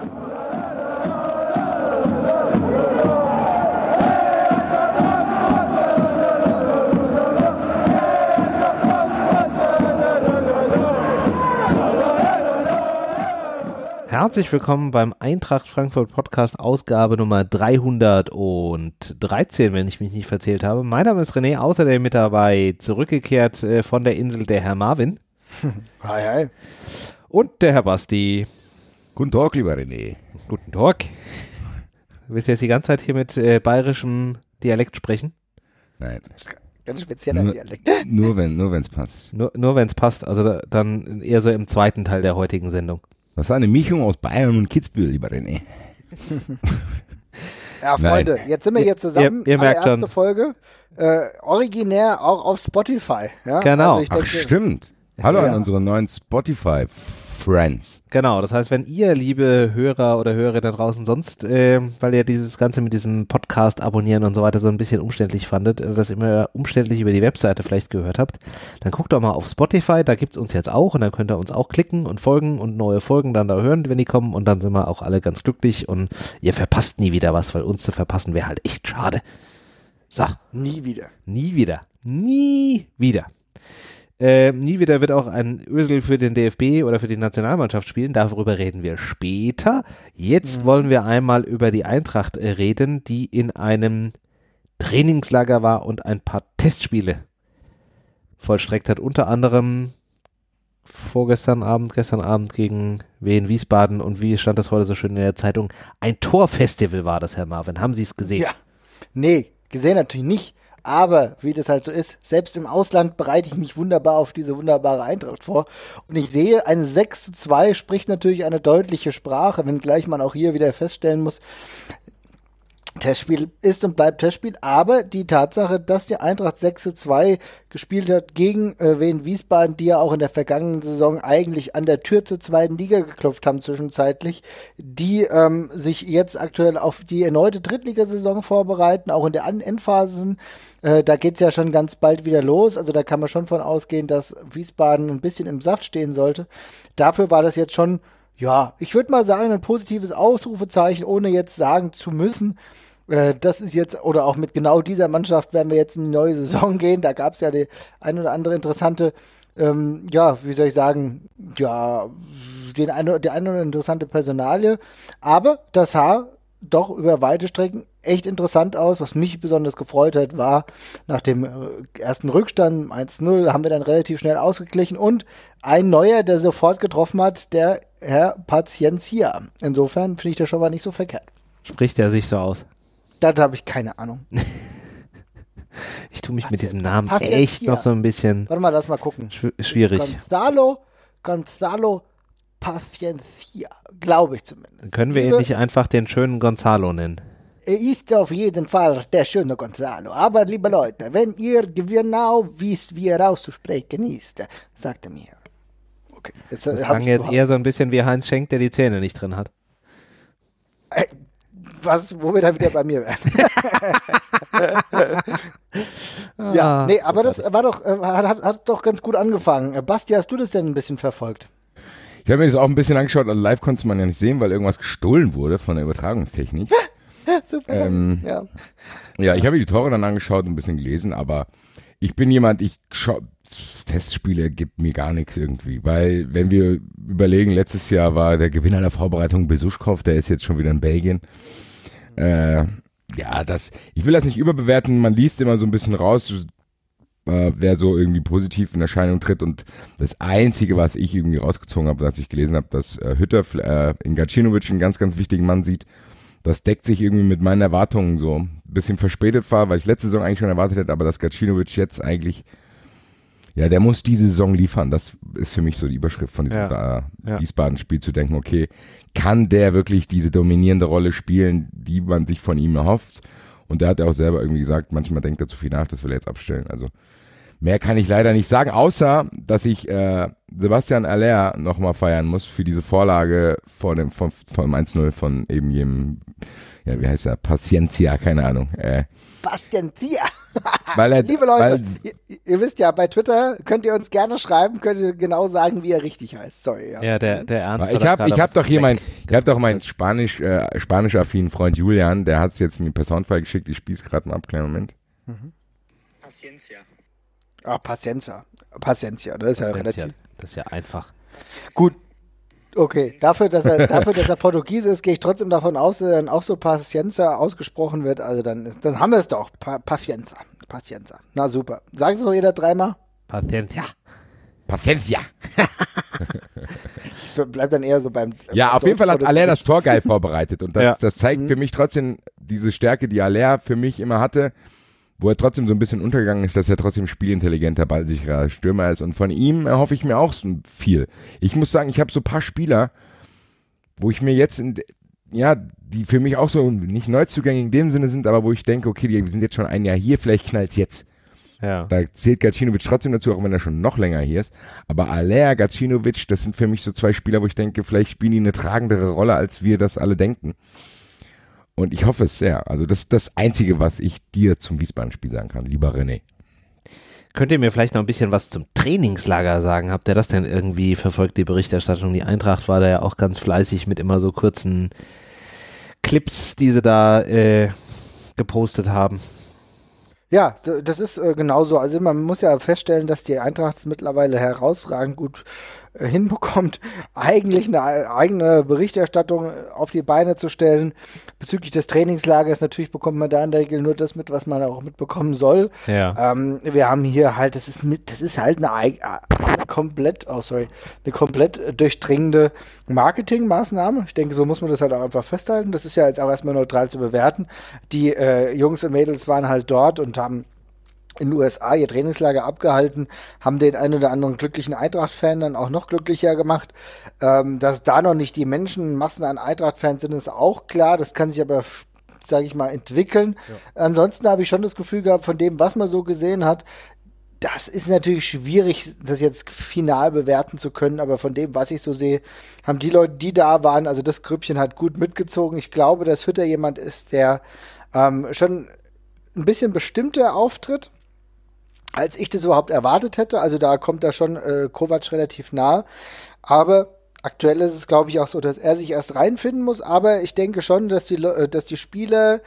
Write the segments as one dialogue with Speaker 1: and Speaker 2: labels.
Speaker 1: Herzlich willkommen beim Eintracht Frankfurt Podcast, Ausgabe Nummer 313, wenn ich mich nicht verzählt habe. Mein Name ist René, außerdem mit dabei zurückgekehrt von der Insel der Herr Marvin.
Speaker 2: Hi, hi.
Speaker 1: Und der Herr Basti.
Speaker 3: Guten Tag, lieber René.
Speaker 1: Guten Tag. Willst du jetzt die ganze Zeit hier mit bayerischem Dialekt sprechen?
Speaker 3: Nein.
Speaker 2: Ganz spezieller Dialekt.
Speaker 3: Nur wenn es passt.
Speaker 1: Nur wenn es passt, also dann eher so im zweiten Teil der heutigen Sendung.
Speaker 3: Das ist eine Mischung aus Bayern und Kitzbühel, lieber René.
Speaker 2: Ja, Freunde, jetzt sind wir hier zusammen.
Speaker 1: Ihr merkt schon.
Speaker 2: Erste Folge. Originär auch auf Spotify. Ja?
Speaker 1: Genau.
Speaker 2: Also denke,
Speaker 3: Stimmt. Hallo an unsere neuen Spotify-Friends.
Speaker 1: Genau, das heißt, wenn ihr, liebe Hörer oder Hörer da draußen sonst, weil ihr dieses Ganze mit diesem Podcast abonnieren und so weiter so ein bisschen umständlich fandet, das immer umständlich über die Webseite vielleicht gehört habt, dann guckt doch mal auf Spotify, da gibt's uns jetzt auch und dann könnt ihr uns auch klicken und folgen und neue Folgen dann da hören, wenn die kommen und dann sind wir auch alle ganz glücklich und ihr verpasst nie wieder was, weil uns zu verpassen wäre halt echt schade. So.
Speaker 2: Nie wieder.
Speaker 1: Nie wieder. Nie wieder. Nie wieder wird auch ein Özil für den DFB oder für die Nationalmannschaft spielen. Darüber reden wir später. Jetzt wollen wir einmal über die Eintracht reden, die in einem Trainingslager war und ein paar Testspiele vollstreckt hat. Unter anderem gestern Abend gegen Wien Wiesbaden und wie stand das heute so schön in der Zeitung, ein Torfestival war das, Herr Marvin. Haben Sie es gesehen?
Speaker 2: Ja. Nee, gesehen natürlich nicht. Aber, wie das halt so ist, selbst im Ausland bereite ich mich wunderbar auf diese wunderbare Eintracht vor. Und ich sehe, ein 6:2 spricht natürlich eine deutliche Sprache, wenngleich man auch hier wieder feststellen muss, Testspiel ist und bleibt Testspiel, aber die Tatsache, dass die Eintracht 6:2 gespielt hat gegen Wien Wiesbaden, die ja auch in der vergangenen Saison eigentlich an der Tür zur zweiten Liga geklopft haben zwischenzeitlich, die sich jetzt aktuell auf die erneute Drittligasaison vorbereiten, auch in der Endphase sind. Da geht's ja schon ganz bald wieder los, also da kann man schon von ausgehen, dass Wiesbaden ein bisschen im Saft stehen sollte. Dafür war das jetzt schon, ja, ich würde mal sagen, ein positives Ausrufezeichen, ohne jetzt sagen zu müssen, das ist jetzt, oder auch mit genau dieser Mannschaft werden wir jetzt in die neue Saison gehen. Da gab es ja die ein oder andere interessante, wie soll ich sagen, ja, die eine oder interessante Personalie. Aber das sah doch über weite Strecken echt interessant aus. Was mich besonders gefreut hat, war nach dem ersten Rückstand 1:0 haben wir dann relativ schnell ausgeglichen und ein neuer, der sofort getroffen hat, der Herr Paciencia. Insofern finde ich das schon mal nicht so verkehrt.
Speaker 1: Spricht er sich so aus?
Speaker 2: Da habe ich keine Ahnung.
Speaker 1: Ich tue mich mit diesem Namen echt noch so ein bisschen.
Speaker 2: Warte mal, lass mal gucken.
Speaker 1: Schwierig.
Speaker 2: Gonzalo Paciencia, glaube ich zumindest.
Speaker 1: Dann können wir ihn nicht einfach den schönen Gonzalo nennen.
Speaker 2: Er ist auf jeden Fall der schöne Gonzalo. Aber, liebe Leute, wenn ihr genau wisst, wie er auszusprechen ist, sagt er mir. Okay.
Speaker 1: Das klang jetzt eher so ein bisschen wie Heinz Schenk, der die Zähne nicht drin hat.
Speaker 2: Wo wir dann wieder bei mir wären. Ja, nee, aber das war doch, hat doch ganz gut angefangen. Basti, hast du das denn ein bisschen verfolgt?
Speaker 3: Ich habe mir das auch ein bisschen angeschaut, also live konnte man ja nicht sehen, weil irgendwas gestohlen wurde von der Übertragungstechnik.
Speaker 2: Super.
Speaker 3: Ja, ich habe mir die Tore dann angeschaut und ein bisschen gelesen, aber ich bin jemand, Testspiele gibt mir gar nichts irgendwie, weil wenn wir überlegen, letztes Jahr war der Gewinner der Vorbereitung Besuschkow, der ist jetzt schon wieder in Belgien. Ich will das nicht überbewerten, man liest immer so ein bisschen raus, wer so irgendwie positiv in Erscheinung tritt und das Einzige, was ich irgendwie rausgezogen habe, was ich gelesen habe, dass Hütter in Gacinovic einen ganz, ganz wichtigen Mann sieht, das deckt sich irgendwie mit meinen Erwartungen so. Ein bisschen verspätet war, weil ich letzte Saison eigentlich schon erwartet hätte, aber dass Gacinovic jetzt eigentlich, ja, der muss diese Saison liefern. Das ist für mich so die Überschrift von diesem Wiesbaden-Spiel, zu denken, okay, kann der wirklich diese dominierende Rolle spielen, die man sich von ihm erhofft? Und der hat ja auch selber irgendwie gesagt, manchmal denkt er zu viel nach, das will er jetzt abstellen. Also mehr kann ich leider nicht sagen, außer, dass ich Sebastian Aller nochmal feiern muss für diese Vorlage vom 1:0 von eben jedem, ja, wie heißt er, Paciencia, keine Ahnung.
Speaker 2: Paciencia. Liebe Leute, ihr wisst ja, bei Twitter könnt ihr uns gerne schreiben, könnt ihr genau sagen, wie er richtig heißt. Sorry.
Speaker 1: Ja, der Ernst.
Speaker 3: Ich hab doch hier meinen spanisch-affinen Freund Julian, der hat es jetzt mir per Soundfile geschickt, ich spiele es gerade mal ab, kleinen Moment.
Speaker 4: Paciencia.
Speaker 2: Paciencia, das ist ja relativ.
Speaker 1: Das ist ja einfach.
Speaker 2: Gut. Okay, dafür, dass er Portugiese ist, gehe ich trotzdem davon aus, dass er dann auch so Paciencia ausgesprochen wird. Also dann haben wir es doch. Paciencia. Na super. Sagen Sie es doch jeder dreimal.
Speaker 1: Paciencia.
Speaker 2: Bleibt dann eher so beim.
Speaker 3: Ja, auf jeden Fall hat Aller das Tor geil vorbereitet. Und das zeigt für mich trotzdem diese Stärke, die Aller für mich immer hatte, wo er trotzdem so ein bisschen untergegangen ist, dass er trotzdem spielintelligenter, ballsicherer Stürmer ist. Und von ihm erhoffe ich mir auch viel. Ich muss sagen, ich habe so ein paar Spieler, wo ich mir jetzt, die für mich auch so nicht Neuzugänge in dem Sinne sind, aber wo ich denke, okay, die sind jetzt schon ein Jahr hier, vielleicht knallt's jetzt.
Speaker 1: Ja.
Speaker 3: Da zählt Gacinovic trotzdem dazu, auch wenn er schon noch länger hier ist. Aber Aller, Gacinovic, das sind für mich so zwei Spieler, wo ich denke, vielleicht spielen die eine tragendere Rolle, als wir das alle denken. Und ich hoffe es sehr. Also das ist das Einzige, was ich dir zum Wiesbaden-Spiel sagen kann, lieber René.
Speaker 1: Könnt ihr mir vielleicht noch ein bisschen was zum Trainingslager sagen? Habt ihr das denn irgendwie verfolgt, die Berichterstattung? Die Eintracht war da ja auch ganz fleißig mit immer so kurzen Clips, die sie da gepostet haben.
Speaker 2: Ja, das ist genauso. Also man muss ja feststellen, dass die Eintracht es mittlerweile herausragend gut hinbekommt, eigentlich eine eigene Berichterstattung auf die Beine zu stellen. Bezüglich des Trainingslagers, natürlich bekommt man da in der Regel nur das mit, was man auch mitbekommen soll.
Speaker 1: Ja.
Speaker 2: Wir haben hier halt, das ist halt eine komplett durchdringende Marketingmaßnahme. Ich denke, so muss man das halt auch einfach festhalten. Das ist ja jetzt auch erstmal neutral zu bewerten. Die Jungs und Mädels waren halt dort und haben in den USA ihr Trainingslager abgehalten, haben den einen oder anderen glücklichen Eintracht-Fan dann auch noch glücklicher gemacht. Dass da noch nicht die Menschenmassen an Eintracht-Fans sind, ist auch klar. Das kann sich aber, sage ich mal, entwickeln. Ja. Ansonsten habe ich schon das Gefühl gehabt, von dem, was man so gesehen hat, das ist natürlich schwierig, das jetzt final bewerten zu können, aber von dem, was ich so sehe, haben die Leute, die da waren, also das Grüppchen hat gut mitgezogen. Ich glaube, dass Hütter jemand ist, der schon ein bisschen bestimmter auftritt, als ich das überhaupt erwartet hätte. Also da kommt da schon Kovac relativ nah. Aber aktuell ist es, glaube ich, auch so, dass er sich erst reinfinden muss. Aber ich denke schon, dass die Spieler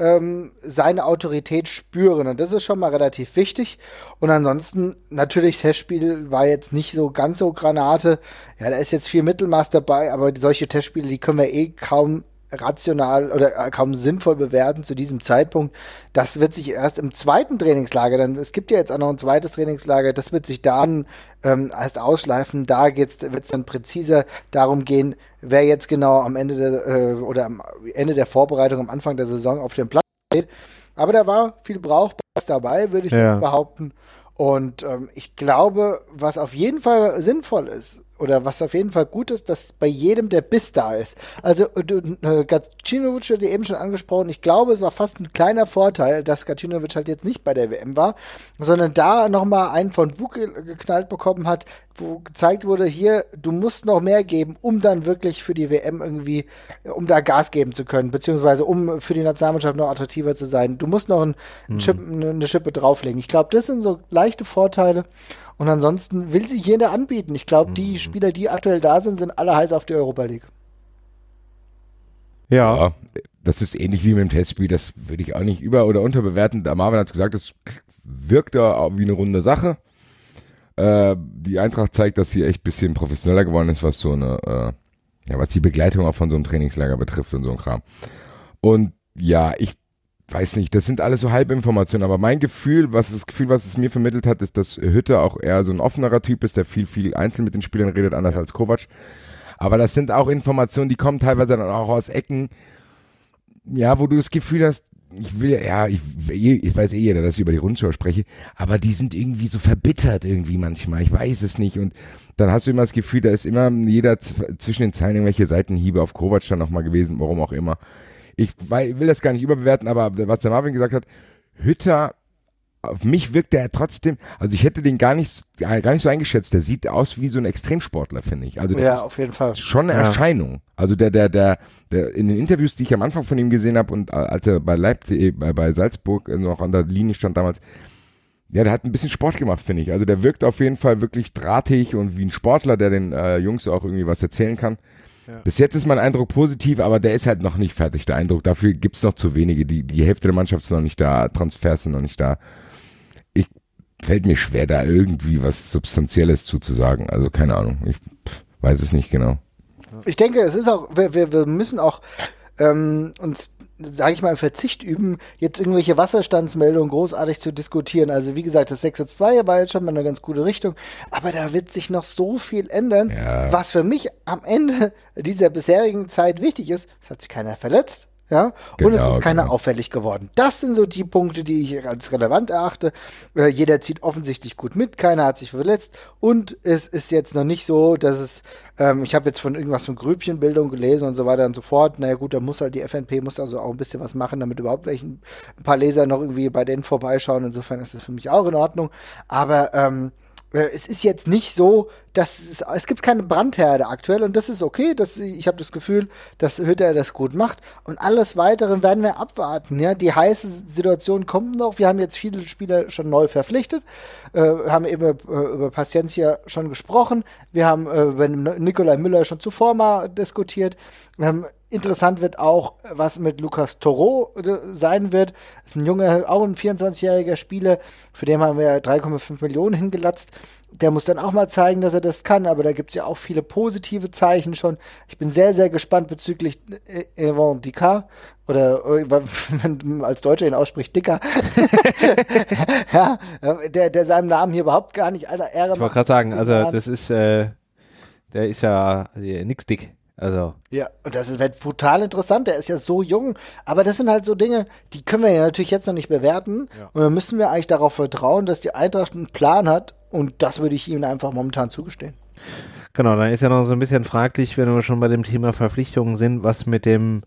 Speaker 2: seine Autorität spüren. Und das ist schon mal relativ wichtig. Und ansonsten, natürlich, Testspiel war jetzt nicht so ganz so Granate. Ja, da ist jetzt viel Mittelmaß dabei. Aber solche Testspiele, die können wir kaum rational oder kaum sinnvoll bewerten zu diesem Zeitpunkt. Das wird sich erst im zweiten Trainingslager, dann es gibt ja jetzt auch noch ein zweites Trainingslager, das wird sich dann erst ausschleifen. Da wird es dann präziser darum gehen, wer jetzt genau am Ende am Ende der Vorbereitung, am Anfang der Saison auf dem Platz steht. Aber da war viel Brauchbares dabei, würde ich behaupten. Und ich glaube, was auf jeden Fall sinnvoll ist, oder was auf jeden Fall gut ist, dass bei jedem der Biss da ist. Also Gacinovic hat eben schon angesprochen, ich glaube, es war fast ein kleiner Vorteil, dass Gacinovic halt jetzt nicht bei der WM war, sondern da nochmal einen von Bug geknallt bekommen hat, wo gezeigt wurde, hier, du musst noch mehr geben, um dann wirklich für die WM irgendwie, um da Gas geben zu können, beziehungsweise um für die Nationalmannschaft noch attraktiver zu sein. Du musst noch eine Schippe drauflegen. Ich glaube, das sind so leichte Vorteile. Und ansonsten will sich jeder anbieten. Ich glaube, die Spieler, die aktuell da sind, sind alle heiß auf die Europa League.
Speaker 3: Ja, das ist ähnlich wie mit dem Testspiel. Das würde ich auch nicht über- oder unterbewerten. Der Marvin hat es gesagt, das wirkt da wie eine runde Sache. Die Eintracht zeigt, dass sie echt ein bisschen professioneller geworden ist, was so eine, was die Begleitung auch von so einem Trainingslager betrifft und so ein Kram. Und ja, ich weiß nicht, das sind alles so Halbinformationen, aber mein Gefühl, was es mir vermittelt hat, ist, dass Hütter auch eher so ein offenerer Typ ist, der viel einzeln mit den Spielern redet, anders als Kovac. Aber das sind auch Informationen, die kommen teilweise dann auch aus Ecken, ja, wo du das Gefühl hast, ich weiß jeder, dass ich über die Rundschau spreche, aber die sind irgendwie so verbittert irgendwie manchmal, ich weiß es nicht. Und dann hast du immer das Gefühl, da ist immer jeder zwischen den Zeilen irgendwelche Seitenhiebe auf Kovac dann nochmal gewesen, warum auch immer. Ich will das gar nicht überbewerten, aber was der Marvin gesagt hat, Hütter auf mich wirkt der trotzdem, also ich hätte den gar nicht so eingeschätzt, der sieht aus wie so ein Extremsportler, finde ich. Also das ist
Speaker 2: auf jeden Fall.
Speaker 3: schon eine Erscheinung. Also der in den Interviews, die ich am Anfang von ihm gesehen habe und als er bei Leipzig, bei Salzburg noch an der Linie stand damals, ja, der hat ein bisschen Sport gemacht, finde ich. Also der wirkt auf jeden Fall wirklich drahtig und wie ein Sportler, der den Jungs auch irgendwie was erzählen kann. Ja. Bis jetzt ist mein Eindruck positiv, aber der ist halt noch nicht fertig, der Eindruck. Dafür gibt's noch zu wenige. Die Hälfte der Mannschaft ist noch nicht da, Transfers sind noch nicht da. Fällt mir schwer, da irgendwie was Substanzielles zuzusagen. Also keine Ahnung, ich weiß es nicht genau.
Speaker 2: Ich denke, es ist auch, wir müssen auch uns, sage ich mal, im Verzicht üben, jetzt irgendwelche Wasserstandsmeldungen großartig zu diskutieren. Also wie gesagt, das 6:2 war jetzt schon mal eine ganz gute Richtung, aber da wird sich noch so viel ändern, was für mich am Ende dieser bisherigen Zeit wichtig ist. Es hat sich keiner verletzt. Ja, und es ist keiner auffällig geworden. Das sind so die Punkte, die ich als relevant erachte. Jeder zieht offensichtlich gut mit, keiner hat sich verletzt und es ist jetzt noch nicht so, dass es, ich habe jetzt von irgendwas von Grübchenbildung gelesen und so weiter und so fort. Naja gut, da muss halt die FNP muss also auch ein bisschen was machen, damit überhaupt ein paar Leser noch irgendwie bei denen vorbeischauen. Insofern ist das für mich auch in Ordnung. Aber es ist jetzt nicht so, dass es gibt keine Brandherde aktuell und das ist okay. Ich habe das Gefühl, dass Hütter das gut macht und alles Weitere werden wir abwarten. Ja, die heiße Situation kommt noch. Wir haben jetzt viele Spieler schon neu verpflichtet, haben eben über Paciencia schon gesprochen. Wir haben über Nikolai Müller schon zuvor mal diskutiert. Interessant wird auch, was mit Lucas Toro sein wird. Das ist ein junger, auch ein 24-jähriger Spieler, für den haben wir 3,5 Millionen hingelatzt. Der muss dann auch mal zeigen, dass er das kann, aber da gibt es ja auch viele positive Zeichen schon. Ich bin sehr, sehr gespannt bezüglich Evan Dika, oder wenn man als Deutscher ihn ausspricht, Dicker. Ja, der seinem Namen hier überhaupt gar nicht aller Ehre macht.
Speaker 1: Ich wollte gerade sagen, also das ist, der ist ja nix dick. Also.
Speaker 2: Ja, und das wird brutal interessant, der ist ja so jung, aber das sind halt so Dinge, die können wir ja natürlich jetzt noch nicht bewerten und dann müssen wir eigentlich darauf vertrauen, dass die Eintracht einen Plan hat und das würde ich ihnen einfach momentan zugestehen.
Speaker 1: Genau, dann ist ja noch so ein bisschen fraglich, wenn wir schon bei dem Thema Verpflichtungen sind, was mit dem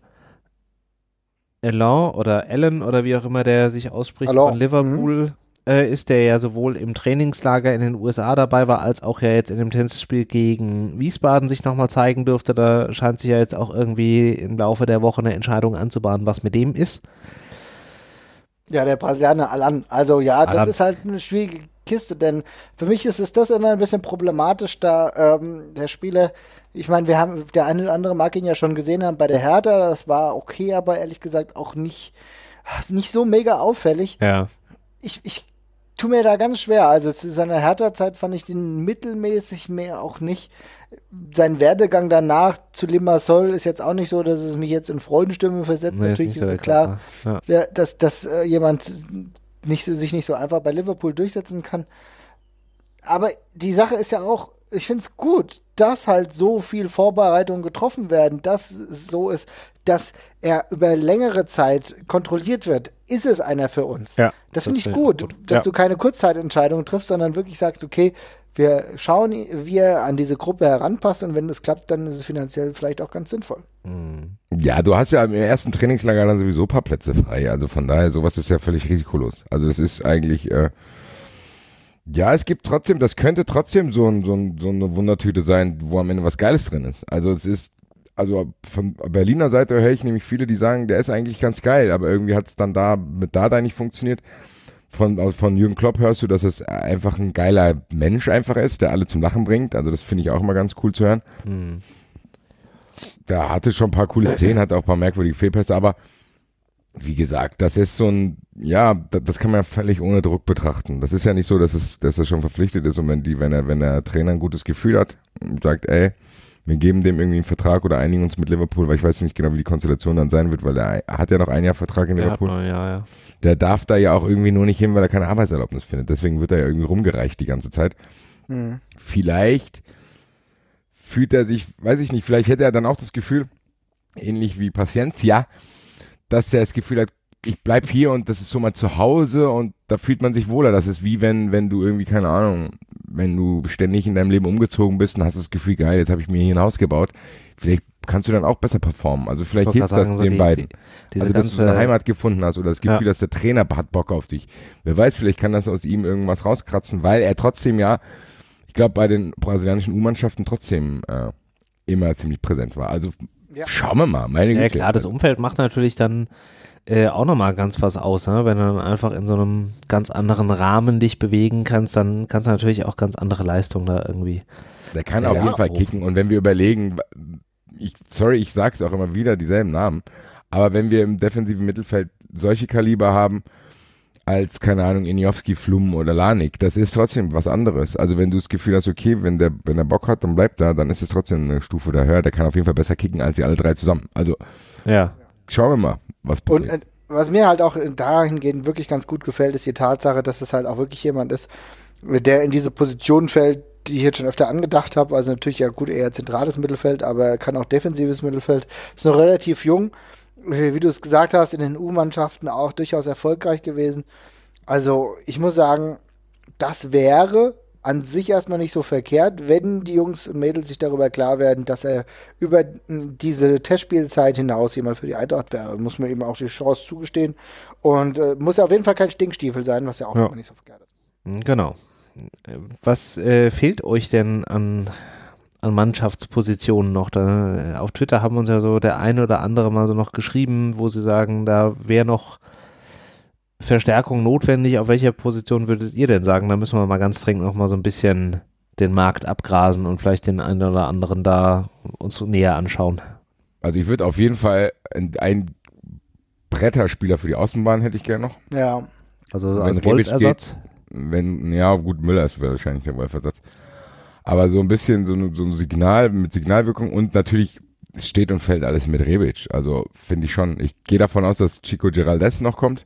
Speaker 1: Allen oder wie auch immer der sich ausspricht von Liverpool ist, der ja sowohl im Trainingslager in den USA dabei war, als auch ja jetzt in dem Testspiel gegen Wiesbaden sich nochmal zeigen durfte. Da scheint sich ja jetzt auch irgendwie im Laufe der Woche eine Entscheidung anzubahnen, was mit dem ist.
Speaker 2: Ja, der Brasilianer Allan. Also ja, Allan. Das ist halt eine schwierige Kiste, denn für mich ist das immer ein bisschen problematisch, da der Spieler, ich meine, der eine oder andere mag ihn ja schon gesehen haben bei der Hertha, das war okay, aber ehrlich gesagt auch nicht so mega auffällig.
Speaker 1: Ja.
Speaker 2: Ich tue mir da ganz schwer. Also zu seiner Hertha-Zeit fand ich den mittelmäßig, mehr auch nicht. Sein Werdegang danach zu Limassol ist jetzt auch nicht so, dass es mich jetzt in Freudenstimmung versetzt. Nee, natürlich ist es klar, dass jemand sich nicht so einfach bei Liverpool durchsetzen kann. Aber die Sache ist ja auch, ich finde es gut, dass halt so viel Vorbereitungen getroffen werden, dass es so ist, dass er über längere Zeit kontrolliert wird. Ist es einer für uns?
Speaker 1: Ja,
Speaker 2: das finde ich gut, dass du keine Kurzzeitentscheidungen triffst, sondern wirklich sagst, okay, wir schauen, wie er an diese Gruppe heranpasst und wenn das klappt, dann ist es finanziell vielleicht auch ganz sinnvoll.
Speaker 3: Ja, du hast ja im ersten Trainingslager dann sowieso ein paar Plätze frei, also von daher, sowas ist ja völlig risikolos. Also es ist eigentlich, ja, es gibt trotzdem, das könnte trotzdem so eine Wundertüte sein, wo am Ende was Geiles drin ist. Also es ist, also von Berliner Seite höre ich nämlich viele, die sagen, der ist eigentlich ganz geil, aber irgendwie hat es dann da nicht funktioniert. Von Jürgen Klopp hörst du, dass es einfach ein geiler Mensch einfach ist, der alle zum Lachen bringt. Also das finde ich auch immer ganz cool zu hören. Der hatte schon ein paar coole Szenen, hatte auch ein paar merkwürdige Fehlpässe, aber wie gesagt, das ist so ein, ja, das kann man völlig ohne Druck betrachten. Das ist ja nicht so, dass er schon verpflichtet ist und wenn der Trainer ein gutes Gefühl hat und sagt, ey, wir geben dem irgendwie einen Vertrag oder einigen uns mit Liverpool, weil ich weiß nicht genau, wie die Konstellation dann sein wird, weil er hat ja noch ein Jahr Vertrag in Liverpool.
Speaker 1: Ja.
Speaker 3: Der darf da ja auch irgendwie nur nicht hin, weil er keine Arbeitserlaubnis findet. Deswegen wird er ja irgendwie rumgereicht die ganze Zeit. Vielleicht fühlt er sich, weiß ich nicht, vielleicht hätte er dann auch das Gefühl, ähnlich wie Paciencia, dass er das Gefühl hat, ich bleib hier und das ist so mein Zuhause und da fühlt man sich wohler. Das ist wie wenn du irgendwie, keine Ahnung, wenn du ständig in deinem Leben umgezogen bist und hast das Gefühl, geil, jetzt habe ich mir hier ein Haus gebaut. Vielleicht kannst du dann auch besser performen. Also vielleicht hilft das
Speaker 1: so
Speaker 3: den beiden.
Speaker 1: Diese
Speaker 3: dass du eine Heimat gefunden hast oder das Gefühl, dass der Trainer hat Bock auf dich. Wer weiß, vielleicht kann das aus ihm irgendwas rauskratzen, weil er trotzdem ich glaube, bei den brasilianischen U-Mannschaften trotzdem immer ziemlich präsent war. Also schauen wir mal. Meine Güte.
Speaker 1: Ja klar, das Umfeld macht natürlich dann auch nochmal ganz was aus, ne? Wenn du dann einfach in so einem ganz anderen Rahmen dich bewegen kannst, dann kannst du natürlich auch ganz andere Leistungen da irgendwie.
Speaker 3: Der kann auf jeden Fall kicken und wenn wir überlegen, ich sag's auch immer wieder, dieselben Namen, aber wenn wir im defensiven Mittelfeld solche Kaliber haben, als, keine Ahnung, Iniowski, Flum oder Lanik, das ist trotzdem was anderes. Also wenn du das Gefühl hast, okay, wenn der Bock hat, dann bleibt er, dann ist es trotzdem eine Stufe da höher, der kann auf jeden Fall besser kicken als sie alle drei zusammen. Also schauen wir mal, was passiert.
Speaker 2: Und was mir halt auch dahingehend wirklich ganz gut gefällt, ist die Tatsache, dass es halt auch wirklich jemand ist, der in diese Position fällt, die ich jetzt schon öfter angedacht habe. Also natürlich ja gut, eher zentrales Mittelfeld, aber er kann auch defensives Mittelfeld. Ist noch relativ jung. Wie du es gesagt hast, in den U-Mannschaften auch durchaus erfolgreich gewesen. Also ich muss sagen, das wäre an sich erstmal nicht so verkehrt, wenn die Jungs und Mädels sich darüber klar werden, dass er über diese Testspielzeit hinaus jemand für die Eintracht wäre. Muss man eben auch die Chance zugestehen. Und muss ja auf jeden Fall kein Stinkstiefel sein, was ja auch immer nicht so verkehrt ist.
Speaker 1: Genau. Was fehlt euch denn an Mannschaftspositionen noch? Auf Twitter haben uns ja so der eine oder andere mal so noch geschrieben, wo sie sagen, da wäre noch Verstärkung notwendig. Auf welcher Position würdet ihr denn sagen? Da müssen wir mal ganz dringend noch mal so ein bisschen den Markt abgrasen und vielleicht den einen oder anderen da uns näher anschauen.
Speaker 3: Also ich würde auf jeden Fall einen Bretterspieler für die Außenbahn hätte ich gerne noch.
Speaker 2: Ja.
Speaker 1: Also so als Wolf-Ersatz?
Speaker 3: Gut, Müller ist wahrscheinlich der Wolf-Ersatz. Aber so ein bisschen so ein Signal mit Signalwirkung und natürlich steht und fällt alles mit Rebic. Also finde ich schon. Ich gehe davon aus, dass Chico Giraldes noch kommt.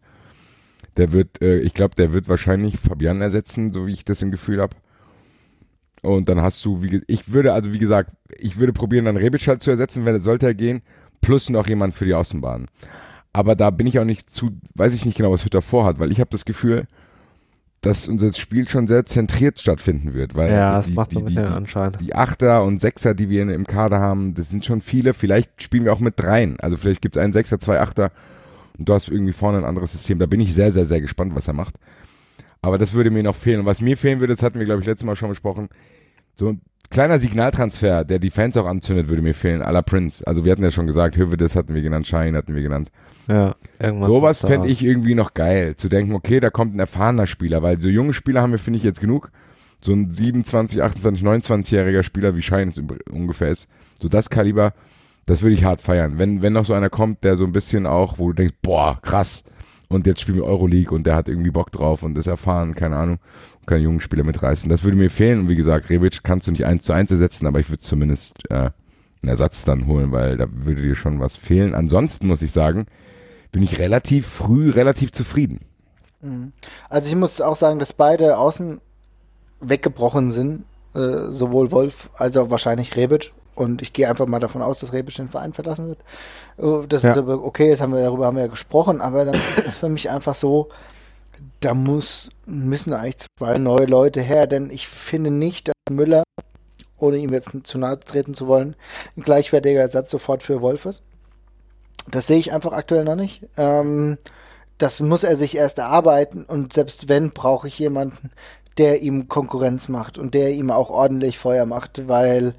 Speaker 3: Ich glaube, der wird wahrscheinlich Fabian ersetzen, so wie ich das im Gefühl habe. Und dann hast du, ich würde probieren, dann Rebic halt zu ersetzen, sollte er gehen, plus noch jemand für die Außenbahn. Aber da bin ich auch weiß ich nicht genau, was Hütter vorhat, weil ich habe das Gefühl, dass unser Spiel schon sehr zentriert stattfinden wird. Weil
Speaker 1: das macht so ein bisschen anscheinend.
Speaker 3: Die Achter und Sechser, die wir im Kader haben, das sind schon viele. Vielleicht spielen wir auch mit Dreien. Also vielleicht gibt es einen Sechser, zwei Achter und du hast irgendwie vorne ein anderes System. Da bin ich sehr, sehr, sehr gespannt, was er macht. Aber das würde mir noch fehlen. Und was mir fehlen würde, das hatten wir, glaube ich, letztes Mal schon besprochen, so ein kleiner Signaltransfer, der die Fans auch anzündet, würde mir fehlen, à la Prince. Also wir hatten ja schon gesagt, Hövedes hatten wir genannt, Schein hatten wir genannt.
Speaker 1: Ja, irgendwas.
Speaker 3: Sowas fände ich irgendwie noch geil, zu denken, okay, da kommt ein erfahrener Spieler, weil so junge Spieler haben wir, finde ich, jetzt genug. So ein 27, 28, 29-jähriger Spieler, wie Schein es ungefähr ist, so das Kaliber, das würde ich hart feiern. Wenn noch so einer kommt, der so ein bisschen auch, wo du denkst, boah, krass, und jetzt spielen wir Euroleague und der hat irgendwie Bock drauf und ist erfahren, keine Ahnung, kann jungen Spieler mitreißen. Das würde mir fehlen und wie gesagt, Rebic kannst du nicht 1:1 ersetzen, aber ich würde zumindest einen Ersatz dann holen, weil da würde dir schon was fehlen. Ansonsten muss ich sagen, bin ich relativ früh relativ zufrieden.
Speaker 2: Also ich muss auch sagen, dass beide Außen weggebrochen sind, sowohl Wolf als auch wahrscheinlich Rebic. Und ich gehe einfach mal davon aus, dass Rebic den Verein verlassen wird. Das ist aber okay, darüber haben wir ja gesprochen, aber dann ist es für mich einfach so, da müssen eigentlich zwei neue Leute her, denn ich finde nicht, dass Müller, ohne ihm jetzt zu nahe treten zu wollen, ein gleichwertiger Ersatz sofort für Wolf ist. Das sehe ich einfach aktuell noch nicht. Das muss er sich erst erarbeiten und selbst wenn, brauche ich jemanden, der ihm Konkurrenz macht und der ihm auch ordentlich Feuer macht, weil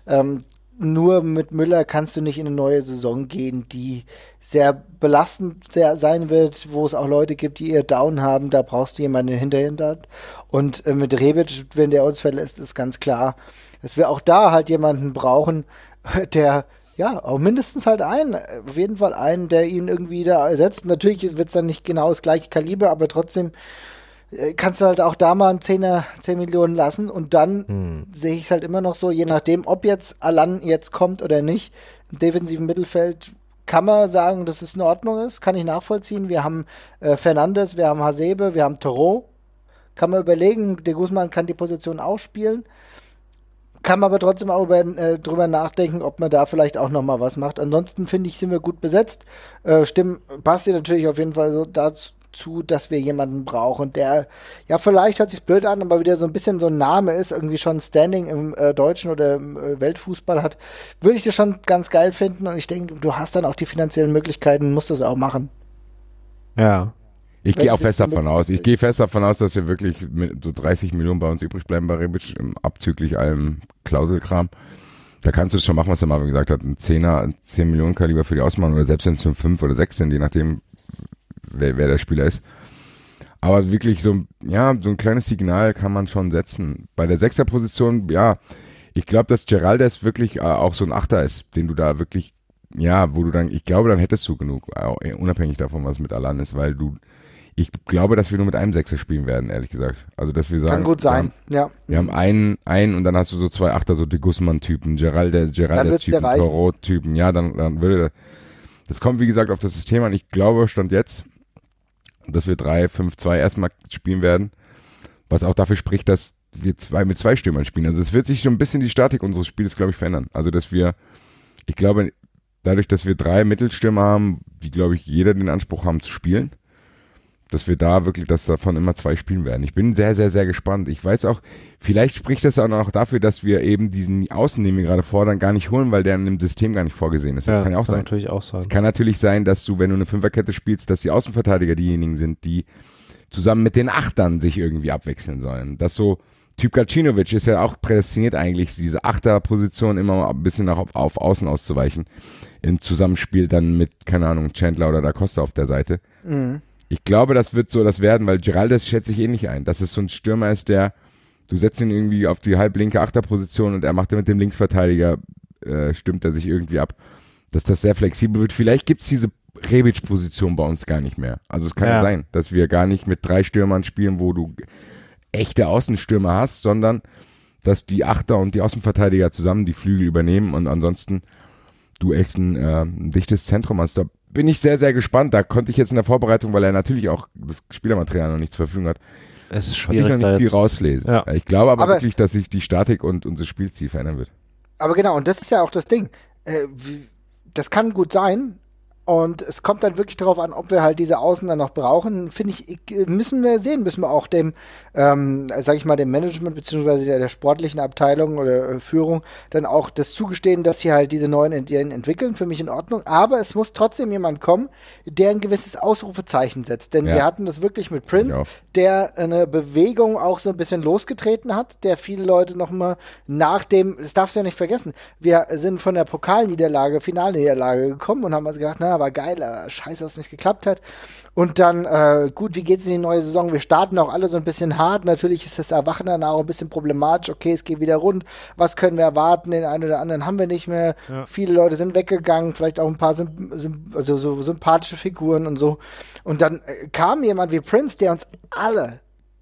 Speaker 2: nur mit Müller kannst du nicht in eine neue Saison gehen, die sehr belastend sein wird, wo es auch Leute gibt, die ihr Down haben, da brauchst du jemanden hinterher. Und mit Rebic, wenn der uns verlässt, ist ganz klar, dass wir auch da halt jemanden brauchen, der auch mindestens halt auf jeden Fall einen, der ihn irgendwie da ersetzt. Natürlich wird es dann nicht genau das gleiche Kaliber, aber trotzdem kannst du halt auch da mal einen 10 Millionen lassen und dann sehe ich es halt immer noch so, je nachdem, ob jetzt Alan jetzt kommt oder nicht, im defensiven Mittelfeld kann man sagen, dass es in Ordnung ist, kann ich nachvollziehen. Wir haben Fernandes, wir haben Hasebe, wir haben Thoreau. Kann man überlegen, der Guzman kann die Position auch spielen. Kann man aber trotzdem auch drüber nachdenken, ob man da vielleicht auch nochmal was macht. Ansonsten finde ich, sind wir gut besetzt. Basti natürlich auf jeden Fall so zu, dass wir jemanden brauchen, der, ja, vielleicht hört sich blöd an, aber wieder so ein bisschen so ein Name ist, irgendwie schon Standing im deutschen oder im Weltfußball hat, würde ich das schon ganz geil finden und ich denke, du hast dann auch die finanziellen Möglichkeiten, musst das auch machen.
Speaker 1: Ja.
Speaker 3: Ich gehe auch fest davon aus. Ich gehe fest davon aus, dass wir wirklich mit so 30 Millionen bei uns übrig bleiben bei Rebic, abzüglich allem Klauselkram. Da kannst du es schon machen, was der Marvin gesagt hat. Ein 10 Millionen Kaliber für die Ausmann oder selbst wenn es nur 5 oder 6 sind, je nachdem, wer der Spieler ist. Aber wirklich so ein kleines Signal kann man schon setzen. Bei der 6er-Position, ja, ich glaube, dass Geraldes wirklich auch so ein Achter ist, den du da wirklich, ja, wo du dann, ich glaube, dann hättest du genug, unabhängig davon, was mit Alan ist, weil ich glaube, dass wir nur mit einem Sechser spielen werden, ehrlich gesagt. Also, dass wir sagen.
Speaker 2: Kann gut sein, ja.
Speaker 3: Wir haben einen und dann hast du so 2 Achter, so die Guzman-Typen, Geraldes-Typen, Toro-Typen. Ja, dann würde das kommt, wie gesagt, auf das System an. Ich glaube, Stand jetzt, dass wir 3-5-2 erstmal spielen werden, was auch dafür spricht, dass wir mit 2 Stürmern spielen. Also, es wird sich so ein bisschen die Statik unseres Spiels, glaube ich, verändern. Also, ich glaube, dadurch, dass wir 3 Mittelstürmer haben, die, glaube ich, jeder den Anspruch haben zu spielen, dass wir da wirklich, dass davon immer 2 spielen werden. Ich bin sehr, sehr, sehr gespannt. Ich weiß auch, vielleicht spricht das auch noch dafür, dass wir eben diesen Außen, den wir gerade fordern, gar nicht holen, weil der in dem System gar nicht vorgesehen ist. Das kann ja auch sein.
Speaker 1: Natürlich auch sein.
Speaker 3: Es kann natürlich sein, dass du, wenn du eine Fünferkette spielst, dass die Außenverteidiger diejenigen sind, die zusammen mit den Achtern sich irgendwie abwechseln sollen. Das so, Typ Gacinovic ist ja auch prädestiniert eigentlich, diese Achterposition immer mal ein bisschen auf Außen auszuweichen. Im Zusammenspiel dann mit, keine Ahnung, Chandler oder Da Costa auf der Seite. Mhm. Ich glaube, das wird so das werden, weil Geraldes schätze ich eh nicht ein. Dass es so ein Stürmer ist, du setzt ihn irgendwie auf die halblinke Achterposition und er macht mit dem Linksverteidiger, stimmt er sich irgendwie ab, dass das sehr flexibel wird. Vielleicht gibt es diese Rebic-Position bei uns gar nicht mehr. Also es kann ja sein, dass wir gar nicht mit 3 Stürmern spielen, wo du echte Außenstürmer hast, sondern dass die Achter und die Außenverteidiger zusammen die Flügel übernehmen und ansonsten du echt ein dichtes Zentrum hast. Da bin ich sehr, sehr gespannt. Da konnte ich jetzt in der Vorbereitung, weil er natürlich auch das Spielermaterial noch nicht zur Verfügung hat,
Speaker 1: es ist schwierig,
Speaker 3: ich noch nicht viel rauslesen.
Speaker 1: Ja.
Speaker 3: Ich glaube aber wirklich, dass sich die Statik und unser Spielziel verändern wird.
Speaker 2: Aber genau, und das ist ja auch das Ding. Das kann gut sein. Und es kommt dann wirklich darauf an, ob wir halt diese Außen dann noch brauchen. Finde ich, müssen wir sehen, müssen wir auch dem, sag ich mal, dem Management beziehungsweise der sportlichen Abteilung oder Führung dann auch das zugestehen, dass sie halt diese neuen Ideen entwickeln. Für mich in Ordnung. Aber es muss trotzdem jemand kommen, der ein gewisses Ausrufezeichen setzt. Denn wir hatten das wirklich mit Prince, der eine Bewegung auch so ein bisschen losgetreten hat, der viele Leute nochmal nach dem, das darfst du ja nicht vergessen, wir sind von der Pokalniederlage, Finalniederlage gekommen und haben also gedacht, na, war geil, scheiße, dass es nicht geklappt hat. Und dann, gut, wie geht's in die neue Saison? Wir starten auch alle so ein bisschen hart. Natürlich ist das Erwachen dann auch ein bisschen problematisch. Okay, es geht wieder rund. Was können wir erwarten? Den einen oder anderen haben wir nicht mehr. Ja. Viele Leute sind weggegangen. Vielleicht auch ein paar also so sympathische Figuren und so. Und dann kam jemand wie Prince, der uns alle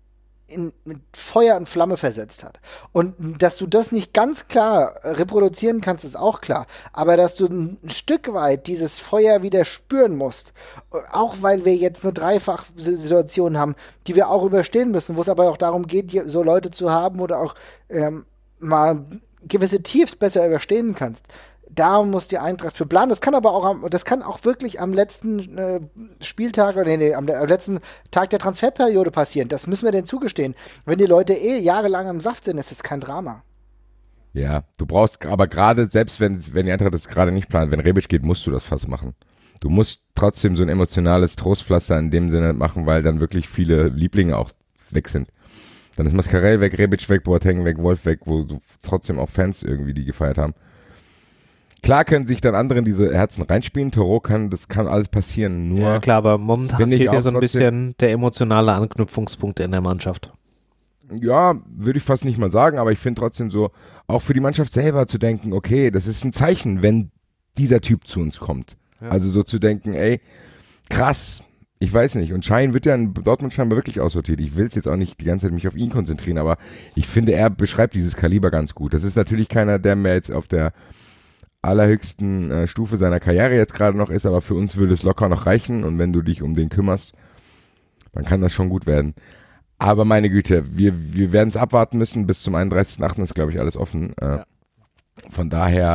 Speaker 2: mit Feuer und Flamme versetzt hat. Und dass du das nicht ganz klar reproduzieren kannst, ist auch klar. Aber dass du ein Stück weit dieses Feuer wieder spüren musst, auch weil wir jetzt eine Dreifach-Situation haben, die wir auch überstehen müssen, wo es aber auch darum geht, so Leute zu haben, wo du auch mal gewisse Tiefs besser überstehen kannst. Da muss die Eintracht für planen. Das kann aber auch wirklich am letzten Spieltag oder am letzten Tag der Transferperiode passieren. Das müssen wir denen zugestehen. Wenn die Leute jahrelang im Saft sind, ist das kein Drama.
Speaker 3: Ja, du brauchst aber gerade, selbst wenn die Eintracht das gerade nicht plant, wenn Rebic geht, musst du das fast machen. Du musst trotzdem so ein emotionales Trostpflaster in dem Sinne machen, weil dann wirklich viele Lieblinge auch weg sind. Dann ist Mascarell weg, Rebic weg, Boateng weg, Wolf weg, wo du trotzdem auch Fans irgendwie die gefeiert haben. Klar können sich dann andere in diese Herzen reinspielen. Toro das kann alles passieren. Nur
Speaker 1: ja klar, aber momentan fehlt ja so ein bisschen der emotionale Anknüpfungspunkt in der Mannschaft.
Speaker 3: Ja, würde ich fast nicht mal sagen, aber ich finde trotzdem so, auch für die Mannschaft selber zu denken, okay, das ist ein Zeichen, wenn dieser Typ zu uns kommt. Ja. Also so zu denken, ey, krass, ich weiß nicht. Und Schein wird ja in Dortmund scheinbar wirklich aussortiert. Ich will es jetzt auch nicht die ganze Zeit mich auf ihn konzentrieren, aber ich finde, er beschreibt dieses Kaliber ganz gut. Das ist natürlich keiner, der mehr jetzt auf der allerhöchsten Stufe seiner Karriere jetzt gerade noch ist, aber für uns würde es locker noch reichen und wenn du dich um den kümmerst, dann kann das schon gut werden. Aber meine Güte, wir werden es abwarten müssen, bis zum 31.8. ist, glaube ich, alles offen. Ja. Von daher,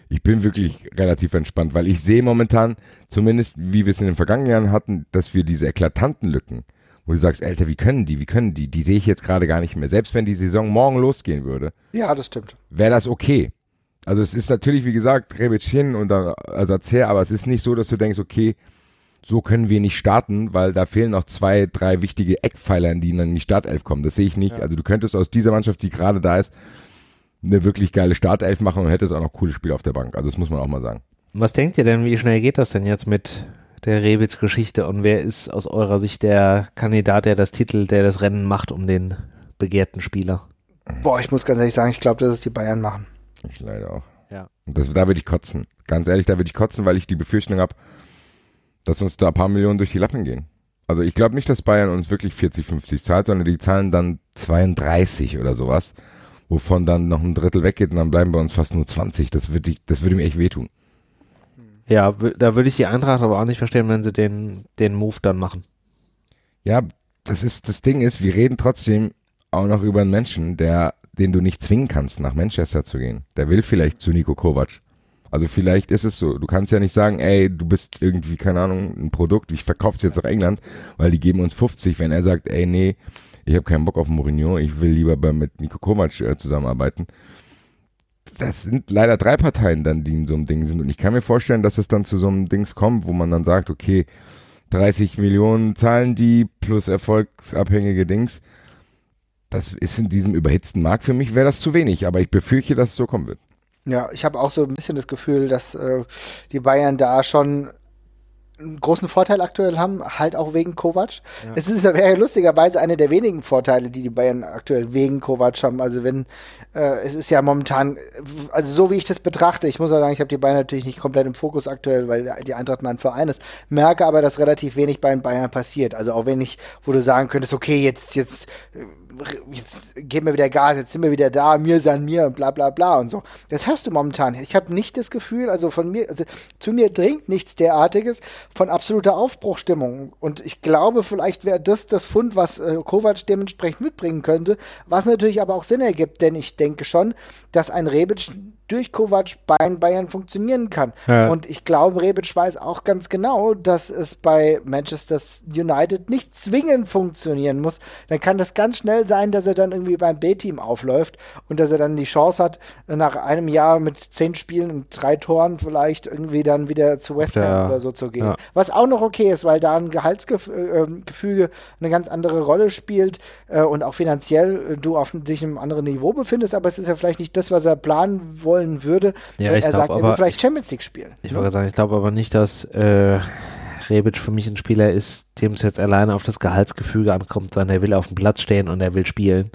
Speaker 3: Ich bin wirklich relativ entspannt, weil ich sehe momentan, zumindest wie wir es in den vergangenen Jahren hatten, dass wir diese eklatanten Lücken, wo du sagst, Alter, wie können die sehe ich jetzt gerade gar nicht mehr. Selbst wenn die Saison morgen losgehen würde.
Speaker 2: Ja, das stimmt.
Speaker 3: Wäre das okay. Also es ist natürlich, wie gesagt, Rebic hin und dann Ersatz her, aber es ist nicht so, dass du denkst, okay, so können wir nicht starten, weil da fehlen noch 2, 3 wichtige Eckpfeiler, die dann in die Startelf kommen. Das sehe ich nicht. Ja. Also du könntest aus dieser Mannschaft, die gerade da ist, eine wirklich geile Startelf machen und hättest auch noch coole Spiele auf der Bank. Also das muss man auch mal sagen.
Speaker 1: Was denkt ihr denn, wie schnell geht das denn jetzt mit der Rebic-Geschichte und wer ist aus eurer Sicht der Kandidat, der das Rennen macht um den begehrten Spieler?
Speaker 2: Boah, ich muss ganz ehrlich sagen, ich glaube, dass es die Bayern machen.
Speaker 3: Ich leider auch.
Speaker 1: Ja.
Speaker 3: Und da würde ich kotzen. Ganz ehrlich, da würde ich kotzen, weil ich die Befürchtung habe, dass uns da ein paar Millionen durch die Lappen gehen. Also ich glaube nicht, dass Bayern uns wirklich 40, 50 zahlt, sondern die zahlen dann 32 oder sowas, wovon dann noch ein Drittel weggeht und dann bleiben bei uns fast nur 20. Das würde mir echt wehtun.
Speaker 1: Ja, da würde ich die Eintracht aber auch nicht verstehen, wenn sie den Move dann machen.
Speaker 3: Ja, das Ding ist, wir reden trotzdem auch noch über einen Menschen, den du nicht zwingen kannst, nach Manchester zu gehen. Der will vielleicht zu Niko Kovac. Also vielleicht ist es so, du kannst ja nicht sagen, ey, du bist irgendwie, keine Ahnung, ein Produkt, ich verkauf's jetzt nach England, weil die geben uns 50, wenn er sagt, ey, nee, ich habe keinen Bock auf Mourinho, ich will lieber mit Niko Kovac zusammenarbeiten. Das sind leider 3 Parteien dann, die in so einem Ding sind und ich kann mir vorstellen, dass es dann zu so einem Dings kommt, wo man dann sagt, okay, 30 Millionen zahlen die plus erfolgsabhängige Dings. Das ist in diesem überhitzten Markt, für mich wäre das zu wenig, aber ich befürchte, dass es so kommen wird.
Speaker 2: Ja, ich habe auch so ein bisschen das Gefühl, dass die Bayern da schon einen großen Vorteil aktuell haben, halt auch wegen Kovac. Ja. Es wäre lustigerweise einer der wenigen Vorteile, die Bayern aktuell wegen Kovac haben. Also es ist ja momentan, also so wie ich das betrachte, ich muss auch sagen, ich habe die Bayern natürlich nicht komplett im Fokus aktuell, weil die Eintracht mein Verein ist, merke aber, dass relativ wenig bei den Bayern passiert. Also auch wenn wo du sagen könntest, okay, jetzt geben wir wieder Gas, jetzt sind wir wieder da, mir san mir und bla bla bla und so. Das hast du momentan. Ich habe nicht das Gefühl, zu mir dringt nichts derartiges von absoluter Aufbruchstimmung. Und ich glaube, vielleicht wäre das Fund, was Kovac dementsprechend mitbringen könnte, was natürlich aber auch Sinn ergibt, denn ich denke schon, dass ein Rebic durch Kovac bei Bayern funktionieren kann. Ja. Und ich glaube, Rebic weiß auch ganz genau, dass es bei Manchester United nicht zwingend funktionieren muss. Dann kann das ganz schnell sein, dass er dann irgendwie beim B-Team aufläuft und dass er dann die Chance hat, nach einem Jahr mit 10 Spielen und 3 Toren vielleicht irgendwie dann wieder zu West Ham oder so zu gehen. Ja. Was auch noch okay ist, weil da ein Gehaltsgefüge eine ganz andere Rolle spielt und auch finanziell du auf dich einem anderen Niveau befindest, aber es ist ja vielleicht nicht das, was er planen wollen würde,
Speaker 1: ja,
Speaker 2: wenn er sagt, er will vielleicht Champions League spielen.
Speaker 1: Ich wollte sagen, ich glaube aber nicht, dass Rebic für mich ein Spieler ist, dem es jetzt alleine auf das Gehaltsgefüge ankommt, sondern er will auf dem Platz stehen und er will spielen.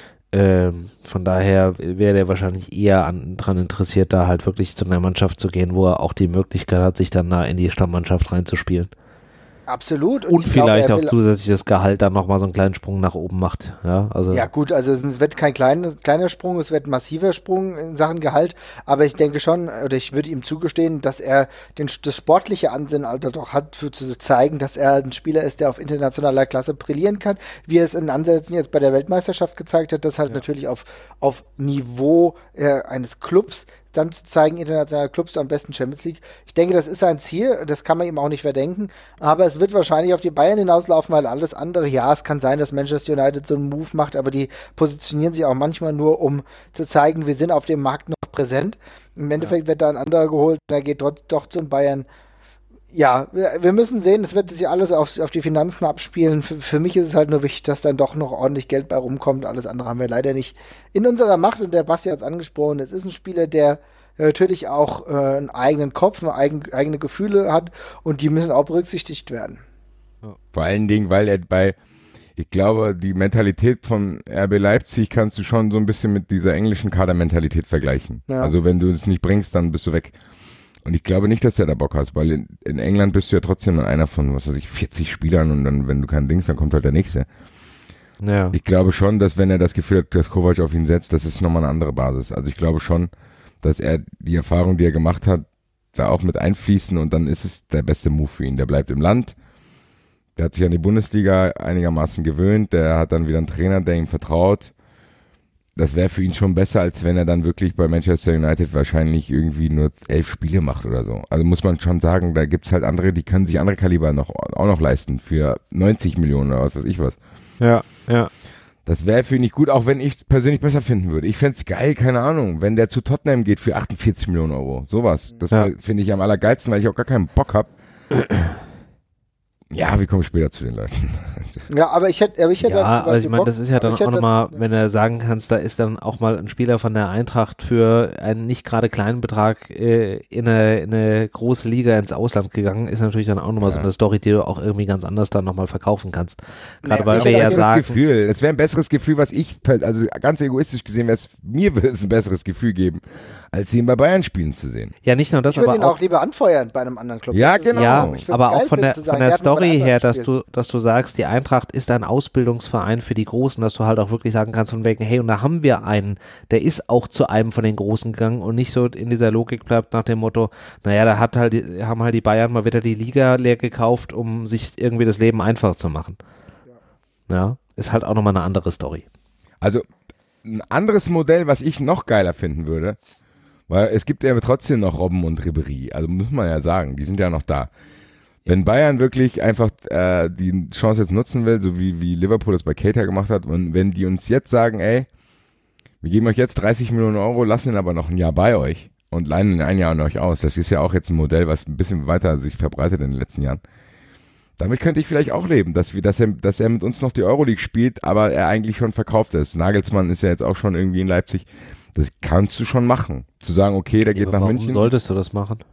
Speaker 1: Von daher wäre er wahrscheinlich eher daran interessiert, da halt wirklich zu einer Mannschaft zu gehen, wo er auch die Möglichkeit hat, sich dann da in die Stammmannschaft reinzuspielen.
Speaker 2: Absolut.
Speaker 1: Und vielleicht auch zusätzlich das Gehalt dann nochmal so einen kleinen Sprung nach oben macht. Ja,
Speaker 2: gut, also es wird kein kleiner Sprung, es wird ein massiver Sprung in Sachen Gehalt, aber ich denke schon, oder ich würde ihm zugestehen, dass er das sportliche Ansinnen doch hat, für zu zeigen, dass er ein Spieler ist, der auf internationaler Klasse brillieren kann, wie er es in Ansätzen jetzt bei der Weltmeisterschaft gezeigt hat, das halt natürlich auf Niveau eines Clubs dann zu zeigen, internationale Clubs, am besten Champions League. Ich denke, das ist sein Ziel, das kann man ihm auch nicht verdenken, aber es wird wahrscheinlich auf die Bayern hinauslaufen, weil alles andere, ja, es kann sein, dass Manchester United so einen Move macht, aber die positionieren sich auch manchmal nur, um zu zeigen, wir sind auf dem Markt noch präsent. Im Endeffekt wird da ein anderer geholt, der geht doch zum Bayern. Ja, wir müssen sehen, es wird sich alles auf die Finanzen abspielen. Für mich ist es halt nur wichtig, dass dann doch noch ordentlich Geld bei rumkommt. Alles andere haben wir leider nicht in unserer Macht. Und der Basti hat es angesprochen, es ist ein Spieler, der natürlich auch einen eigenen Kopf, eigene Gefühle hat und die müssen auch berücksichtigt werden.
Speaker 3: Vor allen Dingen, weil ich glaube, die Mentalität von RB Leipzig kannst du schon so ein bisschen mit dieser englischen Kadermentalität vergleichen. Ja. Also wenn du es nicht bringst, dann bist du weg. Und ich glaube nicht, dass der da Bock hat, weil in England bist du ja trotzdem dann einer von, 40 Spielern und dann, wenn du keinen Dings, dann kommt halt der Nächste. Ja. Ich glaube schon, dass wenn er das Gefühl hat, dass Kovac auf ihn setzt, das ist nochmal eine andere Basis. Also ich glaube schon, dass er die Erfahrung, die er gemacht hat, da auch mit einfließen und dann ist es der beste Move für ihn. Der bleibt im Land, der hat sich an die Bundesliga einigermaßen gewöhnt, der hat dann wieder einen Trainer, der ihm vertraut. das wäre für ihn schon besser, als wenn er dann wirklich bei Manchester United wahrscheinlich irgendwie nur 11 Spiele macht oder so. Also muss man schon sagen, da gibt's halt andere, die können sich andere Kaliber auch noch leisten für 90 Millionen oder was weiß ich was.
Speaker 1: Ja.
Speaker 3: Das wäre für ihn nicht gut, auch wenn ich es persönlich besser finden würde. Ich fände es geil, keine Ahnung, wenn der zu Tottenham geht für 48 Millionen Euro. Sowas. Das finde ich am allergeilsten, weil ich auch gar keinen Bock habe. Ja, wir kommen später zu den Leuten.
Speaker 2: Ja, aber ich hätte
Speaker 1: aber ich meine, das ist ja dann auch nochmal, wenn du sagen kannst, da ist dann auch mal ein Spieler von der Eintracht für einen nicht gerade kleinen Betrag in eine große Liga ins Ausland gegangen, ist natürlich dann auch nochmal so eine Story, die du auch irgendwie ganz anders dann nochmal verkaufen kannst. Gerade weil wir ja sagen...
Speaker 3: Es wäre ein besseres Gefühl, also ganz egoistisch gesehen, mir würde es ein besseres Gefühl geben, als ihn bei Bayern spielen zu sehen.
Speaker 1: Ja, nicht nur das, aber
Speaker 2: ich würde ihn auch lieber anfeuern bei einem anderen Club.
Speaker 3: Ja, genau.
Speaker 1: Ja, aber auch von der Story her, dass du sagst, die Eintracht ist ein Ausbildungsverein für die Großen, dass du halt auch wirklich sagen kannst von wegen, hey, und da haben wir einen, der ist auch zu einem von den Großen gegangen und nicht so in dieser Logik bleibt nach dem Motto, naja, da haben halt die Bayern mal wieder die Liga leer gekauft, um sich irgendwie das Leben einfach zu machen. Ja, ist halt auch nochmal eine andere Story.
Speaker 3: Also ein anderes Modell, was ich noch geiler finden würde, weil es gibt ja trotzdem noch Robben und Ribéry, also muss man ja sagen, die sind ja noch da. Wenn Bayern wirklich einfach die Chance jetzt nutzen will, so wie Liverpool das bei Keita gemacht hat, und wenn die uns jetzt sagen, ey, wir geben euch jetzt 30 Millionen Euro, lassen ihn aber noch ein Jahr bei euch und leihen ihn ein Jahr an euch aus. Das ist ja auch jetzt ein Modell, was ein bisschen weiter sich verbreitet in den letzten Jahren. Damit könnte ich vielleicht auch leben, dass er mit uns noch die Euroleague spielt, aber er eigentlich schon verkauft ist. Nagelsmann ist ja jetzt auch schon irgendwie in Leipzig. Das kannst du schon machen. Zu sagen, okay, der geht nach München.
Speaker 1: Warum solltest du das machen?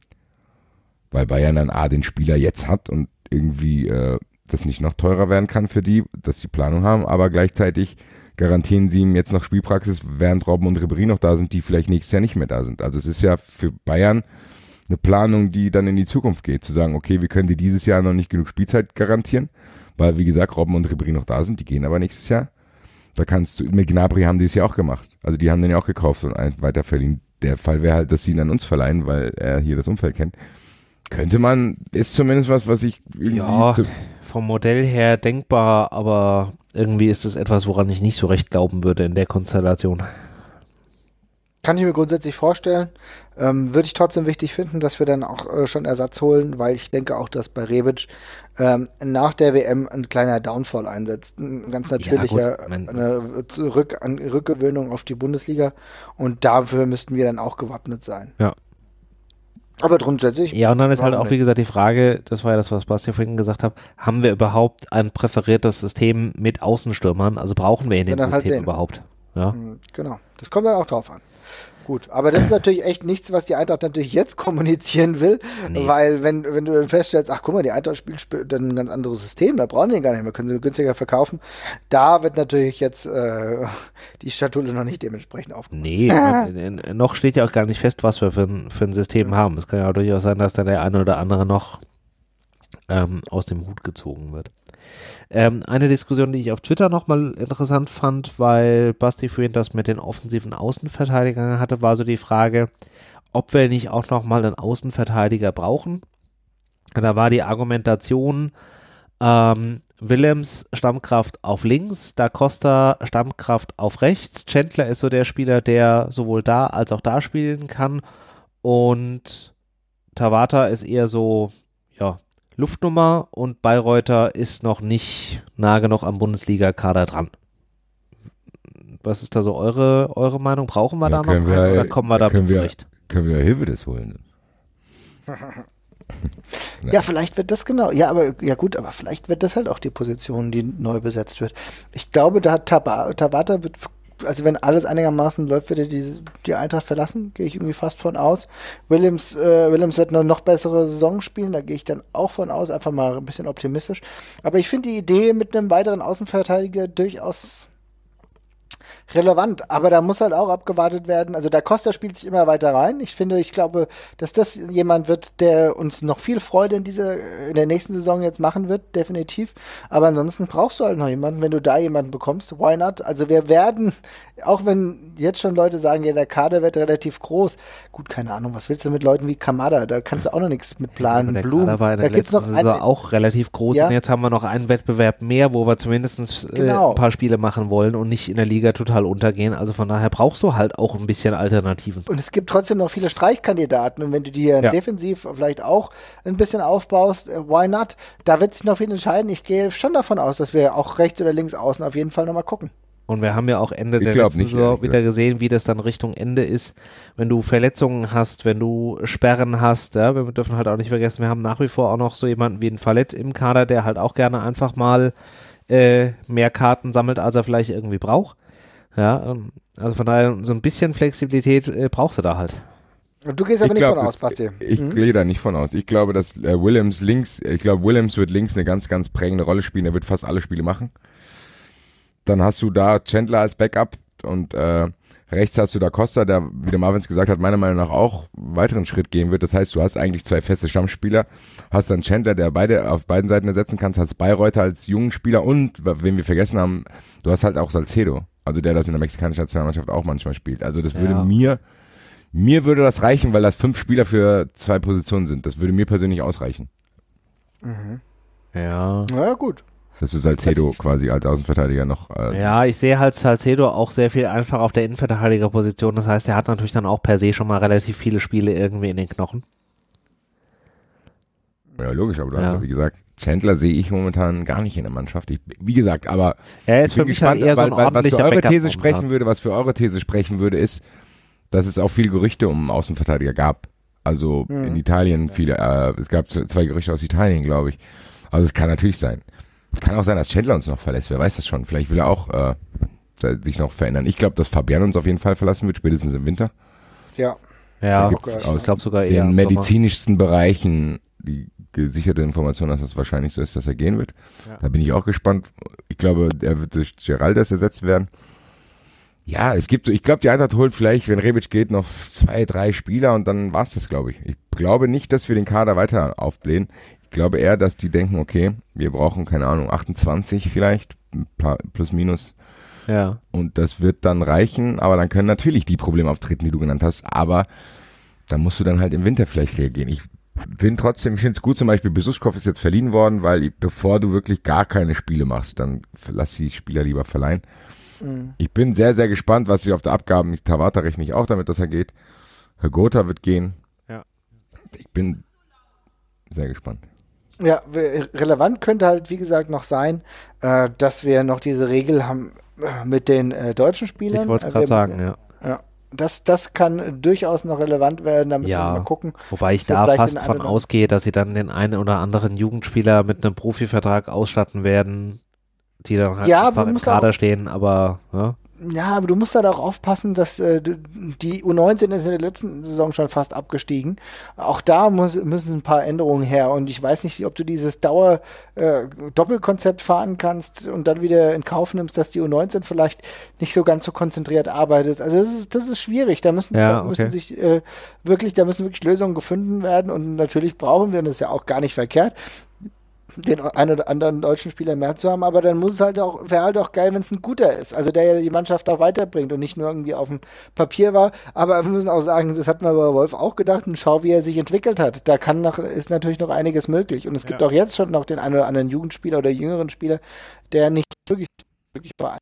Speaker 3: Weil Bayern dann den Spieler jetzt hat und irgendwie das nicht noch teurer werden kann für die, dass die Planung haben, aber gleichzeitig garantieren sie ihm jetzt noch Spielpraxis, während Robben und Ribéry noch da sind, die vielleicht nächstes Jahr nicht mehr da sind. Also es ist ja für Bayern eine Planung, die dann in die Zukunft geht, zu sagen, okay, wir können dir dieses Jahr noch nicht genug Spielzeit garantieren, weil wie gesagt, Robben und Ribéry noch da sind, die gehen aber nächstes Jahr. Da kannst du, mit Gnabry haben die es ja auch gemacht. Also die haben den ja auch gekauft und weiter verliehen. Der Fall wäre halt, dass sie ihn an uns verleihen, weil er hier das Umfeld kennt. Könnte man, ist zumindest was ich irgendwie...
Speaker 1: Ja, vom Modell her denkbar, aber irgendwie ist es etwas, woran ich nicht so recht glauben würde in der Konstellation.
Speaker 2: Kann ich mir grundsätzlich vorstellen. Würde ich trotzdem wichtig finden, dass wir dann auch schon Ersatz holen, weil ich denke auch, dass bei Rebic nach der WM ein kleiner Downfall einsetzt. Ein ganz natürlicher Rückgewöhnung auf die Bundesliga und dafür müssten wir dann auch gewappnet sein.
Speaker 1: Ja.
Speaker 2: Aber grundsätzlich.
Speaker 1: Ja, und dann ist halt auch, wie gesagt, die Frage, das war ja das, was Basti vorhin gesagt hat, haben wir überhaupt ein präferiertes System mit Außenstürmern? Also brauchen wir in dem System halt überhaupt? Ja.
Speaker 2: Genau, das kommt dann auch drauf an. Gut, aber das ist natürlich echt nichts, was die Eintracht natürlich jetzt kommunizieren will, weil wenn du dann feststellst, ach guck mal, die Eintracht spielt dann ein ganz anderes System, da brauchen die gar nicht mehr, können sie günstiger verkaufen, da wird natürlich jetzt die Schatulle noch nicht dementsprechend aufgemacht.
Speaker 1: Nee, noch steht ja auch gar nicht fest, was wir für ein System haben. Es kann ja auch durchaus sein, dass da der eine oder andere noch aus dem Hut gezogen wird. Eine Diskussion, die ich auf Twitter nochmal interessant fand, weil Basti vorhin das mit den offensiven Außenverteidigern hatte, war so die Frage, ob wir nicht auch nochmal einen Außenverteidiger brauchen. Da war die Argumentation, Willems Stammkraft auf links, Da Costa Stammkraft auf rechts, Chandler ist so der Spieler, der sowohl da als auch da spielen kann und Tabata ist eher so, ja, Luftnummer und Bayreuther ist noch nicht nah genug am Bundesliga-Kader dran. Was ist da so eure Meinung? Brauchen wir da noch einen oder kommen wir damit zurecht?
Speaker 3: Können wir Hilfe das holen?
Speaker 2: Ja, vielleicht wird das genau. Ja, aber vielleicht wird das halt auch die Position, die neu besetzt wird. Ich glaube, da hat Tabata wird, also wenn alles einigermaßen läuft, wird er die Eintracht verlassen, gehe ich irgendwie fast von aus. Willems wird eine noch bessere Saison spielen, da gehe ich dann auch von aus, einfach mal ein bisschen optimistisch. Aber ich finde die Idee mit einem weiteren Außenverteidiger durchaus relevant, aber da muss halt auch abgewartet werden. Also der Costa spielt sich immer weiter rein. Ich glaube, dass das jemand wird, der uns noch viel Freude in der nächsten Saison jetzt machen wird, definitiv. Aber ansonsten brauchst du halt noch jemanden, wenn du da jemanden bekommst. Why not? Also wir werden, auch wenn jetzt schon Leute sagen, ja, der Kader wird relativ groß. Gut, keine Ahnung, was willst du mit Leuten wie Kamada? Da kannst du auch noch nichts mit planen.
Speaker 1: Der Kader war in der letzten Saison auch relativ groß und jetzt haben wir noch einen Wettbewerb mehr, wo wir zumindest ein paar Spiele machen wollen und nicht in der Liga total Fall untergehen. Also von daher brauchst du halt auch ein bisschen Alternativen.
Speaker 2: Und es gibt trotzdem noch viele Streichkandidaten. Und wenn du dir defensiv vielleicht auch ein bisschen aufbaust, why not? Da wird sich noch viel entscheiden. Ich gehe schon davon aus, dass wir auch rechts oder links außen auf jeden Fall nochmal gucken.
Speaker 1: Und wir haben ja auch Ende der letzten Saison wieder gesehen, wie das dann Richtung Ende ist, wenn du Verletzungen hast, wenn du Sperren hast. Ja, wir dürfen halt auch nicht vergessen, wir haben nach wie vor auch noch so jemanden wie einen Fallett im Kader, der halt auch gerne einfach mal mehr Karten sammelt, als er vielleicht irgendwie braucht. Ja, also von daher so ein bisschen Flexibilität brauchst du da halt.
Speaker 2: Und du gehst aber nicht von aus, Basti.
Speaker 3: Ich gehe da nicht von aus. Ich glaube, dass Williams wird links eine ganz, ganz prägende Rolle spielen. Er wird fast alle Spiele machen. Dann hast du da Chandler als Backup und rechts hast du da Costa, der, wie der Marvins gesagt hat, meiner Meinung nach auch einen weiteren Schritt gehen wird. Das heißt, du hast eigentlich 2 feste Stammspieler, hast dann Chandler, der auf beiden Seiten ersetzen kannst, hast Bayreuther als jungen Spieler und, wen wir vergessen haben, du hast halt auch Salcedo, also der das in der mexikanischen Nationalmannschaft auch manchmal spielt. Also das würde mir würde das reichen, weil das 5 Spieler für 2 Positionen sind. Das würde mir persönlich ausreichen.
Speaker 2: Mhm.
Speaker 1: Ja.
Speaker 2: Na gut.
Speaker 3: Dass du Salcedo quasi als Außenverteidiger noch...
Speaker 1: ja, ich sehe halt Salcedo auch sehr viel einfach auf der Innenverteidigerposition. Das heißt, er hat natürlich dann auch per se schon mal relativ viele Spiele irgendwie in den Knochen.
Speaker 3: Ja, logisch, aber du hast, wie gesagt, Chandler sehe ich momentan gar nicht in der Mannschaft. Wie gesagt, aber
Speaker 1: ich bin gespannt, halt eher so ein
Speaker 3: was für eure These sprechen würde, ist, dass es auch viele Gerüchte um Außenverteidiger gab. Also in Italien viele, es gab 2 Gerüchte aus Italien, glaube ich. Also es kann natürlich sein. Kann auch sein, dass Chandler uns noch verlässt, wer weiß das schon. Vielleicht will er auch sich noch verändern. Ich glaube, dass Fabian uns auf jeden Fall verlassen wird, spätestens im Winter.
Speaker 2: Ja.
Speaker 1: Ja,
Speaker 3: ich glaube sogar eher den medizinischsten Bereichen die gesicherte Information, dass es wahrscheinlich so ist, dass er gehen wird. Ja. Da bin ich auch gespannt. Ich glaube, er wird durch Geraldes ersetzt werden. Ja, ich glaube, die Eintracht holt vielleicht, wenn Rebic geht, noch 2, 3 Spieler und dann war's das, glaube ich. Ich glaube nicht, dass wir den Kader weiter aufblähen. Ich glaube eher, dass die denken, okay, wir brauchen, keine Ahnung, 28 vielleicht, plus minus.
Speaker 1: Ja.
Speaker 3: Und das wird dann reichen, aber dann können natürlich die Probleme auftreten, die du genannt hast, aber da musst du dann halt im Winter vielleicht reagieren. Ich finde es gut, zum Beispiel Besuschkow ist jetzt verliehen worden, weil bevor du wirklich gar keine Spiele machst, dann lass die Spieler lieber verleihen. Mhm. Ich bin sehr, sehr gespannt, was sich auf der Abgaben, Tabata rechne ich auch damit, dass er geht. Herr Gotha wird gehen.
Speaker 1: Ja.
Speaker 3: Ich bin sehr gespannt.
Speaker 2: Ja, relevant könnte halt, wie gesagt, noch sein, dass wir noch diese Regel haben mit den deutschen Spielern.
Speaker 1: Ich wollte es gerade sagen,
Speaker 2: ja. Das kann durchaus noch relevant werden, da müssen wir mal gucken.
Speaker 1: Wobei ich da fast von ausgehe, dass sie dann den einen oder anderen Jugendspieler mit einem Profivertrag ausstatten werden, die dann halt einfach im Kader stehen, aber
Speaker 2: ja, aber du musst halt auch aufpassen, dass die U19 ist in der letzten Saison schon fast abgestiegen. Auch da müssen ein paar Änderungen her. Und ich weiß nicht, ob du dieses Doppelkonzept fahren kannst und dann wieder in Kauf nimmst, dass die U19 vielleicht nicht so ganz so konzentriert arbeitet. Also das ist schwierig. Da müssen wirklich Lösungen gefunden werden. Und natürlich brauchen wir, und das ist ja auch gar nicht verkehrt, den einen oder anderen deutschen Spieler mehr zu haben, aber dann wäre halt auch geil, wenn es ein guter ist, also der ja die Mannschaft auch weiterbringt und nicht nur irgendwie auf dem Papier war, aber wir müssen auch sagen, das hat man bei Wolf auch gedacht und schau, wie er sich entwickelt hat, da ist natürlich noch einiges möglich und es gibt auch jetzt schon noch den einen oder anderen Jugendspieler oder jüngeren Spieler, der nicht wirklich vereint.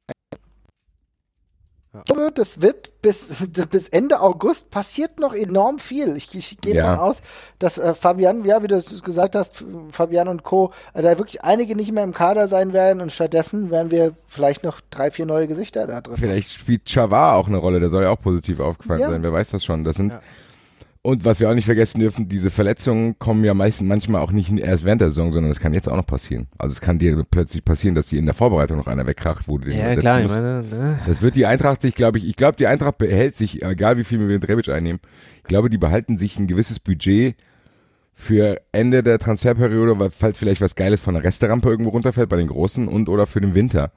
Speaker 2: Ja. Das wird bis Ende August passiert noch enorm viel. Ich gehe davon aus, dass Fabian, wie du es gesagt hast, Fabian und Co., da wirklich einige nicht mehr im Kader sein werden und stattdessen werden wir vielleicht noch 3, 4 neue Gesichter da drin.
Speaker 3: Vielleicht spielt Chavard auch eine Rolle, der soll ja auch positiv aufgefallen sein, wer weiß das schon. Das sind Und was wir auch nicht vergessen dürfen, diese Verletzungen kommen ja manchmal auch nicht erst während der Saison, sondern es kann jetzt auch noch passieren. Also es kann dir plötzlich passieren, dass dir in der Vorbereitung noch einer wegkracht, wo du den
Speaker 1: klar, musst. Ich meine, ne?
Speaker 3: Das wird die Eintracht sich, glaube ich, die Eintracht behält sich, egal wie viel wir mit Rebic einnehmen, ich glaube, die behalten sich ein gewisses Budget für Ende der Transferperiode, weil falls vielleicht was Geiles von der Resterampe irgendwo runterfällt bei den Großen oder für den Winter.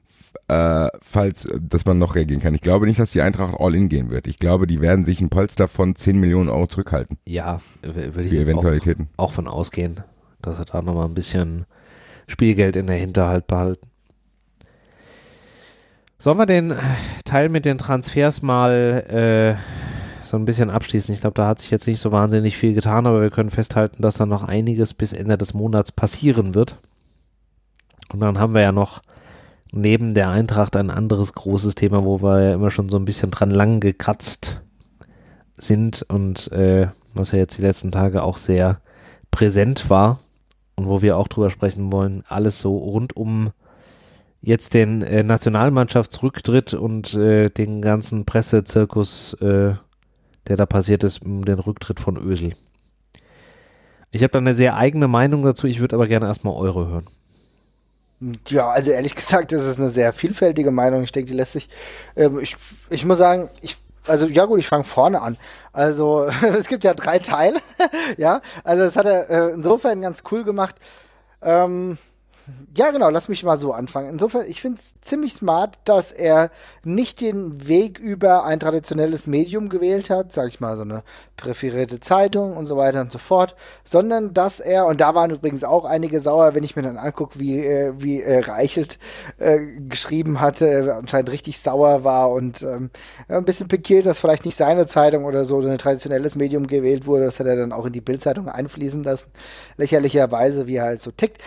Speaker 3: Dass man noch reagieren kann. Ich glaube nicht, dass die Eintracht all-in gehen wird. Ich glaube, die werden sich ein Polster von 10 Millionen Euro zurückhalten.
Speaker 1: Ja, würde ich
Speaker 3: für Eventualitäten
Speaker 1: auch von ausgehen, dass sie da nochmal ein bisschen Spielgeld in der Hinterhalt behalten. Sollen wir den Teil mit den Transfers mal so ein bisschen abschließen? Ich glaube, da hat sich jetzt nicht so wahnsinnig viel getan, aber wir können festhalten, dass da noch einiges bis Ende des Monats passieren wird. Und dann haben wir ja noch neben der Eintracht ein anderes großes Thema, wo wir ja immer schon so ein bisschen dran lang gekratzt sind und was ja jetzt die letzten Tage auch sehr präsent war und wo wir auch drüber sprechen wollen, alles so rund um jetzt den Nationalmannschaftsrücktritt und den ganzen Pressezirkus, der da passiert ist, um den Rücktritt von Özil. Ich habe da eine sehr eigene Meinung dazu, ich würde aber gerne erstmal eure hören.
Speaker 2: Ja, also ehrlich gesagt, das ist eine sehr vielfältige Meinung. Ich denke, die lässt sich, ich muss sagen, ich fange vorne an. Also, es gibt ja 3 Teile, ja, also das hat er insofern ganz cool gemacht. Ja, genau, lass mich mal so anfangen. Insofern, ich finde es ziemlich smart, dass er nicht den Weg über ein traditionelles Medium gewählt hat, sag ich mal, so eine präferierte Zeitung und so weiter und so fort, sondern dass er, und da waren übrigens auch einige sauer, wenn ich mir dann angucke, wie Reichelt geschrieben hatte, anscheinend richtig sauer war und ein bisschen pikiert, dass vielleicht nicht seine Zeitung oder so ein traditionelles Medium gewählt wurde. Das hat er dann auch in die Bildzeitung einfließen lassen, lächerlicherweise, wie er halt so tickt.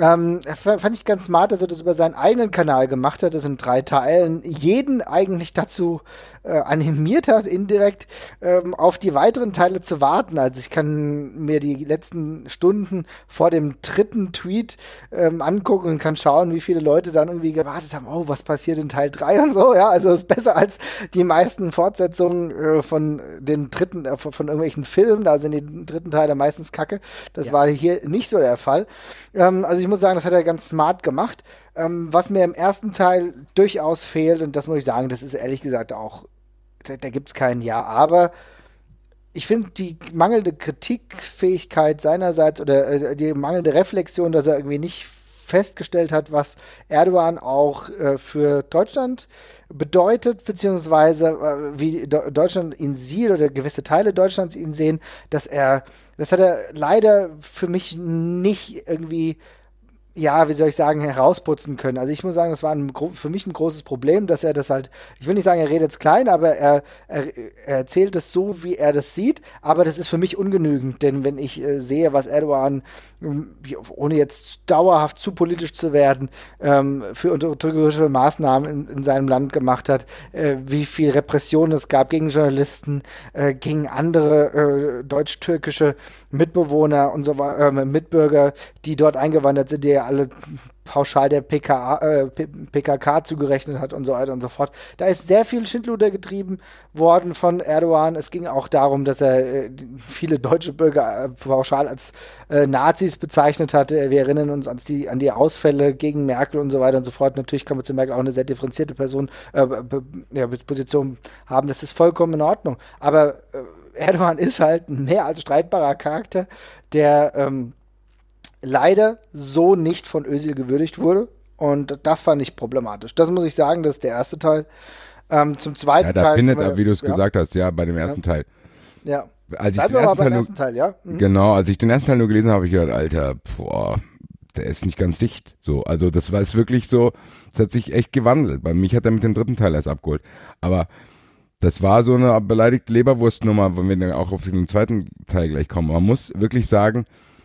Speaker 2: Fand ich ganz smart, dass er das über seinen eigenen Kanal gemacht hat, das in 3 Teilen, jeden eigentlich dazu animiert hat, indirekt auf die weiteren Teile zu warten. Also ich kann mir die letzten Stunden vor dem 3. Tweet angucken und kann schauen, wie viele Leute dann irgendwie gewartet haben, oh, was passiert in Teil 3 und so, ja, also das ist besser als die meisten Fortsetzungen von den dritten, von irgendwelchen Filmen, da sind die 3. Teile meistens kacke, das war hier nicht so der Fall. Also ich muss sagen, das hat er ganz smart gemacht. Was mir im ersten Teil durchaus fehlt, und das muss ich sagen, das ist ehrlich gesagt auch, da gibt es kein Ja, aber ich finde die mangelnde Kritikfähigkeit seinerseits oder die mangelnde Reflexion, dass er irgendwie nicht festgestellt hat, was Erdogan auch für Deutschland bedeutet, beziehungsweise wie Deutschland ihn sieht oder gewisse Teile Deutschlands ihn sehen, das hat er leider für mich nicht irgendwie, ja, wie soll ich sagen, herausputzen können. Also ich muss sagen, das war für mich ein großes Problem, dass er das halt, ich will nicht sagen, er redet jetzt klein, aber er erzählt es so, wie er das sieht, aber das ist für mich ungenügend, denn wenn ich sehe, was Erdogan, ohne jetzt dauerhaft zu politisch zu werden, für unterdrückerische Maßnahmen in seinem Land gemacht hat, wie viel Repression es gab gegen Journalisten, gegen andere deutsch-türkische Mitbewohner und so Mitbürger, die dort eingewandert sind, die alle pauschal der PKK zugerechnet hat und so weiter und so fort. Da ist sehr viel Schindluder getrieben worden von Erdogan. Es ging auch darum, dass er viele deutsche Bürger pauschal als Nazis bezeichnet hatte. Wir erinnern uns an die Ausfälle gegen Merkel und so weiter und so fort. Natürlich kann man zu Merkel auch eine sehr differenzierte Position haben. Das ist vollkommen in Ordnung. Aber Erdogan ist halt ein mehr als streitbarer Charakter, der leider so nicht von Özil gewürdigt wurde. Und das fand ich problematisch. Das muss ich sagen, das ist der erste Teil. Zum zweiten Teil.
Speaker 3: Ja, da findet er, wie du es gesagt hast, ja, bei dem ersten Teil.
Speaker 2: Ja.
Speaker 3: Als ich den ersten Teil, ja? Mhm. Genau, als ich den ersten Teil nur gelesen habe, habe ich gedacht, Alter, der ist nicht ganz dicht. So, also das war es wirklich so, es hat sich echt gewandelt. Bei mich hat er mit dem 3. Teil erst abgeholt. Aber das war so eine beleidigte Leberwurstnummer, wenn wir dann auch auf den 2. Teil gleich kommen. Man muss wirklich sagen,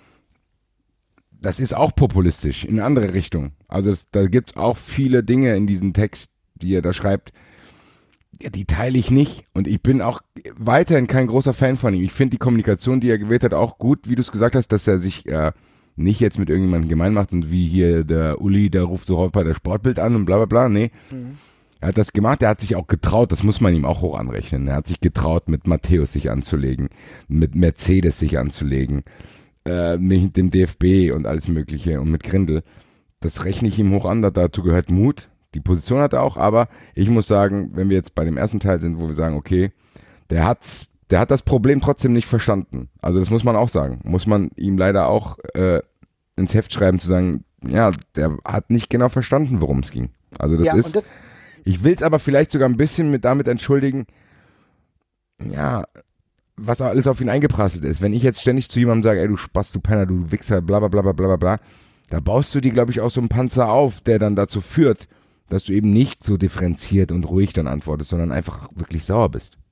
Speaker 3: das ist auch populistisch, in eine andere Richtung. Also da gibt es auch viele Dinge in diesem Text, die er da schreibt, die teile ich nicht. Und ich bin auch weiterhin kein großer Fan von ihm. Ich finde die Kommunikation, die er gewählt hat, auch gut, wie du es gesagt hast, dass er sich nicht jetzt mit irgendjemandem gemein macht und wie hier der Uli, der ruft so bei der Sportbild an und bla bla bla. Nee. Mhm. Er hat das gemacht, er hat sich auch getraut, das muss man ihm auch hoch anrechnen. Er hat sich getraut, mit Matthäus sich anzulegen, mit Mercedes sich anzulegen, mit dem DFB und alles Mögliche und mit Grindel. Das rechne ich ihm hoch an, dazu gehört Mut. Die Position hat er auch, aber ich muss sagen, wenn wir jetzt bei dem ersten Teil sind, wo wir sagen, okay, der hat das Problem trotzdem nicht verstanden. Also das muss man auch sagen. Muss man ihm leider auch ins Heft schreiben, zu sagen, ja, der hat nicht genau verstanden, worum es ging. Also das ist, ich will es aber vielleicht sogar ein bisschen damit entschuldigen, ja, was alles auf ihn eingeprasselt ist. Wenn ich jetzt ständig zu jemandem sage, ey, du Spaß, du Penner, du Wichser, bla bla bla bla bla bla, da baust du dir, glaube ich, auch so einen Panzer auf, der dann dazu führt, dass du eben nicht so differenziert und ruhig dann antwortest, sondern einfach wirklich sauer bist.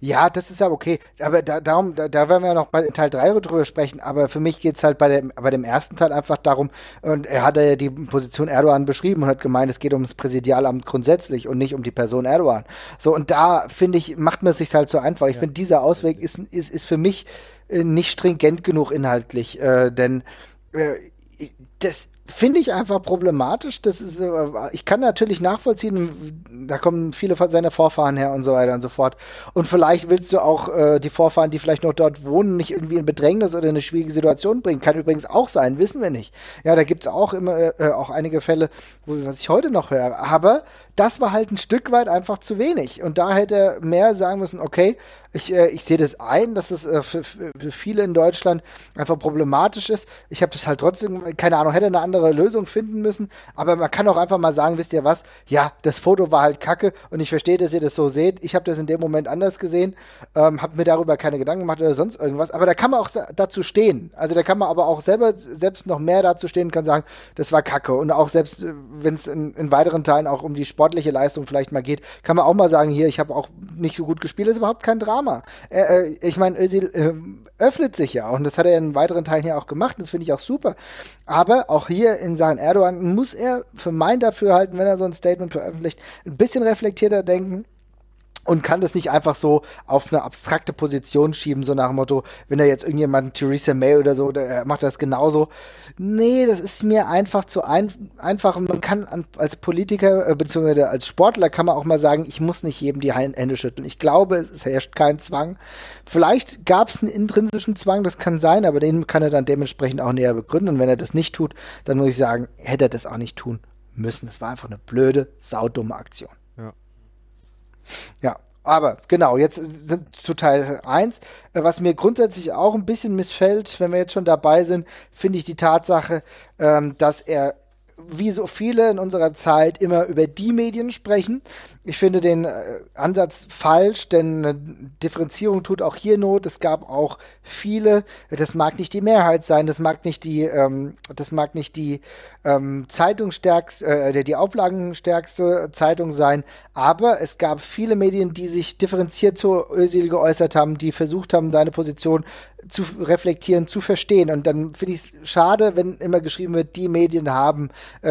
Speaker 2: Ja, das ist ja okay. Aber da werden wir noch bei Teil 3 drüber sprechen. Aber für mich geht es halt bei dem ersten Teil einfach darum, und er hat ja die Position Erdogan beschrieben und hat gemeint, es geht ums Präsidialamt grundsätzlich und nicht um die Person Erdogan. So, und da, finde ich, macht man es sich halt so einfach. Ich finde, dieser Ausweg ist für mich nicht stringent genug inhaltlich. Denn das finde ich einfach problematisch. Das ist, ich kann natürlich nachvollziehen, da kommen viele von seiner Vorfahren her und so weiter und so fort. Und vielleicht willst du auch die Vorfahren, die vielleicht noch dort wohnen, nicht irgendwie in Bedrängnis oder in eine schwierige Situation bringen. Kann übrigens auch sein, wissen wir nicht. Ja, da gibt es auch immer auch einige Fälle, was ich heute noch höre. Aber das war halt ein Stück weit einfach zu wenig. Und da hätte er mehr sagen müssen, okay, ich sehe das ein, dass es für viele in Deutschland einfach problematisch ist. Ich habe das halt trotzdem, keine Ahnung, hätte eine andere Lösung finden müssen. Aber man kann auch einfach mal sagen, wisst ihr was? Ja, das Foto war halt kacke und ich verstehe, dass ihr das so seht. Ich habe das in dem Moment anders gesehen, habe mir darüber keine Gedanken gemacht oder sonst irgendwas. Aber da kann man auch dazu stehen. Also da kann man aber auch selbst noch mehr dazu stehen und kann sagen, das war kacke. Und auch selbst, wenn es in weiteren Teilen auch um die sportliche Leistung vielleicht mal geht, kann man auch mal sagen, hier, ich habe auch nicht so gut gespielt, das ist überhaupt kein Drama. Ich meine, Özil öffnet sich ja und das hat er in weiteren Teilen ja auch gemacht, das finde ich auch super. Aber auch hier in Sachen Erdogan muss er für mein Dafürhalten, wenn er so ein Statement veröffentlicht, ein bisschen reflektierter denken. Und kann das nicht einfach so auf eine abstrakte Position schieben, so nach dem Motto, wenn er jetzt irgendjemand, Theresa May oder so, der macht das genauso. Nee, das ist mir einfach zu einfach. Man kann als Politiker, beziehungsweise als Sportler kann man auch mal sagen, ich muss nicht jedem die Hände schütteln. Ich glaube, es herrscht kein Zwang. Vielleicht gab es einen intrinsischen Zwang, das kann sein, aber den kann er dann dementsprechend auch näher begründen. Und wenn er das nicht tut, dann muss ich sagen, hätte er das auch nicht tun müssen. Das war einfach eine blöde, saudumme Aktion. Ja, aber genau, jetzt sind zu Teil 1. Was mir grundsätzlich auch ein bisschen missfällt, wenn wir jetzt schon dabei sind, finde ich die Tatsache, dass er, wie so viele in unserer Zeit, immer über die Medien sprechen. Ich finde den Ansatz falsch, denn Differenzierung tut auch hier Not. Es gab auch viele, das mag nicht die Mehrheit sein, das mag nicht die Zeitungsstärkste, die auflagenstärkste Zeitung sein, aber es gab viele Medien, die sich differenziert zu Özil geäußert haben, die versucht haben, deine Position zu reflektieren, zu verstehen. Und dann finde ich es schade, wenn immer geschrieben wird, die Medien haben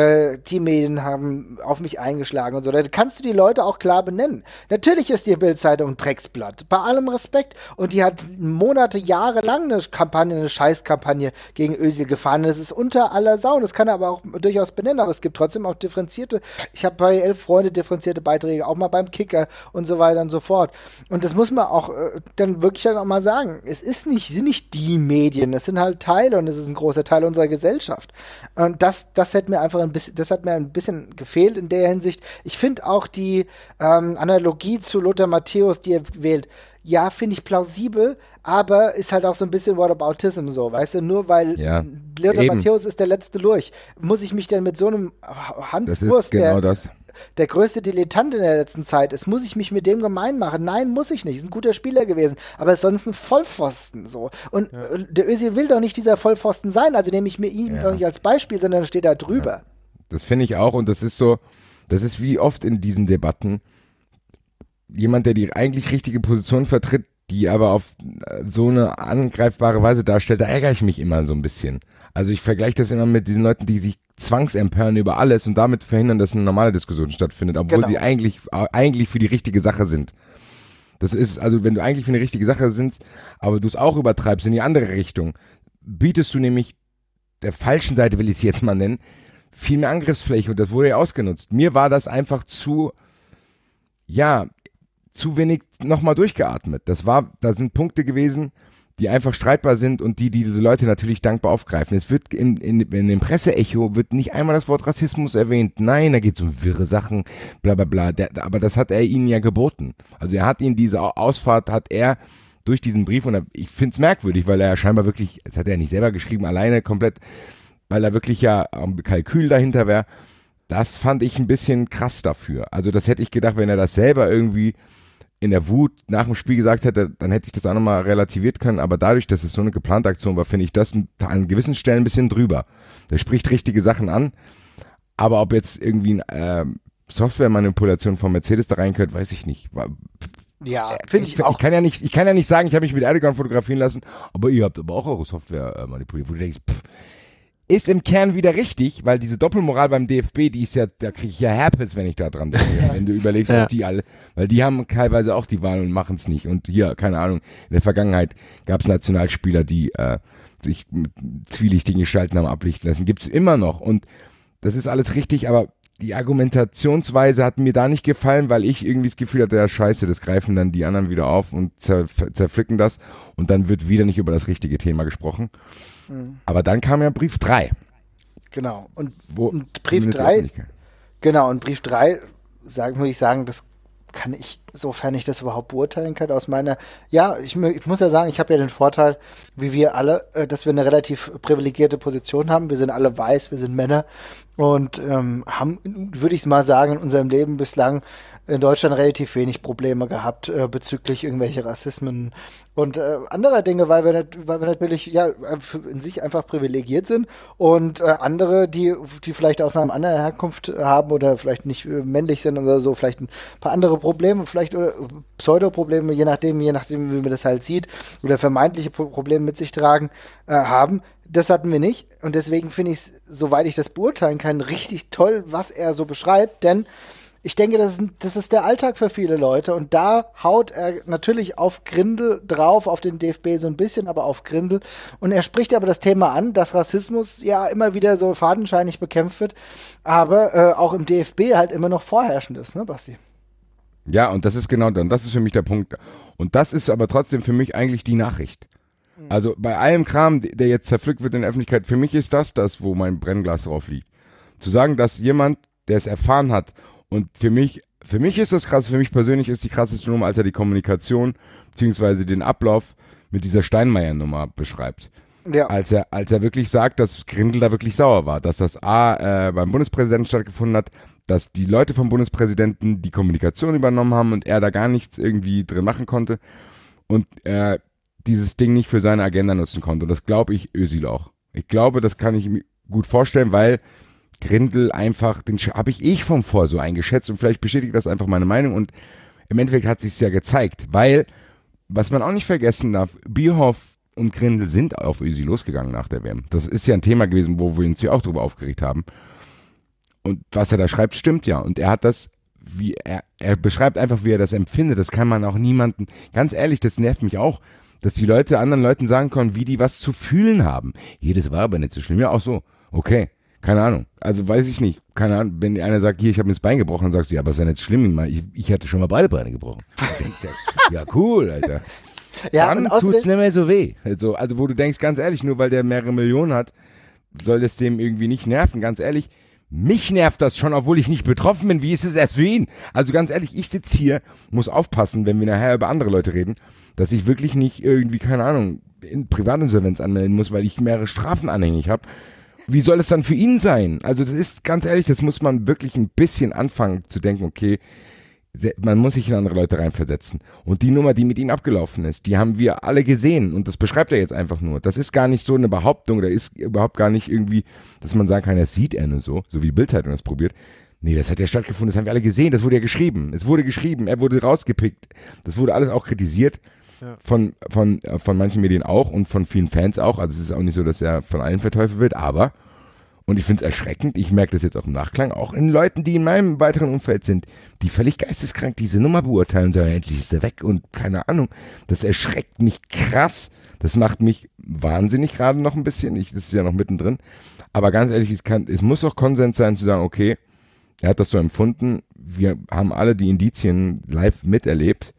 Speaker 2: auf mich eingeschlagen und so. Da kannst du die Leute auch klar benennen. Natürlich ist die Bild-Zeitung ein Drecksblatt, bei allem Respekt. Und die hat Monate, Jahre lang eine Scheißkampagne gegen Özil gefahren. Das ist unter aller Sau. Das kann er aber auch durchaus benennen. Aber es gibt trotzdem auch differenzierte. Ich habe bei 11 Freunde differenzierte Beiträge, auch mal beim Kicker und so weiter und so fort. Und das muss man auch dann wirklich dann auch mal sagen. Es sind nicht die Medien, es sind halt Teile und es ist ein großer Teil unserer Gesellschaft. Und das hat mir ein bisschen gefehlt in der Hinsicht. Ich finde auch die Analogie zu Lothar Matthäus, die er wählt, ja, finde ich plausibel, aber ist halt auch so ein bisschen Whataboutism so, weißt du, nur weil Lothar Matthäus ist der letzte Lurch, muss ich mich denn mit so einem Hans Wurst, der größte Dilettant in der letzten Zeit ist, muss ich mich mit dem gemein machen? Nein, muss ich nicht. Ist ein guter Spieler gewesen, aber ist sonst ein Vollpfosten so. Und der Özil will doch nicht dieser Vollpfosten sein, also nehme ich mir ihn doch nicht als Beispiel, sondern steht da drüber. Ja.
Speaker 3: Das finde ich auch und das ist wie oft in diesen Debatten jemand, der die eigentlich richtige Position vertritt, die aber auf so eine angreifbare Weise darstellt, da ärgere ich mich immer so ein bisschen. Also ich vergleiche das immer mit diesen Leuten, die sich zwangsempören über alles und damit verhindern, dass eine normale Diskussion stattfindet, obwohl sie eigentlich für die richtige Sache sind. Das ist, also wenn du eigentlich für eine richtige Sache sind, aber du es auch übertreibst in die andere Richtung, bietest du nämlich der falschen Seite, will ich es jetzt mal nennen, viel mehr Angriffsfläche und das wurde ja ausgenutzt. Mir war das einfach zu wenig nochmal durchgeatmet. Da sind Punkte gewesen, die einfach streitbar sind und die diese Leute natürlich dankbar aufgreifen. Es wird in dem Presseecho wird nicht einmal das Wort Rassismus erwähnt. Nein, da geht es um wirre Sachen, bla bla bla. Aber das hat er ihnen ja geboten. Also er hat ihnen diese Ausfahrt, durch diesen Brief, und ich finde es merkwürdig, weil er ja scheinbar wirklich, das hat er nicht selber geschrieben, alleine komplett, weil da wirklich ja Kalkül dahinter wäre. Das fand ich ein bisschen krass dafür. Also das hätte ich gedacht, wenn er das selber irgendwie in der Wut nach dem Spiel gesagt hätte, dann hätte ich das auch nochmal relativiert können, aber dadurch, dass es so eine geplante Aktion war, finde ich das an gewissen Stellen ein bisschen drüber. Der spricht richtige Sachen an, aber ob jetzt irgendwie Softwaremanipulation von Mercedes da reingehört, weiß ich nicht.
Speaker 2: Ja, finde ich auch.
Speaker 3: Ich kann ja nicht sagen, ich habe mich mit Erdogan fotografieren lassen, aber ihr habt aber auch eure Software manipuliert. Wo du denkst, ist im Kern wieder richtig, weil diese Doppelmoral beim DFB, die ist ja, da kriege ich ja Herpes, wenn ich da dran denke. Wenn du überlegst, ob die alle, weil die haben teilweise auch die Wahl und machen es nicht. Und hier, keine Ahnung, in der Vergangenheit gab es Nationalspieler, die sich mit zwielichtigen Gestalten haben ablichten lassen. Gibt's immer noch. Und das ist alles richtig, aber die Argumentationsweise hat mir da nicht gefallen, weil ich irgendwie das Gefühl hatte, ja scheiße, das greifen dann die anderen wieder auf und zerflicken das und dann wird wieder nicht über das richtige Thema gesprochen. Aber dann kam ja Brief 3.
Speaker 2: Genau. Und
Speaker 3: Brief 3,
Speaker 2: genau, und Brief 3, würde ich sagen, das kann ich, sofern ich das überhaupt beurteilen kann, aus meiner, ich muss ja sagen, ich habe ja den Vorteil, wie wir alle, dass wir eine relativ privilegierte Position haben. Wir sind alle weiß, wir sind Männer und haben, würde ich mal sagen, in unserem Leben bislang in Deutschland relativ wenig Probleme gehabt bezüglich irgendwelcher Rassismen und anderer Dinge, weil wir natürlich in sich einfach privilegiert sind und andere, die vielleicht aus einer anderen Herkunft haben oder vielleicht nicht männlich sind oder so, vielleicht ein paar andere Probleme, vielleicht Pseudoprobleme, je nachdem, wie man das halt sieht, oder vermeintliche Probleme mit sich tragen, haben. Das hatten wir nicht und deswegen finde ich es, soweit ich das beurteilen kann, richtig toll, was er so beschreibt, denn ich denke, das ist der Alltag für viele Leute und da haut er natürlich auf Grindel drauf, auf den DFB so ein bisschen, aber auf Grindel. Und er spricht aber das Thema an, dass Rassismus ja immer wieder so fadenscheinig bekämpft wird, aber auch im DFB halt immer noch vorherrschend ist, ne, Basti?
Speaker 3: Ja, und das ist genau dann, das ist für mich der Punkt. Und das ist aber trotzdem für mich eigentlich die Nachricht. Also bei allem Kram, der jetzt zerpflückt wird in der Öffentlichkeit, für mich ist das, wo mein Brennglas drauf liegt. Zu sagen, dass jemand, der es erfahren hat, und für mich ist das krass, für mich persönlich ist die krasseste Nummer, als er die Kommunikation beziehungsweise den Ablauf mit dieser Steinmeier-Nummer beschreibt. Ja. Als er wirklich sagt, dass Grindel da wirklich sauer war, dass das beim Bundespräsidenten stattgefunden hat, dass die Leute vom Bundespräsidenten die Kommunikation übernommen haben und er da gar nichts irgendwie drin machen konnte und er dieses Ding nicht für seine Agenda nutzen konnte. Und das glaube ich Özil auch. Ich glaube, das kann ich mir gut vorstellen, weil Grindel einfach, den habe ich vom Vor so eingeschätzt und vielleicht bestätigt das einfach meine Meinung und im Endeffekt hat sich ja gezeigt, weil, was man auch nicht vergessen darf, Bierhoff und Grindel sind auf Özil losgegangen nach der WM. Das ist ja ein Thema gewesen, wo wir uns ja auch drüber aufgeregt haben. Und was er da schreibt, stimmt ja. Und er hat das, er beschreibt einfach, wie er das empfindet. Das kann man auch niemanden, ganz ehrlich, das nervt mich auch, dass die Leute anderen Leuten sagen können, wie die was zu fühlen haben. Das war aber nicht so schlimm. Ja, auch so. Okay. Keine Ahnung. Also weiß ich nicht. Keine Ahnung. Wenn einer sagt, hier, ich habe mir das Bein gebrochen, dann sagst du, ja, aber ist ja nicht schlimm. Ich hatte schon mal beide Beine gebrochen. Du denkst ja, cool, Alter. Ja, dann tut's nicht mehr so weh. Also wo du denkst, ganz ehrlich, nur weil der mehrere Millionen hat, soll es dem irgendwie nicht nerven. Ganz ehrlich, mich nervt das schon, obwohl ich nicht betroffen bin. Wie ist es erst für ihn? Also ganz ehrlich, ich sitze hier, muss aufpassen, wenn wir nachher über andere Leute reden, dass ich wirklich nicht irgendwie, keine Ahnung, in Privatinsolvenz anmelden muss, weil ich mehrere Strafen anhängig habe. Wie soll es dann für ihn sein? Also das ist ganz ehrlich, das muss man wirklich ein bisschen anfangen zu denken, okay, man muss sich in andere Leute reinversetzen. Und die Nummer, die mit ihm abgelaufen ist, die haben wir alle gesehen und das beschreibt er jetzt einfach nur. Das ist gar nicht so eine Behauptung, da ist überhaupt gar nicht irgendwie, dass man sagen kann, das sieht er nur so wie die Bild-Zeitung das probiert. Nee, das hat ja stattgefunden, das haben wir alle gesehen, das wurde ja geschrieben. Es wurde geschrieben, er wurde rausgepickt. Das wurde alles auch kritisiert. Ja. Von manchen Medien auch und von vielen Fans auch. Also es ist auch nicht so, dass er von allen verteufelt wird, aber, und ich finde es erschreckend, ich merke das jetzt auch im Nachklang, auch in Leuten, die in meinem weiteren Umfeld sind, die völlig geisteskrank diese Nummer beurteilen und sagen, endlich ist er weg und keine Ahnung. Das erschreckt mich krass. Das macht mich wahnsinnig gerade noch ein bisschen. Das ist ja noch mittendrin. Aber ganz ehrlich, es muss auch Konsens sein zu sagen, okay, er hat das so empfunden. Wir haben alle die Indizien live miterlebt.